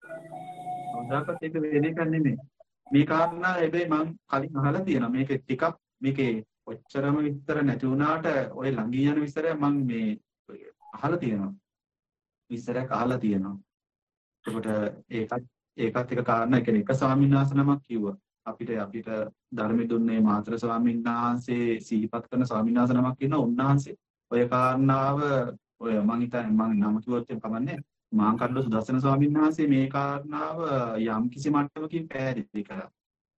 හොඳට ඒක වෙලෙක නෙමෙයි. මේ කාරණා හැබැයි මම කලින් අහලා තියෙනවා. මේක ටිකක් මේකේ ඔච්චරම විස්තර නැති වුණාට ඔය ළඟින් යන විස්තරය මම මේ අහලා තියෙනවා. විස්තරයක් අහලා තියෙනවා. ඒකට ඒකත් ඒකත් එක කාරණා. ඒ කියන්නේ එක ස්වාමීන් වහන්සේ නමක් කිව්වා. අපිට අපිට ධර්ම දුන්නේ මාතර ස්වාමීන් වහන්සේ සිහිපත් කරන ස්වාමීන් වහන්සේ නමක් ඉන්නවා. උන්වහන්සේ ඔය කාරණාව ඔය මම හිතන්නේ මම නම කිව්වොත් එම් කමන්නේ. මාංකඩ්ඩ සුදස්සන ස්වාමීන් වහන්සේ මේ කාරණාව යම් කිසි මට්ටමකින් පැහැදිලි කරා.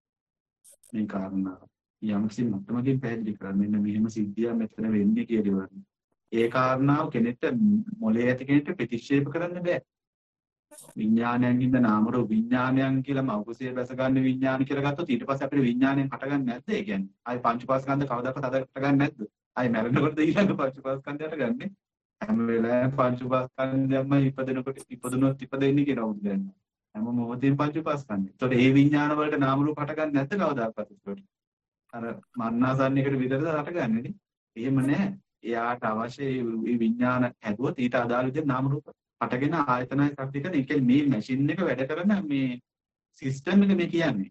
මේ කාරණාව යම් කිසි මට්ටමකින් පැහැදිලි කරා. මෙන්න මෙහෙම සිද්ධියක් මෙතන වෙන්නේ කියලා. ඒ කාරණාව කෙනෙක්ට මොලේ ඇති කෙනෙක්ට ප්‍රතික්ෂේප කරන්න බෑ. විඥානයෙන් ඉඳ නාම රූප විඥානයන් කියලා මෞකසේ බැස ගන්න විඥාන කියලා ගත්තොත් ඊට පස්සේ අපිට විඥානයෙන් හටගන්නේ නැද්ද? ඒ කියන්නේ ආයි පංචපාස්කන්ධ කවදාකවත් හටගන්නේ නැද්ද? ආයි මැරෙනකොට ඊළඟ පංචපාස්කන්ධයට ගන්නෙ. හැම වෙලාවෙම පංචපාස්කන්ධයක්ම ඉපදෙනකොට ඉපදුනොත් ඉපදෙන්නේ කියලා උදේ ගන්න. හැම මොහොතේම පංචපාස්කන්ධය. ඒතකොට ඒ විඥාන වලට නාම රූප හටගන්නේ නැද්ද කවදාකවත්? ඒකට අර මන්නාසන්නයකට විතරද හටගන්නේ නේ? එහෙම නැහැ. එයාට අවශ්‍ය මේ විඥාන හැදුවොත් ඊට අදාළ විදිහට නාම රූප හටගෙන ආයතනයි සක්ති කරන. ඒ කියන්නේ මේ මැෂින් එක වැඩ කරන මේ සිස්ටම් එක මේ කියන්නේ.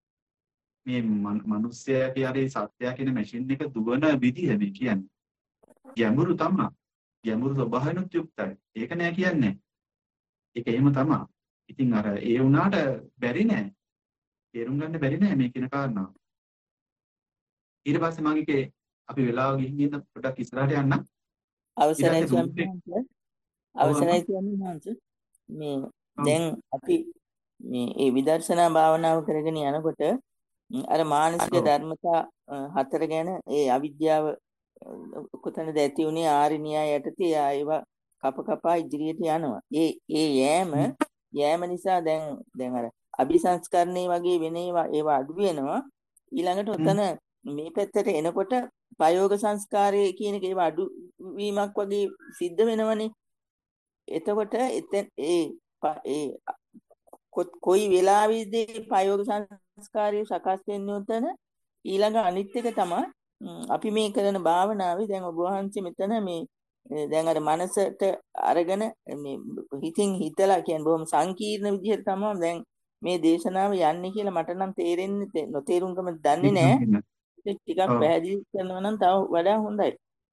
මේ මිනිස්සයා කියන්නේ සත්‍යය කියන මැෂින් එක දුවන විදිහ මේ කියන්නේ. ගැඹුරු තමයි. ගැඹුරු ස්වභාවයෙන්ුත් යුක්තයි. ඒක නෑ කියන්නේ. ඒක එහෙම තමයි. ඉතින් අර ඒ වුණාට බැරි නෑ. තේරුම් ගන්න බැරි නෑ මේ කියන කාරණාව. ඊට පස්සේ මම එකේ අපි වෙලාව ගිහින් ඉන්න පොඩක් ඉස්සරහට යන්න. අවසරයි ස්වාමීන් අවසරයි ස්වාමීන් වහන්සේ. මේ දැන් අපි මේ ඒ විදර්ශනා භාවනාව කරගෙන යනකොට අර මානසික ධර්මතා හතර ගැන ඒ අවිද්‍යාව කොතනද ඇති උනේ ආරිනියා යටතේ ඒවා කප කපා ඉදිරියට යනවා. ඒ ඒ යෑම යෑම නිසා දැන් දැන් අර අபிසංස්කරණේ වගේ වෙන ඒවා ඒවා අඩු වෙනවා. ඊළඟට උතන මේ පැත්තට එනකොට ප්‍රයෝග සංස්කාරය කියන එක ඒවා අඩු වීමක් වගේ සිද්ධ වෙනවනේ. එතකොට එතෙන් ඒ ඒ කොයි වෙලාවෙද ප්‍රයෝග සංස්කාරය සකස් වෙන්නේ උතන. ඊළඟ අනිත් එක තමයි අපි මේ කරන භාවනාවේ දැන් ඔබ වහන්සේ මෙතන මේ දැන් අර මනසට අරගෙන මේ හිතින් හිතලා කියන්නේ බොහොම සංකීර්ණ විදිහට තමයි දැන් මේ දේශනාව යන්නේ කියලා මට නම් තේරෙන්නේ නොතේරුම්කම දන්නේ නැහැ. ටිකක් පැහැදිලි කරනවා නම් තව වඩා හොඳයි.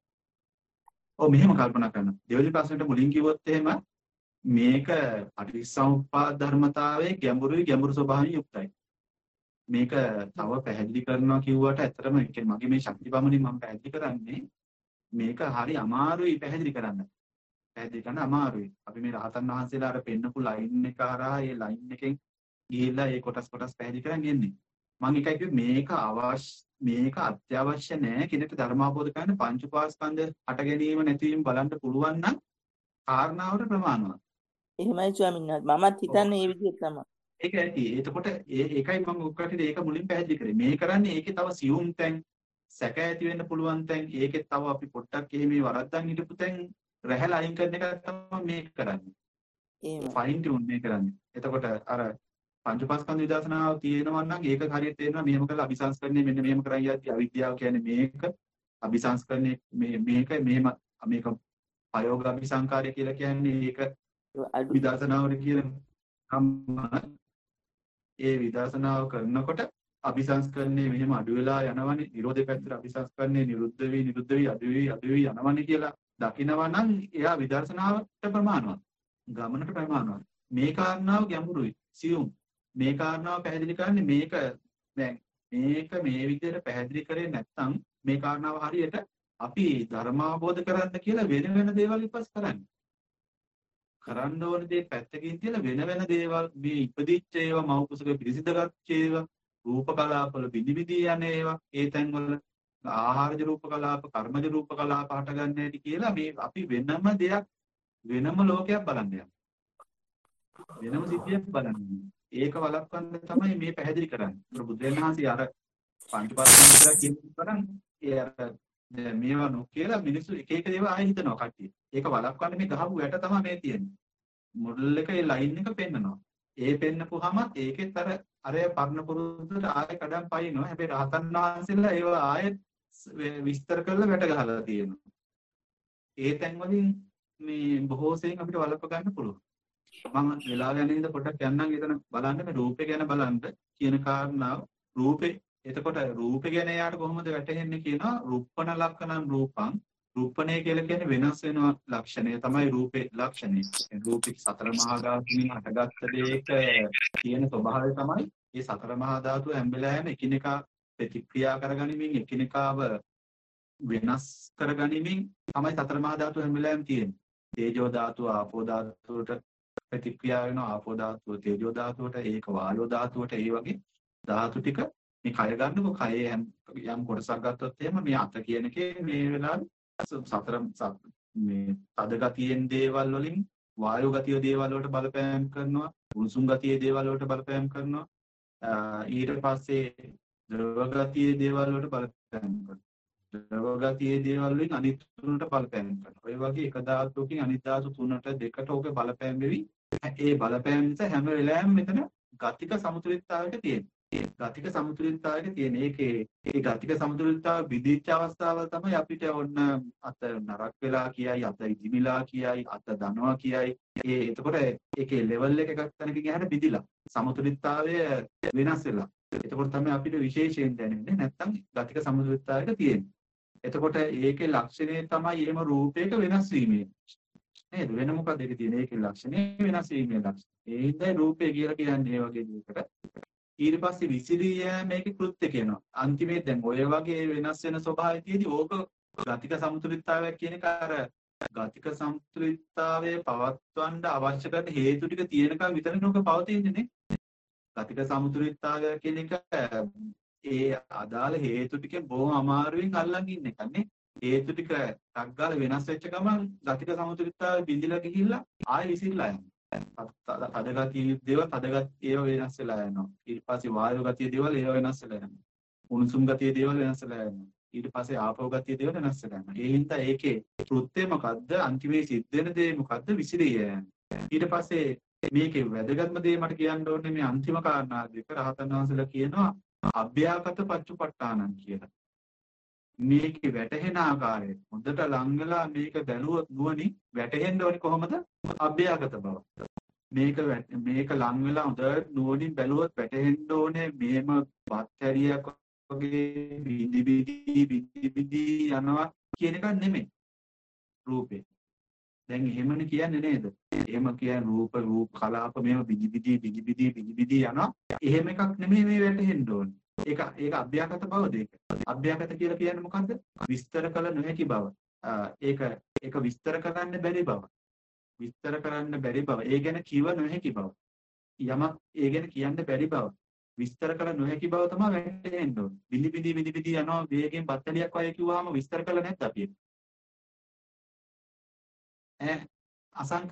ඔව් මෙහෙම කල්පනා කරනවා. දෙවෙනි ප්‍රශ්නෙට මුලින් කිව්වොත් එහෙම මේක පටිච්චසමුප්පාද ධර්මතාවයේ ගැඹුරුයි ගැඹුරු ස්වභාවයෙන් යුක්තයි. මේක තව පැහැදිලි කරනවා කිව්වට ඇත්තටම ඒ කියන්නේ මගේ මේ ශක්ති පමණින් මම පැහැදිලි කරන්නේ මේක හරි අමාරුයි පැහැදිලි කරන්න. පැහැදිලි කරන්න අමාරුයි. අපි මේ රහතන් වහන්සේලා අර පෙන්නපු ලයින් එක හරහා ඒ ලයින් එකෙන් ගිහිල්ලා ඒ කොටස් කොටස් පැහැදිලි කරන් යන්නේ. මම එකයි කිව්වේ මේක අවශ්‍ය මේක අත්‍යවශ්‍ය නෑ කෙනෙක්ට ධර්ම අවබෝධ කරගන්න පංච උපාස්කන්ධ හට ගැනීම නැතිවීම බලන්න පුළුවන් නම් කාරණාවට ප්‍රමාණවත්. එහෙමයි ස්වාමීන් වහන්සේ මමත් හිතන්නේ ඒ විදිහට තමයි. ඒක ඇති. එතකොට ඒ ඒකයි මම උක්කටිට ඒක මුලින් පැහැදිලි කරේ. මේ කරන්නේ ඒකේ තව සියුම් තැන් සැක ඇති වෙන්න පුළුවන් තැන් ඒකේ තව අපි පොඩ්ඩක් එහෙම වරද්දන් හිටපු තැන් රැහැලා අයින් කරන එක තමයි මේ කරන්නේ. එහෙම. ෆයින් ටියුන් මේ කරන්නේ. එතකොට අර පංචපස්කන්ධ විදර්ශනාව තියෙනවා නම් ඒක හරියට තේරෙනවා මෙහෙම කරලා අபிසංස්කරණය මෙන්න මෙහෙම කරන් යද්දි අවිද්‍යාව කියන්නේ මේක අபிසංස්කරණය මේ මේක මෙහෙම මේක ප්‍රයෝග අபிසංකාරය කියලා කියන්නේ ඒක විදර්ශනාවට කියන ඒ විදර්ශනාව කරනකොට අபிසංස්කරණය මෙහෙම අඩු වෙලා යනවනේ නිරෝධය පැත්තට අபிසංස්කරණය නිරුද්ධ වෙවි නිරුද්ධ වෙවි අඩු වෙවි අඩු වෙවි යනවනේ කියලා දකිනවා නම් එයා විදර්ශනාවට ප්‍රමාණවත් ගමනට ප්‍රමාණවත් මේ කාරණාව ගැඹුරුයි සියුම් මේ කාරණාව පැහැදිලි කරන්නේ මේක දැන් මේක මේ විදිහට පැහැදිලි කරේ නැත්නම් මේ කාරණාව හරියට අපි ධර්ම අවබෝධ කරගන්න කියලා වෙන වෙන දේවල් ඉපස් කරන්නේ. කරන්න ඕන දේ පැත්තකින් තියලා වෙන වෙන දේවල් මේ ඉපදිච්ච ඒවා මව් කුසක පිරිසිදුගත් ඒවා රූප කලාපවල බිනි බිදී යන ඒවා ඒ තැන්වල ආහාරජ රූප කලාප කර්මජ රූප කලාප හටගන්නේ නැටි කියලා මේ අපි වෙනම දෙයක් වෙනම ලෝකයක් බලන්න යනවා. වෙනම සිද්ධියක් බලන්න. ඒක වළක්වන්න තමයි මේ පැහැදිලි කරන්නේ. ඒක බුදුන් වහන්සේ අර පංචපාස්කන්ධ කියලා කියන ඒ අර මේවා නො කියලා මිනිස්සු එක එක දේවල් ආයෙ හිතනවා කට්ටිය. ඒක වළක්වන්න මේ ගහපු වැට තමයි මේ තියෙන්නේ. මොඩල් එක ඒ ලයින් එක පෙන්නනවා. ඒ පෙන්නපුවාම ඒකෙත් අර අර පරණ පුරුද්දට ආයෙ කඩන් පයින්නවා. හැබැයි රහතන් වහන්සේලා ඒවා ආයෙ විස්තර කරලා වැට ගහලා තියෙනවා. ඒ තැන් වලින් මේ බොහෝ සෙයින් අපිට වළක්ව ගන්න පුළුවන්. මම වෙලාව යන ඉඳ පොඩ්ඩක් යන්නම් එතන බලන්න මේ රූපේ ගැන බලන්න කියන කාරණාව රූපේ එතකොට රූපේ ගැන යාට කොහොමද වැටහෙන්නේ කියනවා රූපණ ලක්ෂණම් රූපං රූපණය කියලා කියන්නේ වෙනස් වෙන ලක්ෂණය තමයි රූපේ ලක්ෂණය. රූපේ සතර මහා ධාතුන්ගෙන් හටගත්ත දෙයක තියෙන ස්වභාවය තමයි මේ සතර මහා ධාතු හැම වෙලාවෙම එකිනෙකා ප්‍රතික්‍රියා කරගනිමින් එකිනෙකාව වෙනස් කරගනිමින් තමයි සතර මහා ධාතු හැම වෙලාවෙම තියෙන්නේ. තේජෝ ධාතුව ආපෝ ධාතුවට ප්‍රතික්‍රියා වෙනවා ආපෝ ධාතුව තේජෝ ධාතුවට ඒක වායෝ ධාතුවට ඒ වගේ ධාතු ටික මේ කය ගන්නකො කයේ යම් කොටසක් ගත්තොත් එහෙම මේ අත කියන එකේ මේ වෙලාවේ සතර මේ තද ගතියෙන් දේවල් වලින් වායෝ ගතිය දේවල් වලට බලපෑම් කරනවා උණුසුම් ගතියේ දේවල් වලට බලපෑම් කරනවා ඊට පස්සේ ද්‍රව ගතියේ දේවල් වලට බලපෑම් කරනවා ද්‍රව ගතියේ දේවල් වලින් අනිත් තුනට බලපෑම් කරනවා ඔය වගේ එක ධාතුවකින් අනිත් ධාතු තුනට දෙකට ඕක බලපෑම් වෙවි ඒ බලපෑම් නිසා හැම වෙලාවෙම මෙතන ගතික සමතුලිතතාවයක තියෙනවා ගතික සමතුලිතතාවයක තියෙන ඒකේ ඒ ගතික සමතුලිතතාව විදිච්ච අවස්ථාව තමයි අපිට ඔන්න අත නරක් වෙලා කියයි අත ඉදිමිලා කියයි අත දනවා කියයි ඒ එතකොට ඒකේ ලෙවල් එක එකක් තැනකින් යහට බිදිලා සමතුලිතතාවය වෙනස් වෙලා එතකොට තමයි අපිට විශේෂයෙන් දැනෙන්නේ නැත්තම් ගතික සමතුලිතතාවයක තියෙන්නේ එතකොට ඒකේ ලක්ෂණය තමයි එහෙම රූපයක වෙනස් වීමේ නේද වෙන මොකද ඒකේ තියෙන ඒකේ ලක්ෂණය වෙනස් වීමේ ලක්ෂණය ඒ හින්දා රූපය කියලා කියන්නේ ඒ වගේ දෙයකට ඊට පස්සේ විසිරී මේකේ කෘත්‍ය කියනවා. අන්තිමේ දැන් ඔය වගේ වෙනස් වෙන ස්වභාවය තියෙදි ඕක ගතික සමතුලිතතාවයක් කියන එක අර ගතික සමතුලිතතාවය පවත්වන්න අවශ්‍ය කරන හේතු ටික තියෙනකම් විතරනේ ඕක පවතින්නේ නේ. ගතික සමතුලිතතාවය කියන එක ඒ අදාළ හේතු ටික බොහොම අමාරුවෙන් අල්ලන් ඉන්න එක නේ. හේතු ටික ටක් ගාලා වෙනස් වෙච්ච ගමන් ගතික සමතුලිතතාවය බිඳිලා ගිහිල්ලා ආයෙ විසිරලා යනවා. තද ගතිය දේවල් තද ගතිය ඒවා වෙනස් වෙලා යනවා ඊට පස්සේ වායු ගතිය දේවල් ඒවා වෙනස් වෙලා යනවා උණුසුම් ගතිය දේවල් වෙනස් වෙලා යනවා ඊට පස්සේ ආපෝ ගතිය දේවල් වෙනස් වෙලා යනවා ඒ හින්දා ඒකේ කෘත්‍ය මොකද්ද අන්තිමේ සිද්ධ වෙන දේ මොකද්ද විසිරිය ඊට පස්සේ මේකේ වැදගත්ම දේ මට කියන්න ඕනේ මේ අන්තිම කාරණා දෙක රහතන් වහන්සේලා කියනවා අභ්‍යාගත පච්චුපට්ඨානං කියලා මේකේ වැටහෙන ආකාරය හොඳට ලං වෙලා මේක බැලුවොත් නුවණින් වැටහෙන්න ඕනේ කොහොමද අභ්‍යාගත බව මේක මේක ලං වෙලා හොඳට නුවණින් බැලුවොත් වැටහෙන්න ඕනේ මේම බක්ටීරියක් වගේ බිඳි බිඳි බිඳි බිඳි යනවා කියන එක නෙමෙයි රූපේ දැන් එහෙමනේ කියන්නේ නේද එහෙම කියන රූප රූප කලාප මේව බිඳි බිඳි බිඳි බිඳි බිඳි බිඳි යනවා එහෙම එකක් නෙමෙයි මේ වැටහෙන්න ඕනේ ඒක ඒක අභ්‍යාගත බව දෙක. අභ්‍යාගත කියලා කියන්නේ මොකද්ද? විස්තර කළ නොහැකි බව. ඒක ඒක විස්තර කරන්න බැරි බව. විස්තර කරන්න බැරි බව. ඒ ගැන කිව නොහැකි බව. යමක් ඒ ගැන කියන්න බැරි බව. විස්තර කළ නොහැකි බව තමයි වැටහෙන්න ඕනේ. බිලි බිලි බිලි බිලි යනවා වේගෙන් බත්තලියක් වගේ කිව්වහම විස්තර කළ නැද්ද අපි? ඈ අසංක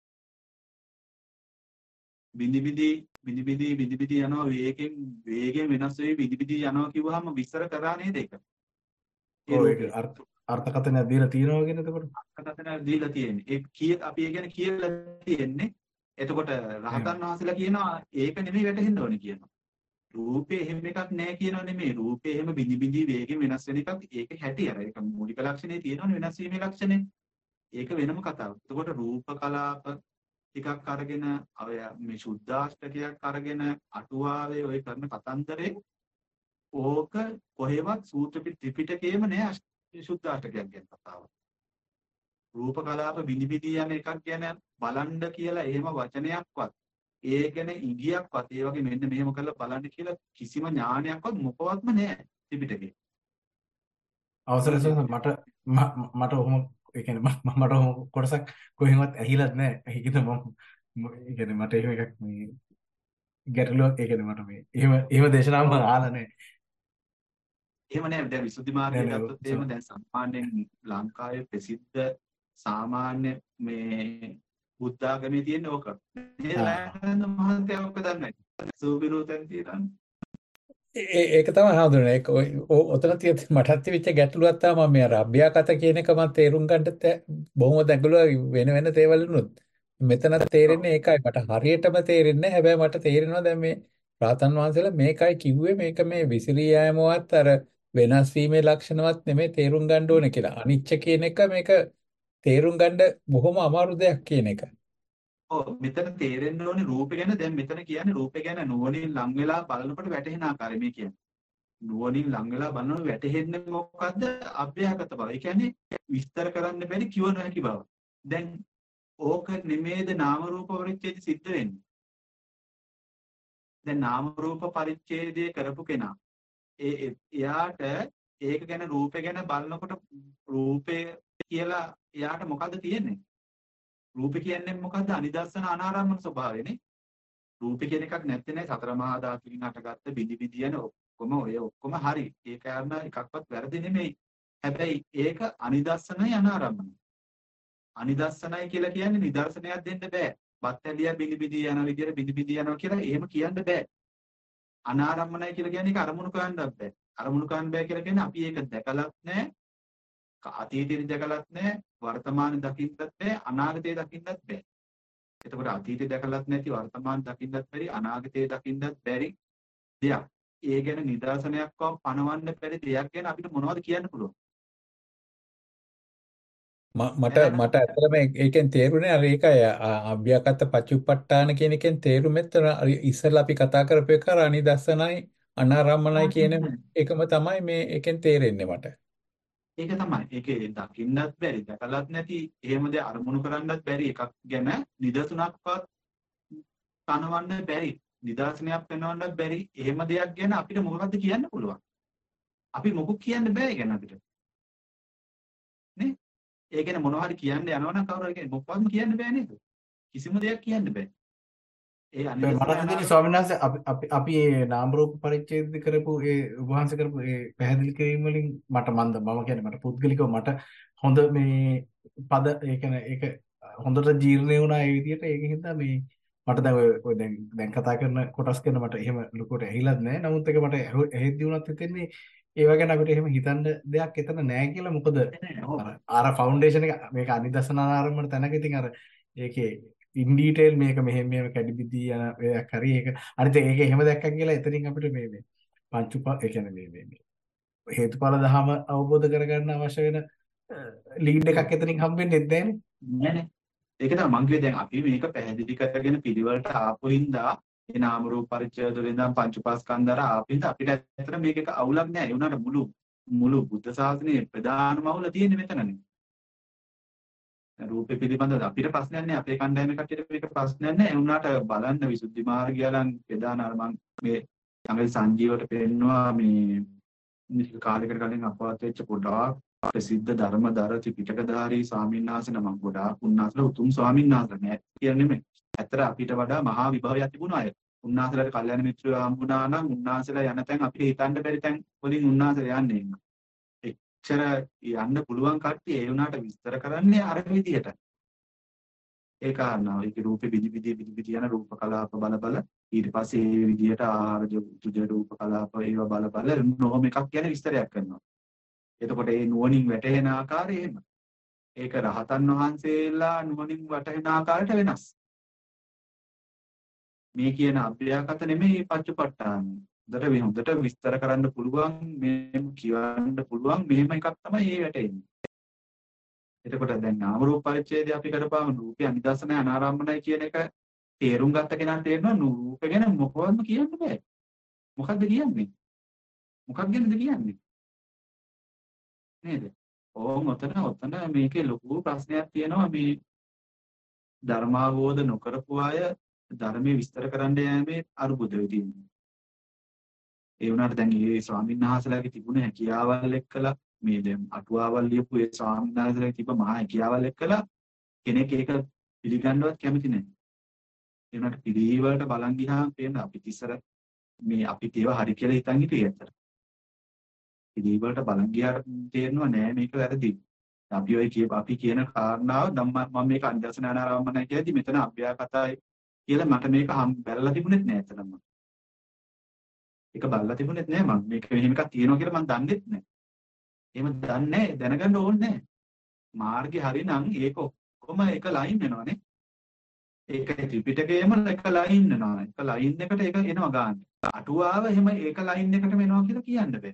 බිලි බිලි බිලි බිලි බිලි බිලි යනවා වේගෙන් වේගෙන් වෙනස් වෙයි බිලි බිලි යනවා කිව්වහම විස්තර කරා නේද ඒක? ඔව් ඒක අර්ථ අර්ථකථනයක් දීලා තියෙනවා කියන එතකොට අර්ථකථනයක් දීලා තියෙන්නේ. ඒ කිය අපි ඒ කියන්නේ කියලා තියෙන්නේ. එතකොට රහතන් වහන්සේලා කියනවා ඒක නෙමෙයි වැටහෙන්න ඕනේ කියනවා. රූපේ එහෙම එකක් නැහැ කියනවා නෙමෙයි. රූපේ එහෙම බිලි බිලි වේගෙන් වෙනස් වෙන එකක් ඒක හැටි අර ඒක මූලික ලක්ෂණේ තියෙනවනේ වෙනස් වීමේ ලක්ෂණේ. ඒක වෙනම කතාවක්. එතකොට රූප කලාප ටිකක් අරගෙන ඔය මේ සුද්ධාෂ්ටකයක් අරගෙන අටුවාවේ ඔය කරන කතන්දරේ ඕක කොහෙවත් සූත්‍ර ත්‍රිපිටකයේම නෑ සුද්ධාෂ්ටකයක් ගැන කතාව. රූප කලාප විනිවිදී යන එකක් ගැන බලන්න කියලා එහෙම වචනයක්වත් ඒ ගැන ඉගියක්වත් ඒ වගේ මෙන්න මෙහෙම කරලා බලන්න කියලා කිසිම ඥානයක්වත් මොකවත්ම නෑ ත්‍රිපිටකේ. අවසරයි සර් මට මට ඔහොම ඒ කියන්නේ මම මට ඔහොම කොටසක් කොහෙන්වත් ඇහිලත් නැහැ. ඒකද මම ඒ කියන්නේ මට එහෙම එකක් මේ ගැටලුවක් ඒ කියන්නේ මට මේ එහෙම එහෙම දේශනාවක් මම අහලා නැහැ. එහෙම නෑ දැන් විසුද්ධි මාර්ගය නෑ නෑ ගත්තොත් එහෙම දැන් සාමාන්‍යයෙන් ලංකාවේ ප්‍රසිද්ධ සාමාන්‍ය මේ බුද්ධ ආගමේ තියෙන ඕක. මේ ලෑනන්ද මහත්තයා ඔක දන්නේ නැහැ. සූබිරෝතෙන් තියෙනවා. ඒ ඒක තමයි හඳුනන්නේ. ඒක ඔතන තියෙන මටත් තිබිච්ච ගැටලුවක් තමයි මම අර අභ්‍යාකත කියන එක මම තේරුම් ගන්නත් බොහොම දැඟලුවා වෙන වෙන දේවල් උනුත්. මෙතනත් තේරෙන්නේ ඒකයි. මට හරියටම තේරෙන්නේ හැබැයි මට තේරෙනවා දැන් මේ රාතන් වහන්සේලා මේකයි කිව්වේ මේක මේ විසිරී යෑමවත් අර වෙනස් වීමේ ලක්ෂණවත් නෙමෙයි තේරුම් ගන්න ඕනේ කියලා. අනිච්ච කියන එක මේක තේරුම් ගන්න බොහොම අමාරු දෙයක් කියන එක. ඔව් මෙතන තේරෙන්න ඕනේ රූපේ ගැන දැන් මෙතන කියන්නේ රූපේ ගැන නුවණින් ලං වෙලා බලනකොට වැටහෙන ආකාරය මේ කියන්නේ. නුවණින් ලං වෙලා බලනකොට වැටහෙන්නේ මොකද්ද? අභ්‍යාගත බව. ඒ කියන්නේ විස්තර කරන්න බැරි කිව නොහැකි බව. දැන් ඕක නිමේද නාම රූප පරිච්ඡේද සිද්ධ වෙන්නේ. දැන් නාම රූප පරිච්ඡේදය කරපු කෙනා ඒ එයාට ඒක ගැන රූපේ ගැන බලනකොට රූපේ කියලා එයාට මොකද්ද තියෙන්නේ? රූපේ කියන්නේ මොකද්ද? අනිදස්සන අනාරම්මන ස්වභාවයනේ. රූපේ කියන එකක් නැත්තේ නෑ. සතර මහා ධාතුකින් හටගත්ත බිඳි බිඳි යන ඔක්කොම ඔය ඔක්කොම හරි. ඒක යන එකක්වත් වැරදි නෙමෙයි. හැබැයි ඒක අනිදස්සනයි අනාරම්මනයි. අනිදස්සනයි කියලා කියන්නේ නිදර්ශනයක් දෙන්න බෑ. බත් ඇලිය බිඳි බිඳි යන විදියට බිඳි බිඳි යනවා කියලා එහෙම කියන්න බෑ. අනාරම්මනයි කියලා කියන්නේ ඒක අරමුණු කරන්නත් බෑ. අරමුණු කරන්න බෑ කියලා කියන්නේ අපි ඒක දැකලත් නෑ. අතීතේ දැකලත් නැහැ වර්තමානයේ දකින්නත් බෑ අනාගතේ දකින්නත් බෑ. එතකොට අතීතේ දැකලත් නැති වර්තමාන දකින්නත් බැරි අනාගතේ දකින්නත් බැරි දෙයක්. ඒ ගැන නිදර්ශනයක්ව පනවන්න බැරි දෙයක් ගැන අපිට මොනවද කියන්න පුළුවන්? මට මට ඇත්තටම ඒකෙන් තේරුනේ අර ඒකයි අභ්‍යාකත පච්චුප්පට්ඨාන කියන එකෙන් තේරුමෙත් ඉස්සෙල්ලා අපි කතා කරපු එක අර අනිදස්සනයි අනාරම්මනයි කියන එකම තමයි මේ එකෙන් තේරෙන්නේ මට. ඒක තමයි. ඒකේ දකින්නත් බැරි, දැකලත් නැති, එහෙම දෙයක් අරමුණු කරන්නත් බැරි එකක් ගැන නිදසුණක්වත් පනවන්න බැරි, නිදර්ශනයක් පෙන්වන්නත් බැරි, එහෙම දෙයක් ගැන අපිට මොකක්ද කියන්න පුළුවන්? අපි මොකක් කියන්න බෑ ගැන අපිට. නේ? ඒ ගැන මොනවා හරි කියන්න යනවා නම් කවුරු හරි කියන්නේ මොකක්වත් කියන්න බෑ නේද? කිසිම දෙයක් කියන්න බෑ. ඒ මට හිතෙන්නේ ස්වාමීන් වහන්සේ අපි අපි අපි මේ නාම රූප පරිච්ඡේද කරපු ඒ උභාංශ කරපු ඒ පැහැදිලි කිරීම වලින් මට මන්ද මම කියන්නේ මට පුද්ගලිකව මට හොඳ මේ පද ඒ කියන්නේ ඒක හොඳට ජීර්ණය වුණා ඒ විදිහට ඒක හින්දා මේ මට දැන් ඔය දැන් දැන් කතා කරන කොටස් ගැන මට එහෙම ලොකුට ඇහිලත් නැහැ. නමුත් ඒක මට ඇහෙද්දි වුණත් හිතෙන්නේ ඒව ගැන අපිට එහෙම හිතන්න දෙයක් එතන නැහැ කියලා. මොකද අර ෆවුන්ඩේෂන් එක මේක අනිදසනාරම්මන තැනක ඉතින් අර ඒකේ ඉන් ඩීටේල් මේක මෙහෙම මෙහෙම කැඩිබිදී යන එකක් හරි ඒක අනිත් ඒක එහෙම දැක්කා කියලා එතනින් අපිට මේ මේ පංච උප ඒ කියන්නේ මේ මේ හේතුඵල ධහම අවබෝධ කරගන්න අවශ්‍ය වෙන ලීඩ් එකක් එතනින් හම්බෙන්නේ නැද්ද නෑනේ. ඒක තමයි මං කිව්වේ දැන් අපි මේක පැහැදිලි කරගෙන පිළිවෙලට ආපු හින්දා ඒ නාම රූප පරිච්ඡේද වලින් පංච උපාස්කන්ධර ආපු හින්දා අපිට ඇත්තට මේක එක අවුලක් නෑ. ඒ වුණාට මුළු මුළු බුද්ධ ශාසනයේ ප්‍රධානම අවුල තියෙන්නේ මෙතනනේ. රූපේ පිළිබඳව අපිට ප්‍රශ්නයක් නැහැ. අපේ කණ්ඩායමේ කට්ටියට මේක ප්‍රශ්නයක් නැහැ. ඒ වුණාට බලන්න විසුද්ධි මාර්ගයලන් ප්‍රධාන අර මං මේ ළඟදී සංජීවට පෙන්නවා මේ කාලයකට කලින් අපවත් වෙච්ච පොඩාක් ප්‍රසිද්ධ ධර්මදර ත්‍රිපිටකධාරී ස්වාමීන් වහන්සේ නමක් ගොඩාක් උන්වහන්සේලා උතුම් ස්වාමීන් වහන්සේලා නෑ කියන්නේ නෙමෙයි. ඇත්තට අපිට වඩා මහා විභවයක් තිබුණ අය. උන්වහන්සේලාට කල්යාණ මිත්‍රයෝ හම්බුණා නම් උන්වහන්සේලා යන තැන් අපිට හිතන්න බැරි තැන් වලින් උන්වහන්සේලා යන්නේ. එච්චර යන්න පුළුවන් කට්ටිය ඒ වුණාට විස්තර කරන්නේ අර විදිහට. ඒ කාරණාව ඒක රූපේ බිදි බිදි බිදි බිදි යන රූප කලාප බල බල ඊට පස්සේ ඒ විදිහට ආහාර තුජ රූප කලාප ඒවා බල බල නොම එකක් ගැන විස්තරයක් කරනවා. එතකොට ඒ නුවණින් වැටහෙන ආකාරය එහෙම. ඒක රහතන් වහන්සේලා නුවණින් වැටහෙන ආකාරයට වෙනස්. මේ කියන අභ්‍යාකත නෙමෙයි පච්චපට්ඨාන. හොඳට මේ හොඳට විස්තර කරන්න පුළුවන් මේ කියවන්න පුළුවන් මෙහෙම එකක් තමයි ඒ වැටෙන්නේ. එතකොට දැන් නාම රූප පරිච්ඡේදය අපි කරපාම රූපය අනිදස්සනයි අනාරම්මනයි කියන එක තේරුම් ගත්ත කෙනාට තේරෙනවා රූප ගැන මොකවත්ම කියන්න බෑ. මොකද්ද කියන්නේ? මොකක් ගැනද කියන්නේ? නේද? ඕම් ඔතන ඔතන මේකේ ලොකු ප්‍රශ්නයක් තියෙනවා මේ ධර්මාවබෝධ නොකරපු අය ධර්මයේ විස්තර කරන්න යෑමේ අරුබුද වෙන්නේ. ඒ වුණාට දැන් මේ ස්වාමීන් වහන්සේලාගේ තිබුණ හැකියාවල් එක්කලා මේ දැන් අටුවාවල් ලියපු ඒ ස්වාමීන් වහන්සේලා තිබ්බ මහා හැකියාවල් එක්කලා කෙනෙක් ඒක පිළිගන්නවත් කැමති නැහැ. ඒ වුණාට පිළිවෙලට බලන් ගියාම පේන අපිත් ඉස්සර මේ අපිත් ඒවා හරි කියලා හිතන් හිටියේ ඇත්තට. පිළිවෙලට බලන් ගියාට තේරෙනවා නෑ මේක වැරදි. අපි ඔය කිය අපි කියන කාරණාව ධම්ම මම මේක අන්දසනාරාමණය කියද්දි මෙතන අභ්‍යා කතායි කියලා මට මේක බැලලා තිබුණෙත් නෑ ඇත්තටම. ඒක බලලා තිබුණෙත් නෑ මම මේක මෙහෙම එකක් තියෙනවා කියලා මම දන්නෙත් නෑ. එහෙම දන්නේ දැනගන්න ඕනේ නෑ. මාර්ගේ හරිනම් ඒක ඔක්කොම එක ලයින් වෙනවනේ. ඒක ත්‍රිපිටකයේම එක ලයින් වෙනවා. එක ලයින් එකට ඒක එනවා ගන්න. අටුවාව එහෙම ඒක ලයින් එකටම එනවා කියලා කියන්න බෑ.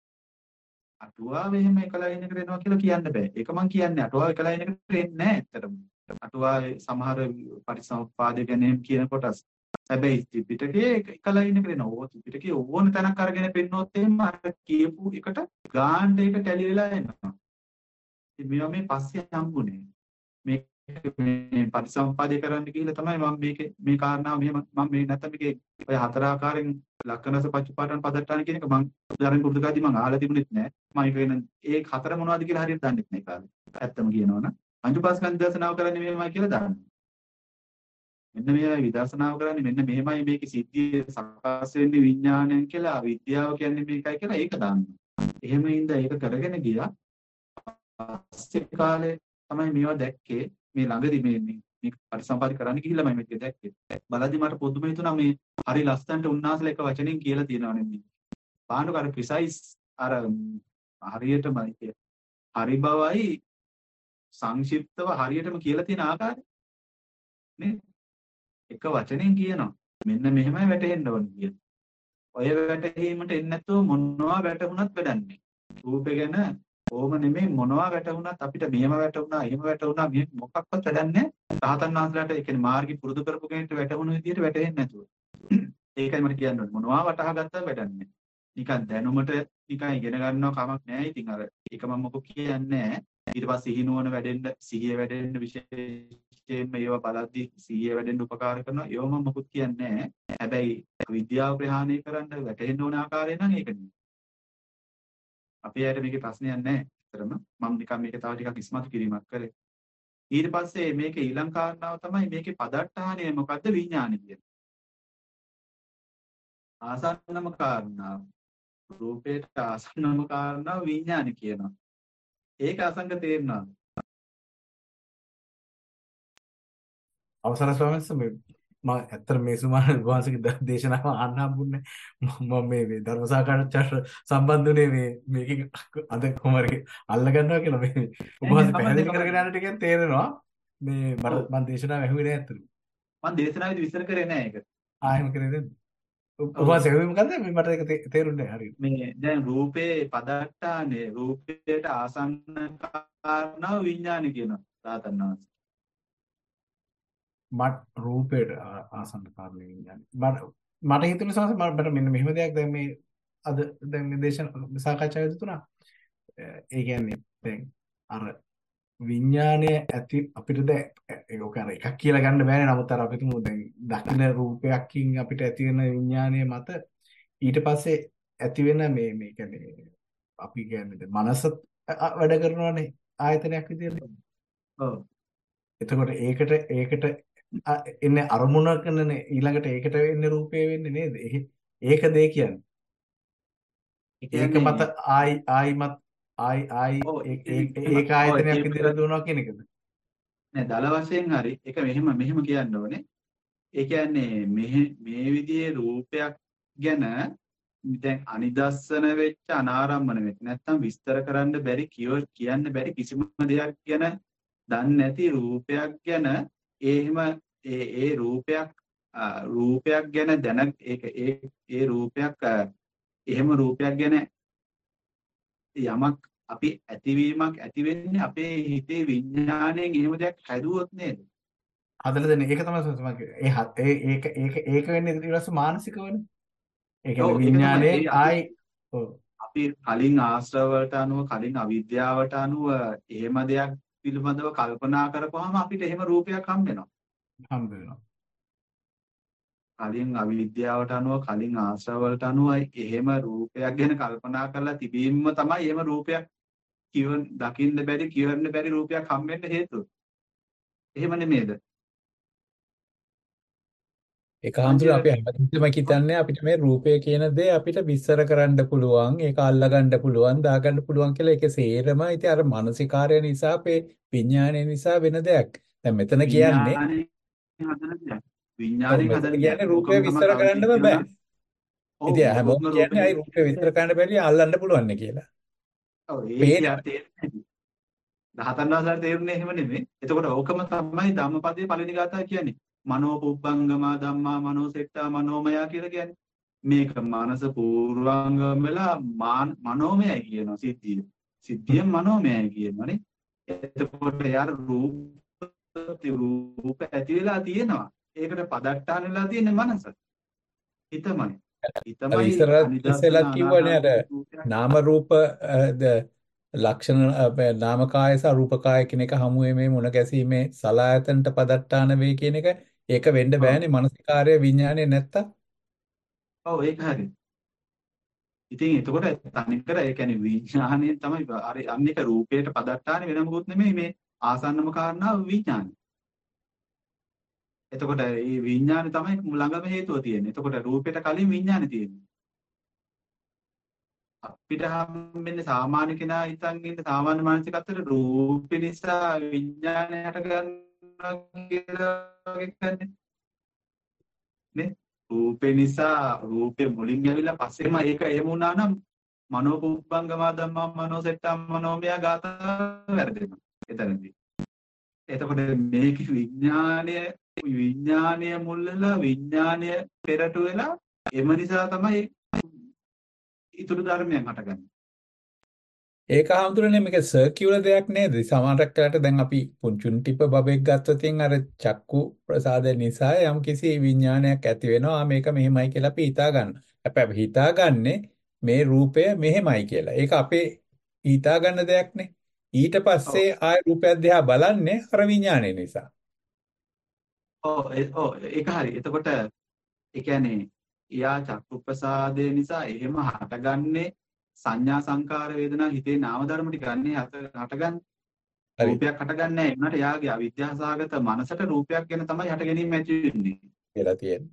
අටුවාව එහෙම එක ලයින් එකට එනවා කියලා කියන්න බෑ. ඒක මම කියන්නේ අටුවාව එක ලයින් එකට එන්නේ නැහැ ඇත්තටම. අටුවාවේ සමහර පරිසම්පාදේ ගැන එහෙම කියන කොටස්. හැබැයි ත්‍රිපිටකයේ එක ලයින් එකට එනවා. ඕක ත්‍රිපිටකයේ ඕන තැනක් අරගෙන පෙන්නොත් එහෙම අර කියපු එකට ගාන්න ඒක ටැලි වෙලා එනවා. ඉතින් මේවා මේ පස්සේ හම්බුනේ. මේ මේ පරිසම්පාදේ කරන්න ගිහිල්ලා තමයි මම මේකේ මේ කාරණාව මෙහෙම මම මේ නැත්නම් මේකේ ඔය හතර ආකාරයෙන් ලක්කනස පච්චපාටන පදට්ටාන කියන එක මම උදාහරණ පුරුදු කරද්දී මම අහලා තිබුණෙත් නෑ. මම ඒක වෙන ඒ හතර මොනවද කියලා හරියට දන්නෙත් නෑ කාලේ. ඇත්තම කියනවනම් පංචපාස්කන්ධ දර්ශනාව කරන්නේ මෙහෙමයි කියලා දන්නවා. මෙන්න මේවයි විදර්ශනාව කරන්නේ මෙන්න මෙහෙමයි මේකේ සිද්ධිය සකස් වෙන්නේ විඥාණයෙන් කියලා විද්‍යාව කියන්නේ මේකයි කියලා ඒක දන්නවා. එහෙම ඉඳ ඒක කරගෙන ගියා. පස්සේ කාලේ තමයි මේවා දැක්කේ. මේ ළඟදී මේ මේ පරිසම්පාදේ කරන්න ගිහිල්ලා මම මේක දැක්කේ. බලද්දි මට පොදුම හිතුණා මේ හරි ලස්සනට උන්වහන්සේලා එක වචනෙන් කියලා තියෙනවා නෙමෙයි. පාණ්ඩුක අර ප්‍රිසයිස් අර හරියටම හරි බවයි සංක්ෂිප්තව හරියටම කියලා තියෙන ආකාරය නේ එක වචනෙන් කියනවා. මෙන්න මෙහෙමයි වැටෙන්න ඕනේ කියලා. ඔය වැටහීමට එන්නේ නැතුව මොනවා වැටුණත් වැඩක් නැහැ. රූපේ ගැන ඕම නෙමෙයි මොනවා වැටුණත් අපිට මෙහෙම වැටුණා එහෙම වැටුණා මේ මොකක්වත් වැඩක් නැහැ. රහතන් වහන්සේලාට ඒ කියන්නේ මාර්ගي පුරුදු කරපු කෙනෙක්ට වැටුණු විදිහට වැටෙන්නේ නැතුව. ඒකයි මට කියන්න ඕනේ. මොනවා වටහා ගත්තා වැඩක් නැහැ. නිකන් දැනුමට නිකන් ඉගෙන ගන්නව කමක් නැහැ. ඉතින් අර ඒක මම මොකක් කියන්නේ නැහැ. ඊට පස්සේ සිහි නුවණ වැඩෙන්න සිහිය වැඩෙන්න විශේෂයෙන්ම ඒවා බලද්දී සිහිය වැඩෙන්න උපකාර කරනවා. ඒව මම මොකුත් කියන්නේ නැහැ. හැබැයි විද්‍යාව ප්‍රහාණය කරන්න වැටෙන්න ඕන ආකාරය නම් ඒක නෙමෙයි. අපේ අයට මේකේ ප්‍රශ්නයක් නැහැ. ඇත්තටම මම නිකන් මේක තව ටිකක් ඉස්මතු කිරීමක් කරේ. ඊට පස්සේ මේකේ ඊළඟ කාරණාව තමයි මේකේ පදට්ටානය මොකද්ද විඥානය කියන්නේ. ආසන්නම කාරණාව රූපේට ආසන්නම කාරණාව විඥානය කියනවා. ඒක අසංග තේරෙනවා. අවසර ස්වාමීන් වහන්සේ මම ඇත්තට මේ සුමාන වහන්සේගේ දේශනාව අහන්න හම්බුනේ මම මේ මේ ධර්ම සාකච්ඡාවට සම්බන්ධුනේ මේ මේක අද කොහමරි අල්ල ගන්නවා කියලා මේ ඔබ වහන්සේ පැහැදිලි කරගෙන යන ටිකෙන් තේරෙනවා මේ මට මම දේශනාව ඇහුවේ නෑ ඇත්තට මම දේශනාවේදී විස්තර කරේ නෑ ඒක ආ එහෙම කරේ නේද ඔබ වහන්සේ ඇහුවේ මොකද්ද මේ මට ඒක තේරුන්නේ නැහැ හරියට මේ දැන් රූපේ පදට්ටානේ රූපයට ආසන්න කාරණාව විඥානය කියනවා රාතන් වහන්සේ මට රූපේට ආසන්න කාරණේ විඥානේ මට මට හිතුනේ සමහර මට මෙන්න මෙහෙම දෙයක් දැන් මේ අද දැන් මේ දේශන සාකච්ඡාවේ දුනා ඒ කියන්නේ දැන් අර විඥානය ඇති අපිට දැන් ඒක අර එකක් කියලා ගන්න බෑනේ නමුත් අර අපි තුමු දැන් දකින්න රූපයකින් අපිට ඇති වෙන විඥානය මත ඊට පස්සේ ඇති වෙන මේ මේ කියන්නේ අපි කියන්නේ මනස වැඩ කරනවානේ ආයතනයක් විදියට ඔව් එතකොට ඒකට ඒකට එන්නේ අරමුණකනේ ඊළඟට ඒකට එන්නේ රූපේ වෙන්නේ නේද? ඒක දේ කියන්නේ. ඒක මත ආයි ආයිමත් ආයි ආයි ඒක ආයතනයක් විදිහට දුවනවා කියන එකද? නෑ දල වශයෙන් හරි ඒක මෙහෙම මෙහෙම කියන්න ඕනේ. ඒ කියන්නේ මෙහෙ මේ විදිහේ රූපයක් ගැන දැන් අනිදස්සන වෙච්ච අනාරම්මන වෙච්ච නැත්තම් විස්තර කරන්න බැරි කියව කියන්න බැරි කිසිම දෙයක් ගැන දන්නේ නැති රූපයක් ගැන එහෙම ඒ ඒ රූපයක් රූපයක් ගැන දැන ඒක ඒ ඒ රූපයක් එහෙම රූපයක් ගැන යමක් අපි ඇතිවීමක් ඇති වෙන්නේ අපේ හිතේ විඥාණයෙන් එහෙම දෙයක් හැදුවොත් නේද? හදලා දෙන්නේ ඒක තමයි මම ඒ ඒක ඒක ඒක වෙන්නේ ඊට පස්සේ මානසිකවනේ. ඒ කියන්නේ විඥානයේ ආයි ඔව් අපි කලින් ආශ්‍රව වලට අනුව කලින් අවිද්‍යාවට අනුව එහෙම දෙයක් පිළිබඳව කල්පනා කරපුවාම අපිට එහෙම රූපයක් හම්බ වෙනවා. හම්බ වෙනවා. කලින් අවිද්‍යාවට අනුව කලින් ආශ්‍රව වලට අනුව එහෙම රූපයක් ගැන කල්පනා කරලා තිබීම තමයි එහෙම රූපයක් කිව දකින්න බැරි කියන්න බැරි රූපයක් හම්බෙන්න හේතුව. එහෙම නෙමෙයිද? ඒක හඳුන අපි හැමතිස්සෙම හිතන්නේ අපිට මේ රූපය කියන දේ අපිට විස්තර කරන්න පුළුවන්, ඒක අල්ලගන්න පුළුවන්, දාගන්න පුළුවන් කියලා. ඒකේ සේරම ඉතින් අර මානසිකාරය නිසා, අපේ විඥානය නිසා වෙන දෙයක්. දැන් මෙතන කියන්නේ විඥානේ හදන දෙයක්. ඔව් විඥානේ මෙතන හදන කියන්නේ දෙයක්. රූපය ඕකම තමයි විස්තර තව කරන්නම කියනවා. බෑ. ඔව් ඉතින් හැමෝම ඕකම කියන්නේ අයි රූපේ රූපය විස්තර කරන්න බැරි අල්ලන්න පුළුවන් නේ කියලා. ඔව් ඒ පේන කියා තේරෙන්නේ. දහතන් වහන්සේට තේරුනේ එහෙම නෙමෙයි. එතකොට ඕකම තමයි ධම්මපදයේ පළවෙනි ගාථාව කියන්නේ. මනෝ පුබ්බංගමා ධම්මා මනෝ සෙට්ටා මනෝමයා කියලා කියන්නේ. මේක මනස පූර්වාංගම වෙලා මනෝමයයි කියනවා සිද්ධිය. සිද්ධිය මනෝමයයි කියනවානේ. එතකොට යාර රූප රූප ඇති වෙලා තියෙනවා. ඒකට පදට්ටාන වෙලා තියෙන්නේ මනස. හිතමයි. අර හිතමයි ඉස්සර අනිදර්ශන ඉස්සෙල්ලත් කිව්වනේ අර අනාගත නාම රූප අ, ද ලක්ෂණ අ, නාමකාය සහ රූපකාය කියන එක හමුවේ මේ මුණ ගැසීමේ සලආයතනට පදට්ටාන වේ කියන එක ඒක වෙන්න ඔව් බෑනේ මානසිකාර්ය විඥානේ නැත්තම්. ඔව් ඒක හරි. ඉතින් එතකොට තනිකර ඒ කියන්නේ විඥානය තමයි අර අන්න එක රූපයට පදට්ටානේ වෙන මොකුත් නෙමෙයි මේ ආසන්නම කාරණාව විඥානය. එතකොට මේ විඥානය තමයි ළඟම හේතුව තියෙන්නේ. එතකොට රූපයට කලින් විඥානය තියෙන්නේ. අපිට හම්බෙන්නේ සාමාන්‍ය කෙනා හිතන් ඉන්න සාමාන්‍ය මානසිකත්වයට රූපේ නිසා විඥානය හට ගන්නවා කියලා කියන්නේ නේ. රූපේ නිසා රූපේ මුලින් ඇවිල්ලා පස්සේම ඒක එහෙම වුණා නම් මනෝ පුබ්බංගමා ධම්මා මනෝ සෙට්ටා මනෝමය ගාථා වැරදෙනවා එතනදී. එතකොට මේක විඥානය විඥානය මුල් වෙලා විඥානය පෙරට වෙලා එම නිසා තමයි ඊතුරු ධර්මයන් හටගන්නේ. ඒක හඳුනන්නේ මේක සර්කියුලර් දෙයක් නේද? සමහරක් වෙලාවට දැන් අපි පුංචුන් ටිප බබෙක් ගත්තොත් අර චක්කු ප්‍රසාදය නිසා යම් කිසි විඥානයක් ඇති වෙනවා. ආ මේක මෙහෙමයි කියලා අපි හිතා ගන්නවා. හැබැයි අපි හිතාගන්නේ මේ රූපය මෙහෙමයි කියලා. ඒක අපේ හිතා ගන්න දෙයක් නේ. ඊට ඔව් පස්සේ ආය රූපයක් දිහා බලන්නේ අර විඥානය නිසා. ඔව් ඒ- ඔව් ඒක හරි. එතකොට ඒ කියන්නේ යා චක්කු ප්‍රසාදය නිසා එහෙම හටගන්නේ සංඥා සංකාර වේදනා හිතේ නාම ධර්ම ටික ගන්නේ හටගන්නේ හරි. රූපයක් හටගන්නේ නැහැ. ඒ වුණාට යාගේ අවිද්‍යාසහගත මනසට රූපයක් ගැන තමයි හට ගැනීම ඇති වෙන්නේ. කියලා තියෙනවා.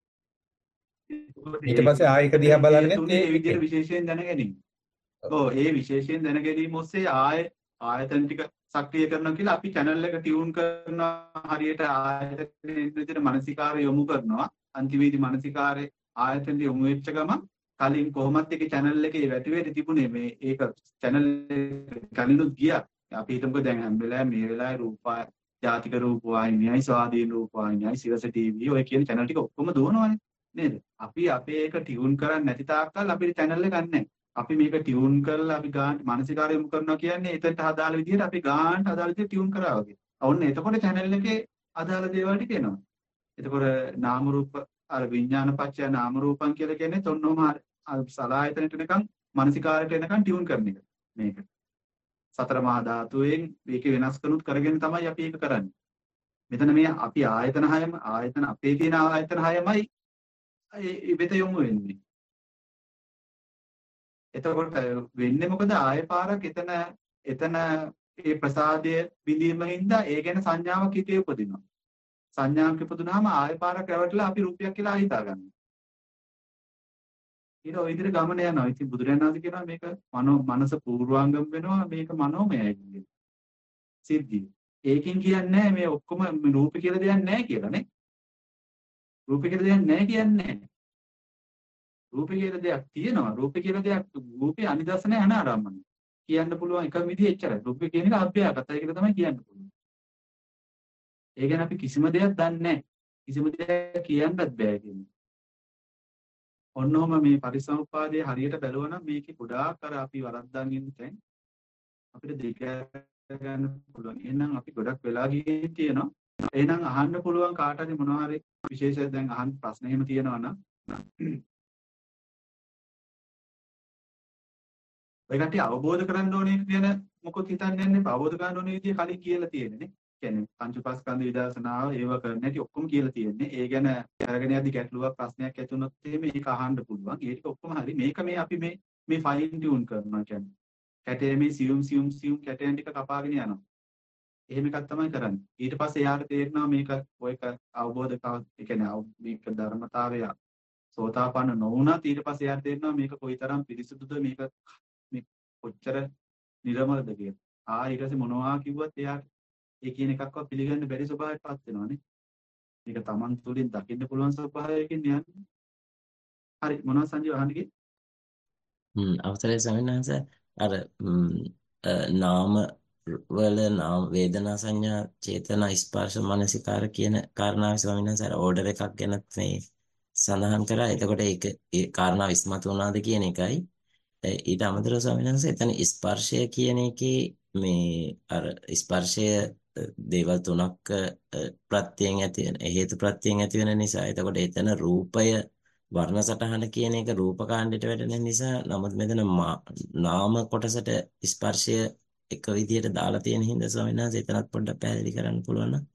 එතකොට ඊට ඒ පස්සේ ආයෙක ඒකට දිහා බලන්නෙත් හේතුනේ ඒ ඒ විදිහට එකේ. විශේෂයෙන් දැන ගැනීම. ඔව්. ඔව් ඒ විශේෂයෙන් දැන ගැනීම ඔස්සේ ආය ආයතන ටික සක්‍රිය කරනවා කියලා අපි channel එක ටියුන් කරනවා හරියට ආයතන විදිහට මානසිකාරය යොමු කරනවා. අන්තිමේදී මානසිකාරය ආයතන යොමු වෙච්ච ගමන් කලින් කොහොමත් එකේ channel එකේ වැටි වෙටි තිබුණේ මේ ඒක channel කලිනුත් ගියා. අපි හිතමුකෝ දැන් හැම වෙලාවෙම මේ වෙලාවේ රූපා ජාතික රූප වාහිනියයි ස්වාධීන රූප වාහිනියයි සිරස ටීවී ඔය කියන channel ටික ඔක්කොම දුවනවානේ නේද? අපි අපේ එක ටියුන් කරන්නේ නැති තාක්කල් අපේ channel එක ගන්නෑ. අපි මේක ටියුන් කරලා අපි ගානට මානසිකාරය යොමු කරනවා කියන්නේ එතනට අදාළ විදිහට අපි ගානට අදාළ විදිහට ටියුන් කරා වගේ. ඔන්න එතකොට channel එකේ අදාළ දේවල් ටික එනවා. එතකොට නාම රූප අර විඥාන පත්‍ය නාම රූපං කියලා කියන්නේ තොන්නෝම සලආයතනට එනකන් මානසිකාරයට එනකන් ටියුන් කරන එක. මේක. සතර මහා ධාතුවෙන් මේක වෙනස් කනුත් කරගෙන තමයි අපි ඒක කරන්නේ. මෙතන මේ අපි ආයතන හයම ආයතන අපේ තියෙන ආයතන හයමයි ඒ වෙත යොමු වෙන්නේ. එතකොට වෙන්නේ මොකද ආය පාරක් එතන එතන ඒ ප්‍රසාදය විඳීම හින්දා ඒ ගැන සංඥාවක් හිතේ උපදිනවා. සංඥාවක් ඉපදුනහම ආය පාරක් රැවටලා අපි රූපයක් කියලා හිතා ගන්නවා. ඊට ඔය විදිහට ගමන යනවා. ඉතින් බුදුරජාණන් වහන්සේ කියනවා මේක මනෝ මනස පූර්වාංගම වෙනවා මේක මනෝමයයි කියන සිද්ධිය. ඒකෙන් කියන්නේ මේ ඔක්කොම රූප කියලා දෙයක් නැහැ කියලා නේ. රූප කියලා දෙයක් නැහැ කියන්නේ. රූප කියලා දෙයක් තියෙනවා. රූප කියලා දෙයක් රූපේ අනිදර්ශනය අනාරම්මන. කියන්න පුළුවන් එක විදිහ එච්චරයි. රූප කියන එක අභ්‍යාගතයි කියලා තමයි කියන්න පුළුවන්. ඒ ගැන අපි කිසිම දෙයක් දන්නේ නැහැ. කිසිම දෙයක් කියන්නත් බෑ කියන්නේ. ඔන්නෝම මේ පරිසම්පාදයේ හරියට බැලුවා නම් මේකේ ගොඩාක් අර අපි වරද්දන් ඉන්න තැන් අපිට දෙක ගන්න පුළුවන්. එහෙනම් අපි ගොඩක් වෙලා ගියේ තියෙනවා. එහෙනම් අහන්න පුළුවන් කාට හරි මොනවා හරි විශේෂයෙන් දැන් අහන්න ප්‍රශ්න එහෙම තියෙනවා නම් ඔය කට්ටිය අවබෝධ කරගන්න ඕනේ කියන මොකොත් හිතන්නේ නැහැ. අවබෝධ කරගන්න ඕනේ විදිය කලින් කියලා තියෙන්නේ නේ. කියන්නේ පංච උපස්කන්ධ විදර්ශනාව ඒව කරන්න ඇති ඔක්කොම කියලා තියෙන්නේ. ඒ ගැන අරගෙන යද්දි ගැටලුවක් ප්‍රශ්නයක් ඇති වුණොත් එහෙම ඒක අහන්න පුළුවන්. ඒක ඔක්කොම හරි. මේක මේ අපි මේ මේ ෆයින් ටියුන් කරනවා කියන්නේ. කැටේ මේ සියුම් සියුම් සියුම් කැටයන් ටික කපාගෙන යනවා. එහෙම එකක් තමයි කරන්නේ. ඊට පස්සේ එයාට තේරෙනවා මේක ඔයක අවබෝධ කව ඒ කියන්නේ මේක ධර්මතාවය සෝතාපන්න නොවුණත් ඊට පස්සේ එයාට තේරෙනවා මේක කොයිතරම් පිරිසුදුද මේක මේ කොච්චර නිර්මලද කියලා. ආ ඊට පස්සේ මොනවා කිව්වත් එයාට ඒ කියන එකක්වත් පිළිගන්න බැරි ස්වභාවයකටපත් වෙනවානේ. මේක Taman තුලින් දකින්න පුළුවන් ස්වභාවයකින් යන්නේ. හරි මොනවද සංජීව අහන්නේ? හ්ම් අවසරයි ස්වාමීන් වහන්සේ අර ම්, අ, නාම වල නාම වේදනා සංඥා චේතනා ස්පර්ශ මනසිකාර කියන කාරණාව ස්වාමීන් වහන්සේ අර ඕඩර් එකක් ගැනත් මේ සඳහන් කරා. එතකොට ඒක ඒ කාරණාව ඉස්මතු වුණාද කියන එකයි. ඒ ඊට අමතරව ස්වාමීන් වහන්සේ එතන ස්පර්ශය කියන එකේ මේ අර ස්පර්ශය අ, දේවල් තුනක් අ, ප්‍රත්‍යයෙන් ඇති වෙන හේතු ප්‍රත්‍යයෙන් ඇති වෙන නිසා එතකොට එතන රූපය වර්ණ සටහන කියන එක රූපකාණ්ඩයට වැටෙන නිසා නමුත් මෙතන මා- නාම කොටසට ස්පර්ශය එක විදියට දාලා තියෙන හින්දා ස්වාමීන් වහන්සේ එතනත් පොඩ්ඩක් පැහැදිලි කරන්න පුළුවන් නම්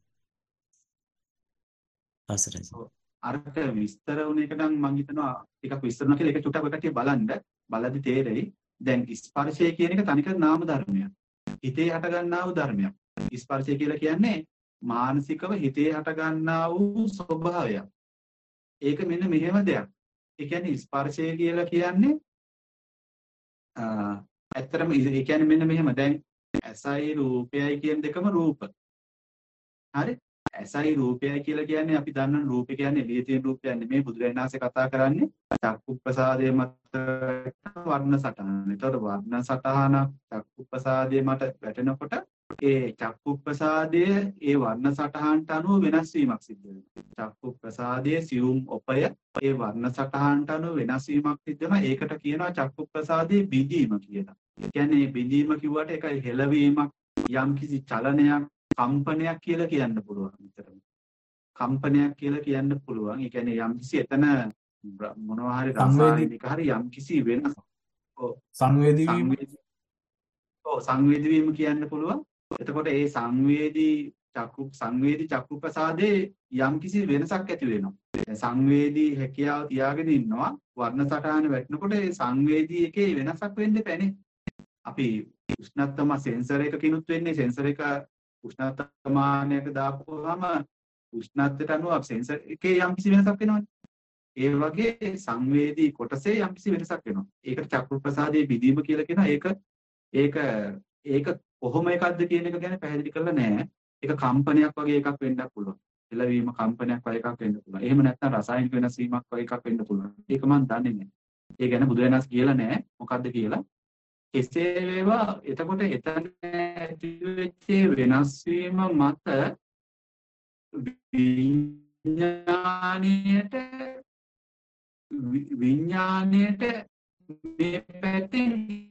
අවසරයි. ඔව්. අරක විස්තර වුණ එක නම් මම හිතනවා ටිකක් විස්තර කරනවා කියලා ඒක චුට්ටක් ඔය කටිය බලන්න බලද්දි තේරෙයි. දැන් ස්පර්ශය කියන එක තනිකර නාම ධර්මයක්. හිතේ හට ගන්නා වූ ධර්මයක්. ස්පර්ශය කියලා කියන්නේ මානසිකව හිතේ හට ගන්නා වූ ස්වභාවයක්. ඒක මෙන්න මෙහෙම දෙයක්. ඒ කියන්නේ ස්පර්ශය කියලා කියන්නේ අ ඇත්තටම ඒ කියන්නේ මෙන්න මෙහෙම දැන් ඇසයි රූපයයි කියන දෙකම රූප. හරි? ඇසයි රූපයයි කියලා කියන්නේ අපි දන්න රූපය කියන්නේ එළියේ තියෙන රූපයක් නෙමෙයි බුදුරජාණන් වහන්සේ කතා කරන්නේ චක්කුප්‍රසාදයේ මත වර්ණ සටහන. ඒතකොට වර්ණ සටහන චක්කුප්‍රසාදයේ මත වැටෙනකොට ඒ චක්කුප්‍රසාදයේ ඒ වර්ණ සටහනට අනුව වෙනස් වීමක් සිද්ධ වෙනවා. චක්කුප්‍රසාදයේ සියුම් ඔපය ඒ වර්ණ සටහනට අනුව වෙනස් වීමක් සිද්ධ වෙනවා. ඒකට කියනවා චක්කුප්‍රසාදයේ බිඳීම කියලා. ඒ කියන්නේ මේ බිඳීම කිව්වට ඒක හෙලවීමක් යම්කිසි චලනයක් කම්පනයක් කියලා කියන්න පුළුවන් විතරයි. කම්පනයක් කියලා කියන්න පුළුවන්. ඒ කියන්නේ යම්කිසි එතන මොනවා හරි රසායනික හරි යම්කිසි වෙනස් ඔව් සංවේදී වීම සංවේදී ඔව් සංවේදී වීම කියන්න පුළුවන්. එතකොට ඒ සංවේදී චක්කු සංවේදී චක්කු ප්‍රසාදේ යම්කිසි වෙනසක් ඇති වෙනවා. සංවේදී හැකියාව තියාගෙන ඉන්නවා වර්ණ සටහන වැටෙනකොට ඒ සංවේදී එකේ වෙනසක් වෙන්න එපානේ. අපි උෂ්ණත්වම සෙන්සර් එකකිනුත් වෙන්නේ සෙන්සර් එක උෂ්ණත්වමානයක දාපුවාම උෂ්ණත්වයට අනුව සෙන්සර් එකේ යම්කිසි වෙනසක් වෙනවනේ. ඒ වගේ සංවේදී කොටසේ යම්කිසි වෙනසක් වෙනවා. ඒකට චක්කු ප්‍රසාදයේ බිඳීම කියලා කියනවා. ඒක ඒක ඒක කොහොම එකක්ද කියන එක ගැන පැහැදිලි කරලා නැහැ. ඒක කම්පනයක් වගේ එකක් වෙන්නත් පුළුවන්. එළවීම කම්පනයක් වගේ එකක් වෙන්න පුළුවන්. එහෙම නැත්නම් රසායනික වෙනස් වීමක් වගේ එකක් වෙන්න පුළුවන්. ඒක මම දන්නේ නැහැ. ඒ ගැන බුදුරජාණන් වහන්සේ කියලා නැහැ. මොකද්ද කියලා. කෙසේ වේවා එතකොට එතන ඇති වෙච්ච වෙනස් වීම මත විඥාණයට විඥාණයට මේ පැත්තෙන්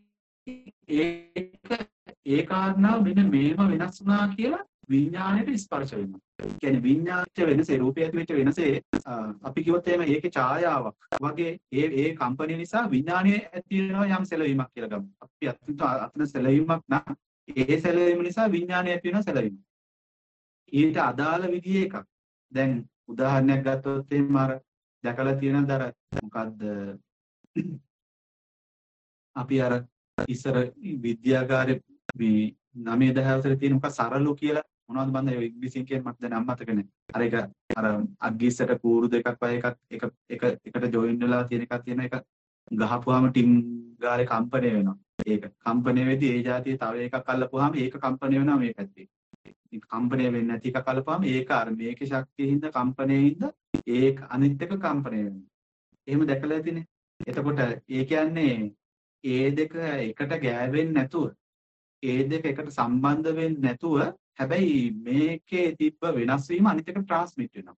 ඒක ඒ කාරණාව මෙන්න මේව වෙනස් වුණා කියලා විඥාණයට ස්පර්ශ වෙනවා. ඒ කියන්නේ විඥාච්ච වෙනසේ රූපය ඇති වෙච්ච වෙනසේ අපි කිව්වොත් එහෙම ඒකේ ඡායාවක් වගේ ඒ ඒ කම්පැනි නිසා විඥාණය ඇති වෙනවා යම් සැලවීමක් කියලා ගමු. අපි අතන අතන සැලවීමක් නම් ඒ සැලවීම නිසා විඥාණය ඇති වෙනවා සැලවීම. ඊට අදාළ විදිහේ එකක්. දැන් උදාහරණයක් ගත්තොත් එහෙම අර දැකලා තියෙන දර මොකද්ද අපි අර ඉස්සර විද්‍යාගාරේ මේ නවය දහ අවසරේ තියෙන මොකක් සරලු කියලා මොනවද බන්ද ඒ ඉංග්‍රීසියෙන් කියන්නේ මට දැන් අමතක නැහැ. අර ඒක අර අග්ගිස්සට කූරු දෙකක් වගේ එකක් එක එක එකට ජොයින් වෙලා තියෙන එකක් තියෙන එක ගහපුවාම ටින් ගාලේ කම්පණය වෙනවා. ඒක කම්පණය වෙද්දී ඒ જાතිය තව එකක් අල්ලපුවාම ඒක කම්පණය වෙනවා මේ පැත්තේ. කම්පණය වෙන්නේ නැති එකක් අල්ලපුවාම ඒක අර මේකේ ශක්තියින්ද කම්පණයෙන්ද ඒක අනිත් එක කම්පණය වෙනවා. එහෙම දැකලා ඇතිනේ. එතකොට ඒ කියන්නේ ඒ දෙක එකට ගෑවෙන්නේ නැතුව ඒ දෙක එකට සම්බන්ධ වෙන්නේ නැතුව හැබැයි මේකේ තිබ්බ වෙනස් වීම අනිත් එකට ට්‍රාන්ස්මිට් වෙනවා.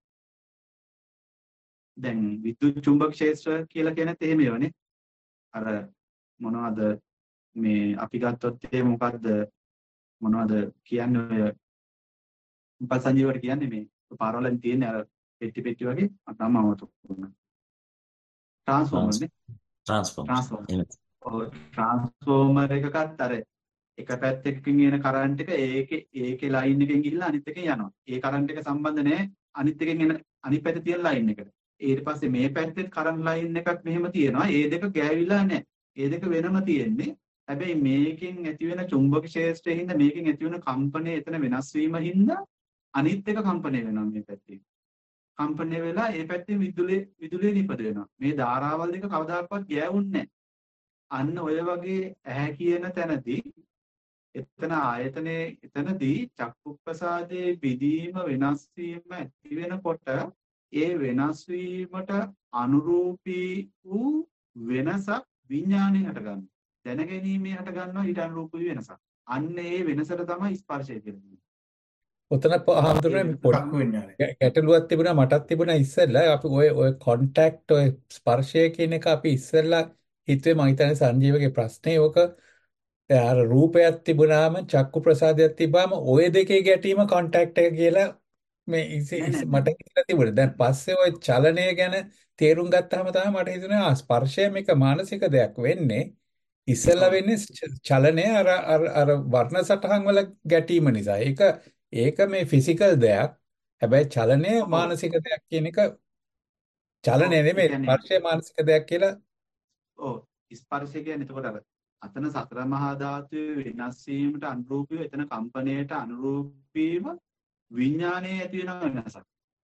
දැන් විද්‍යුත් චුම්බක ක්ෂේත්‍ර කියලා කියනත් එහෙම ඒවනේ. අර මොනවද මේ අපි ගත්තොත් ඒ මොකද්ද මොනවද කියන්නේ ඔය උපසංජීවට කියන්නේ මේ පාරවලින් තියෙන අර පෙට්ටි පෙට්ටි වගේ මට නම් අවතු වුණා. ට්‍රාන්ස්ෆෝමර් නේ. ට්‍රාන්ස්ෆෝමර්. ට්‍රාන්ස්ෆෝමර්. ඔව් ට්‍රාන්ස්ෆෝමර් එකකත් අර එක පැත්තකින් එන කරන්ට් එක ඒකේ ඒකේ ලයින් එකෙන් ගිහිල්ලා අනිත් එකෙන් යනවා. ඒ කරන්ට් එක සම්බන්ධ නැහැ අනිත් එකෙන් එන අනිත් පැත්තේ තියෙන ලයින් එකට. ඊට පස්සේ මේ පැත්තේ කරන්ට් ලයින් එකක් මෙහෙම තියෙනවා. ඒ දෙක ගෑවිලා නැහැ. ඒ දෙක වෙනම තියෙන්නේ. හැබැයි මේකෙන් ඇති වෙන චුම්බක ක්ෂේත්‍රයේ හින්දා මේකෙන් ඇති වෙන කම්පනය එතන වෙනස් වීම හින්දා අනිත් එක කම්පණය වෙනවා මේ පැත්තේ. කම්පණය වෙලා ඒ පැත්තේ විදුලිය විදුලිය නිපද වෙනවා. මේ ධාරාවල් දෙක කවදාකවත් ගෑවුන්නේ නැහැ. අන්න ඔය වගේ ඇහැ කියන තැනදී එතන ආයතනයේ එතනදී චක්කුප්‍රසාදයේ විදීම වෙනස් වීම ඇති වෙනකොට ඒ වෙනස් වීමට අනුරූපී වූ වෙනසක් විඥාණය හට ගන්නවා. දැනගැනීමේ හට ගන්නවා ඊට අනුරූපී වෙනසක්. අන්න ඒ වෙනසට තමයි ස්පර්ශය කියලා කියන්නේ. ඔතන හඳුනන්නේ ඒක පොඩි චක්කු විඥානය. ගැ- ගැටලුවක් තිබුණා මටත් තිබුණා ඉස්සෙල්ලා අපි ඔය ඔය කොන්ටැක්ට් ඔය ස්පර්ශය කියන එක අපි ඉස්සෙල්ලා හිතුවේ මම හිතන්නේ සංජීවගේ ප්‍රශ්නේ ඕක අර රූපයක් තිබුණාම චක්කු ප්‍රසාදයක් තිබ්බාම ওই දෙකේ ගැටීම කොන්ටැක්ට් එක කියලා මේ ඉස නෑ ඉස නෑ මට නෑ. හිතලා තිබුණා. දැන් පස්සේ ওই චලනය ගැන තේරුම් ගත්තාම තමයි මට හිතුනේ ආ ස්පර්ශය මේක මානසික දෙයක් වෙන්නේ. ඉස්සෙල්ලා ඔව්. වෙන්නේ ච- චලනය අර අර අර වර්ණ සටහන් වල ගැටීම නිසා. ඒක ඒක මේ ෆිසිකල් දෙයක්. හැබැයි චලනය ඔව්. මානසික දෙයක් කියන එක ඔව්. චලනය ඒ නෙමෙයි කියන්නේ ස්පර්ශය මානසික දෙයක් කියලා. ඔව් ස්පර්ශය කියන්නේ එතකොට අර අතන සතර මහා ධාතුවේ වෙනස් වීමට අනුරූපීව එතන කම්පණයට අනුරූපීව විඥානයේ ඇති වෙන වෙනසක්.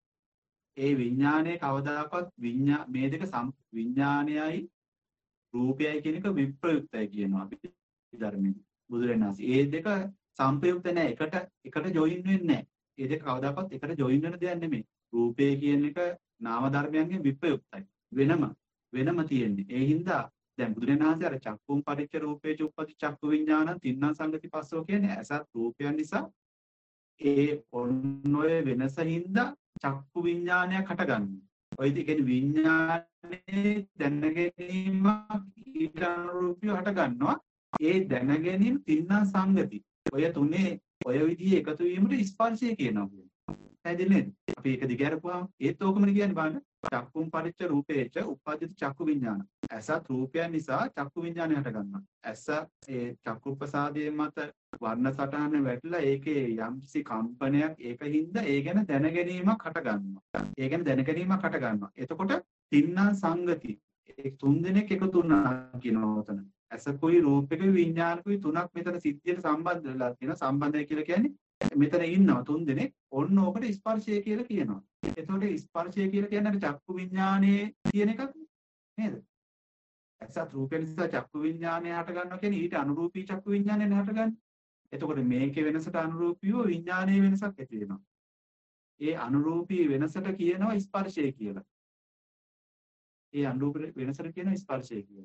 ඒ විඥානයේ කවදාකවත් විඥා මේ දෙක සම් විඥානයයි රූපයයි කියන එක විප්‍රයුක්තයි කියනවා අපි ධර්මයේ. බුදුරජාණන් වහන්සේ. ඒ දෙක සංප්‍රයුක්ත නැහැ. එකට එකට ජොයින් වෙන්නේ නැහැ. ඒ දෙක කවදාකවත් එකට ජොයින් වෙන දෙයක් නෙමෙයි. රූපය කියන එක නාම ධර්මයන්ගෙන් විප්‍රයුක්තයි. වෙනම වෙනම තියෙන්නේ. ඒ හින්දා දැන් බුදුරජාණන් වහන්සේ අර චක්කුම් පරිච්ඡ රූපේ චුප්පති චක්කු විඥාන තින්නම් සංගති පස්සෝ කියන්නේ ඇසත් රූපයන් නිසා ඒ ඔන්න ඔය වෙනස හින්දා චක්කු විඥානයක් හටගන්නවා. ඔය ඉතින් කියන්නේ විඥානේ දැනගැනීමක් ඊට අනුරූපීව හටගන්නවා. ඒ දැනගැනීම තින්නම් සංගති. ඔය තුනේ ඔය විදිහේ එකතු වීමට ස්පර්ශය කියනවා කියන්නේ. පැහැදිලි නේද? අපි ඒක දිගහැරපුවාම ඒත් ඕකමනේ කියන්නේ බලන්න. චක්කුම් පරිච්ඡ රූපේච උප්පජ්ජති චක්කු විඥාන. ඇසත් රූපයන් නිසා චක්කු විඥානය හට ගන්නවා. ඇස ඒ චක්කු ප්‍රසාදයේ මත වර්ණ සටහන වැටලා ඒකේ යම්කිසි කම්පනයක් ඒකින්ද ඒ ගැන දැනගැනීමක් හට ගන්නවා. ඒ ගැන දැනගැනීමක් හට ගන්නවා. එතකොට තින්නා සංගති ඒ තුන් දෙනෙක් එකතු වුණා කියනවා උතන. ඇසකුයි රූපෙකුයි විඥානකුයි තුනක් මෙතන සිද්ධියට සම්බන්ධ වෙලා තියෙනවා. සම්බන්ධය කියලා කියන්නේ මෙතන ඉන්නවා තුන් දෙනෙක්. ඔන්න ඕකට ස්පර්ශය කියලා කියනවා. එතකොට ස්පර්ශය කියලා කියන්නේ අර චක්කු විඥානයේ තියෙන එකක් නේද? ඇසත් රූපය නිසා චක්කු විඥානය හට ගන්නවා කියන්නේ ඊට අනුරූපී චක්කු විඥානය හටගන්නේ. එතකොට මේකේ වෙනසට අනුරූපීව විඥානයේ වෙනසක් ඇති වෙනවා. ඒ අනුරූපී වෙනසට කියනවා ස්පර්ශය කියලා. ඒ අනුරූපී වෙනසට කියනවා ස්පර්ශය කියලා.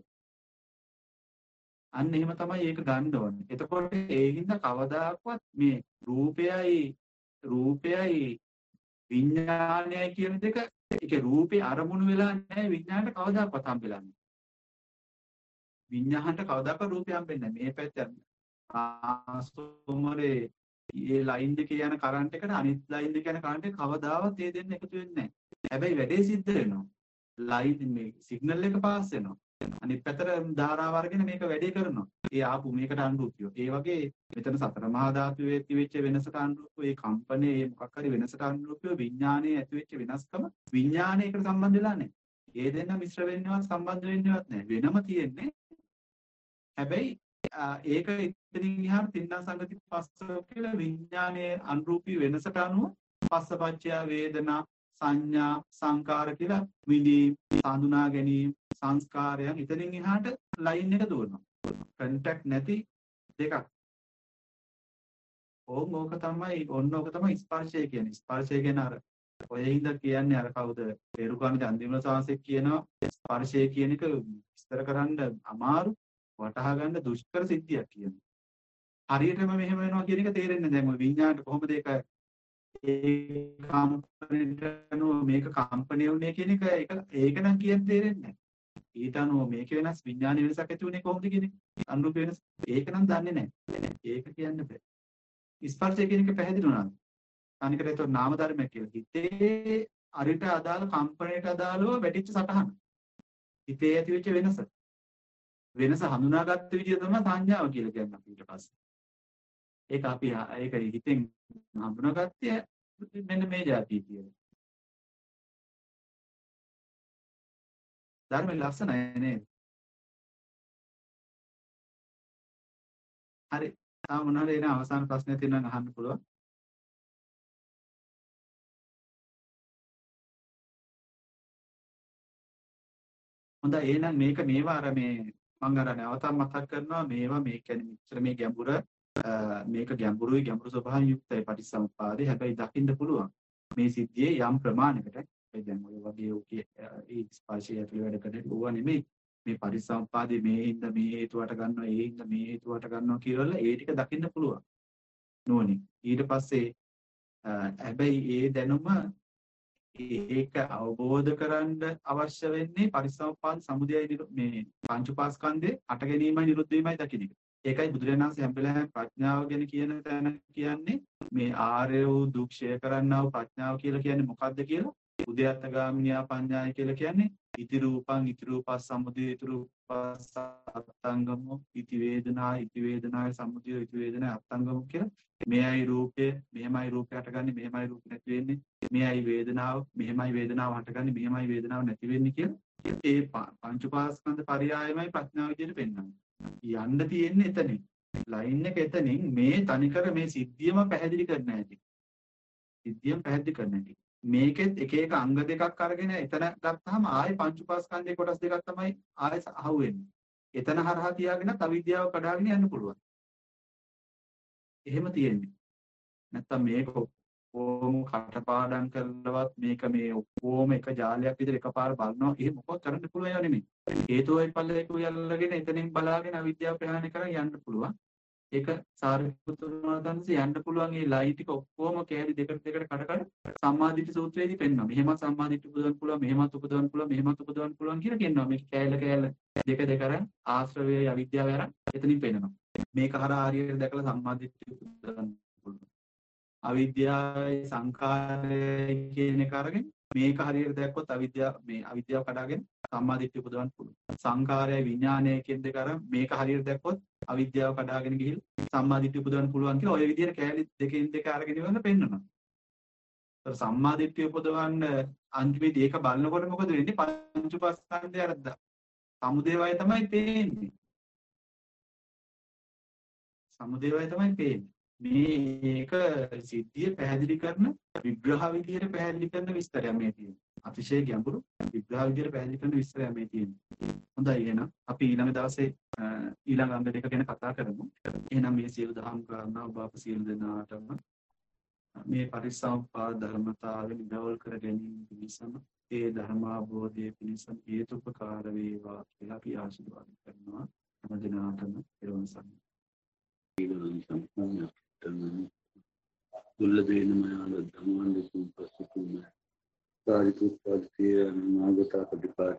අන්න එහෙම තමයි ඒක ගන්න ඕනේ. එතකොට ඒ හින්දා කවදාකවත් මේ රූපයයි රූපයයි විඥානයයි කියන දෙක ඒකේ රූපේ අරමුණු වෙලා නැහැ විඥානට කවදාකවත් හම්බෙලා නැහැ. විඥානට කවදාකවත් රූපය හම්බෙන්නේ නැහැ. මේ පැත්තෙන් ආස්තෝමරේ මේ ලයින් එකේ යන කරන්ට් එකට අනිත් ලයින් එකේ යන කරන්ට් එක කවදාවත් ඒ දෙන්න එකතු වෙන්නේ නැහැ. හැබැයි වැඩේ සිද්ධ වෙනවා. ලයින් මේ සිග්නල් එක පාස් වෙනවා. අනිත් පැත්තට ධාරාව අරගෙන මේක වැඩේ කරනවා. ඒ ආපු මේකට අනුරූපීව. ඒ වගේ මෙතන සතර මහා ධාතුවේ ඇතිවෙච්ච වෙනසට අනුරූපව ඒ කම්පනයේ ඒ මොකක් හරි වෙනසට අනුරූපව විඥානයේ ඇතිවෙච්ච වෙනස්කම විඥානයකට සම්බන්ධ වෙලා නැහැ. ඒ දෙන්න මිශ්‍ර වෙන්නවත් සම්බන්ධ වෙන්නවත් නැහැ. වෙනම තියෙන්නේ. හැබැයි ඒක එතනින් එහාට තින්නා සංගති පස්සෝ කියලා විඥානයේ අනුරූපී වෙනසට අනුව පස්සපච්චය වේදනා සංඥා සංකාර කියලා විඳීම් හඳුනා ගැනීම සංස්කාරයන් එතනින් එහාට ලයින් එක දුවනවා. කන්ටැක්ට් නැති දෙකක්. ඕම් ඕක තමයි ඔන්න ඕක තමයි ස්පර්ශය කියන්නේ. ස්පර්ශය කියන අර ඔය හින්දා කියන්නේ අර කවුද පෙරුකාණි චන්දිමල සාංශෙක් කියනවා ස්පර්ශය කියන එක විස්තර කරන්න අමාරු වටහා ගන්න දුෂ්කර සිද්ධියක් කියනවා. හරියටම මෙහෙම වෙනවා කියන එක තේරෙන්නේ දැන් ඔය විඤ්ඤාණයට කොහොමද ඒක ඒ කම්පණයට අනුව මේක කම්පණය වුනේ කියන එක ඒක ඒක නම් කියන්න තේරෙන්නේ නැහැ. ඊට අනුව මේක වෙනස් විඥාන වෙනසක් ඇති වුනේ කොහොමද කියන එක අනුරූප වෙනස ඒක නම් දන්නේ නැහැ. ඒක කියන්න බෑ. ස්පර්ශය කියන එක පැහැදිලි වුණාද? අනිකට ඒක නාම ධර්මයක් කියලා. හිතේ අරිට අදාළ කම්පණයට අදාළව වැටිච්ච සටහන. හිතේ ඇතිවෙච්ච වෙනස. වෙනස හඳුනාගත්ත විදිය තමයි සංඥාව කියලා කියන්නේ අපි ඊට පස්සේ. ඒක අපි ඒක හිතෙන් හඳුනාගත්තේ මෙන්න මේ જાතිය කියලා. ධර්මයේ ලක්ෂණය නේද? හරි. තාම මොන හරි එන අවසාන ප්‍රශ්නයක් තියෙනවා නම් අහන්න පුළුවන්. හොඳයි එහෙනම් මේක මේවා අර මේ මම අර නැවතත් මතක් කරනවා මේවා මේ කියන්නේ මෙච්චර මේ ගැඹුර මේක ගැඹුරුයි ගැඹුරු ස්වභාවයෙන් යුක්තයි පටිච්චසමුප්පාදේ. හැබැයි දකින්න පුළුවන් මේ සිද්ධියේ යම් ප්‍රමාණයකට ඒ දැන් ඔය වගේ ඔකේ ඒ ස්පර්ශය ඇතුළේ වැඩ කරන්නේ ඕවා නෙමෙයි. මේ පටිච්චසමුප්පාදේ මේ හින්දා මේ හේතුවට ගන්නවා ඒ හින්දා මේ හේතුවට ගන්නවා කියලා ඒ ටික දකින්න පුළුවන් නෝනේ. ඊට පස්සේ හැබැයි ඒ දැනුම ඒක අවබෝධ කරගන්න අවශ්‍ය වෙන්නේ පරිසම්පාද සමුදයයි මේ පංච උපාස්කන්ධේ අට ගැනීමයි නිරුද්ධ වීමයි දකින්න එක. ඒකයි බුදුරජාණන් වහන්සේ හැම වෙලාවෙම ප්‍රඥාව ගැන කියන තැන කියන්නේ මේ ආර්ය වූ දුක් ක්ෂය කරන්නා වූ ප්‍රඥාව කියලා කියන්නේ මොකක්ද කියලා. උද්‍යත්තගාමිනියා පඤ්ඤාය කියලා කියන්නේ ඉති රූපං ඉති රූපස් සමුදය ඉති රූපස් අත්ංගමෝ ඉති වේදනා ඉති වේදනාය සමුදය ඉති වේදනාය අත්ංගමෝ කියලා. මෙයයි රූපය මෙහෙමයි රූපය හටගන්නේ මෙහෙමයි රූපය නැති වෙන්නේ. මෙයයි වේදනාව මෙහෙමයි වේදනාව හටගන්නේ මෙහෙමයි වේදනාව නැති වෙන්නේ කියලා. ඒ පංච උපාස්කන්ධ පරයයමයි ප්‍රඥාව විදිහට පෙන්වන්නේ. යන්න තියෙන්නේ එතනින්. ලයින් එක එතනින් මේ තනිකර මේ සිද්ධියම පැහැදිලි කරන්න ඇති. සිද්ධියම පැහැදිලි කරන්න ඇති. මේකෙත් එක එක අංග දෙකක් අරගෙන එතන ගත්තාම ආයේ පංච උපාස්කන්ධයේ කොටස් දෙකක් තමයි ආයේ අහුවෙන්නේ. එතන හරහා තියාගෙන අවිද්‍යාව කඩාගෙන යන්න පුළුවන්. එහෙම තියෙන්නේ. නැත්තම් මේක ඔක්කොම කටපාඩම් කරලවත් මේක මේ ඔක්කොම එක ජාලයක් විදිහට එකපාර බලනවා එහෙම මොකක්ද කරන්න පුළුවන් ඒවා නෙමෙයි. හේතුවයි ඵලයයි යල්ලාගෙන එතනින් බලාගෙන අවිද්‍යාව ප්‍රහාණය කරන් යන්න පුළුවන්. ඒක සාරිපුත්‍ර මහරහතන්සේ යන්න පුළුවන් මේ ලයි ටික ඔක්කොම කෑලි දෙකට දෙකට කඩ කඩ සම්මාදිට සූත්‍රයේදී පෙන්වනවා. මෙහෙම සම්මාදිට උපදවන්න පුළුවන්, මෙහෙමත් උපදවන්න පුළුවන්, මෙහෙමත් උපදවන්න පුළුවන් කියලා කියනවා. මේක කෑල්ල කෑල්ල දෙක දෙක අරන් ආශ්‍රවයේ අවිද්‍යාව අරන් එතනින් පෙන්වනවා. මේක හරහා හරියට දැකලා සම්මාදිට උපදවන්න පුළුවන්. අවිද්‍යාවයි සංඛාරය කියන එක අරගෙන මේක හරියට දැක්කොත් අවිද්‍යාව මේ අවිද්‍යාව කඩාගෙන සම්මාදිට්ඨිය උපදවන්න පුළුවන්. සංඛාරය විඥානය කියන දෙක අරන් මේක හරියට දැක්කොත් අවිද්‍යාව කඩාගෙන ගිහින් සම්මාදිට්ඨිය උපදවන්න පුළුවන් කියලා ඔය විදිහට කෑලි දෙකෙන් දෙක අරගෙන ඉවරලා පෙන්නනවා. ඒතර සම්මාදිට්ඨිය උපදවන්න අන්තිමේදී ඒක බලනකොට මොකද වෙන්නේ? පංච උපාස්කන්ධය අර සමුදේ වය තමයි පේන්නේ. සමුදේ වය තමයි පේන්නේ. මේක සිද්ධිය පැහැදිලි කරන විග්‍රහ විදියට පැහැදිලි කරන විස්තරයක් මේ තියෙනවා. අතිශය ගැඹුරු විග්‍රහ විදියට පැහැදිලි කරන විස්තරයක් මේ තියෙනවා. හොඳයි එහෙනම් අපි ඊළඟ දවසේ ඊළඟ අංග දෙක ගැන කතා කරමු. එහෙනම් මේ සියලු දහම් කාරණා ඔබ අප සියලු දෙනාටම මේ පරිසම්පාද ධර්මතාවය නිරවල් කර ගැනීම පිණිසම ඒ ධර්මාභෝධය පිණිසම හේතුපකාර වේවා කියලා අපි ආශිර්වාද කරනවා. හැම දිනකටම පෙරවන් සම්මා දුර්ලභේන මයාල ධම්මං දෙසුම් පස්සතුම සාරිපුත්තාදී අනාගත ප්‍රතිපා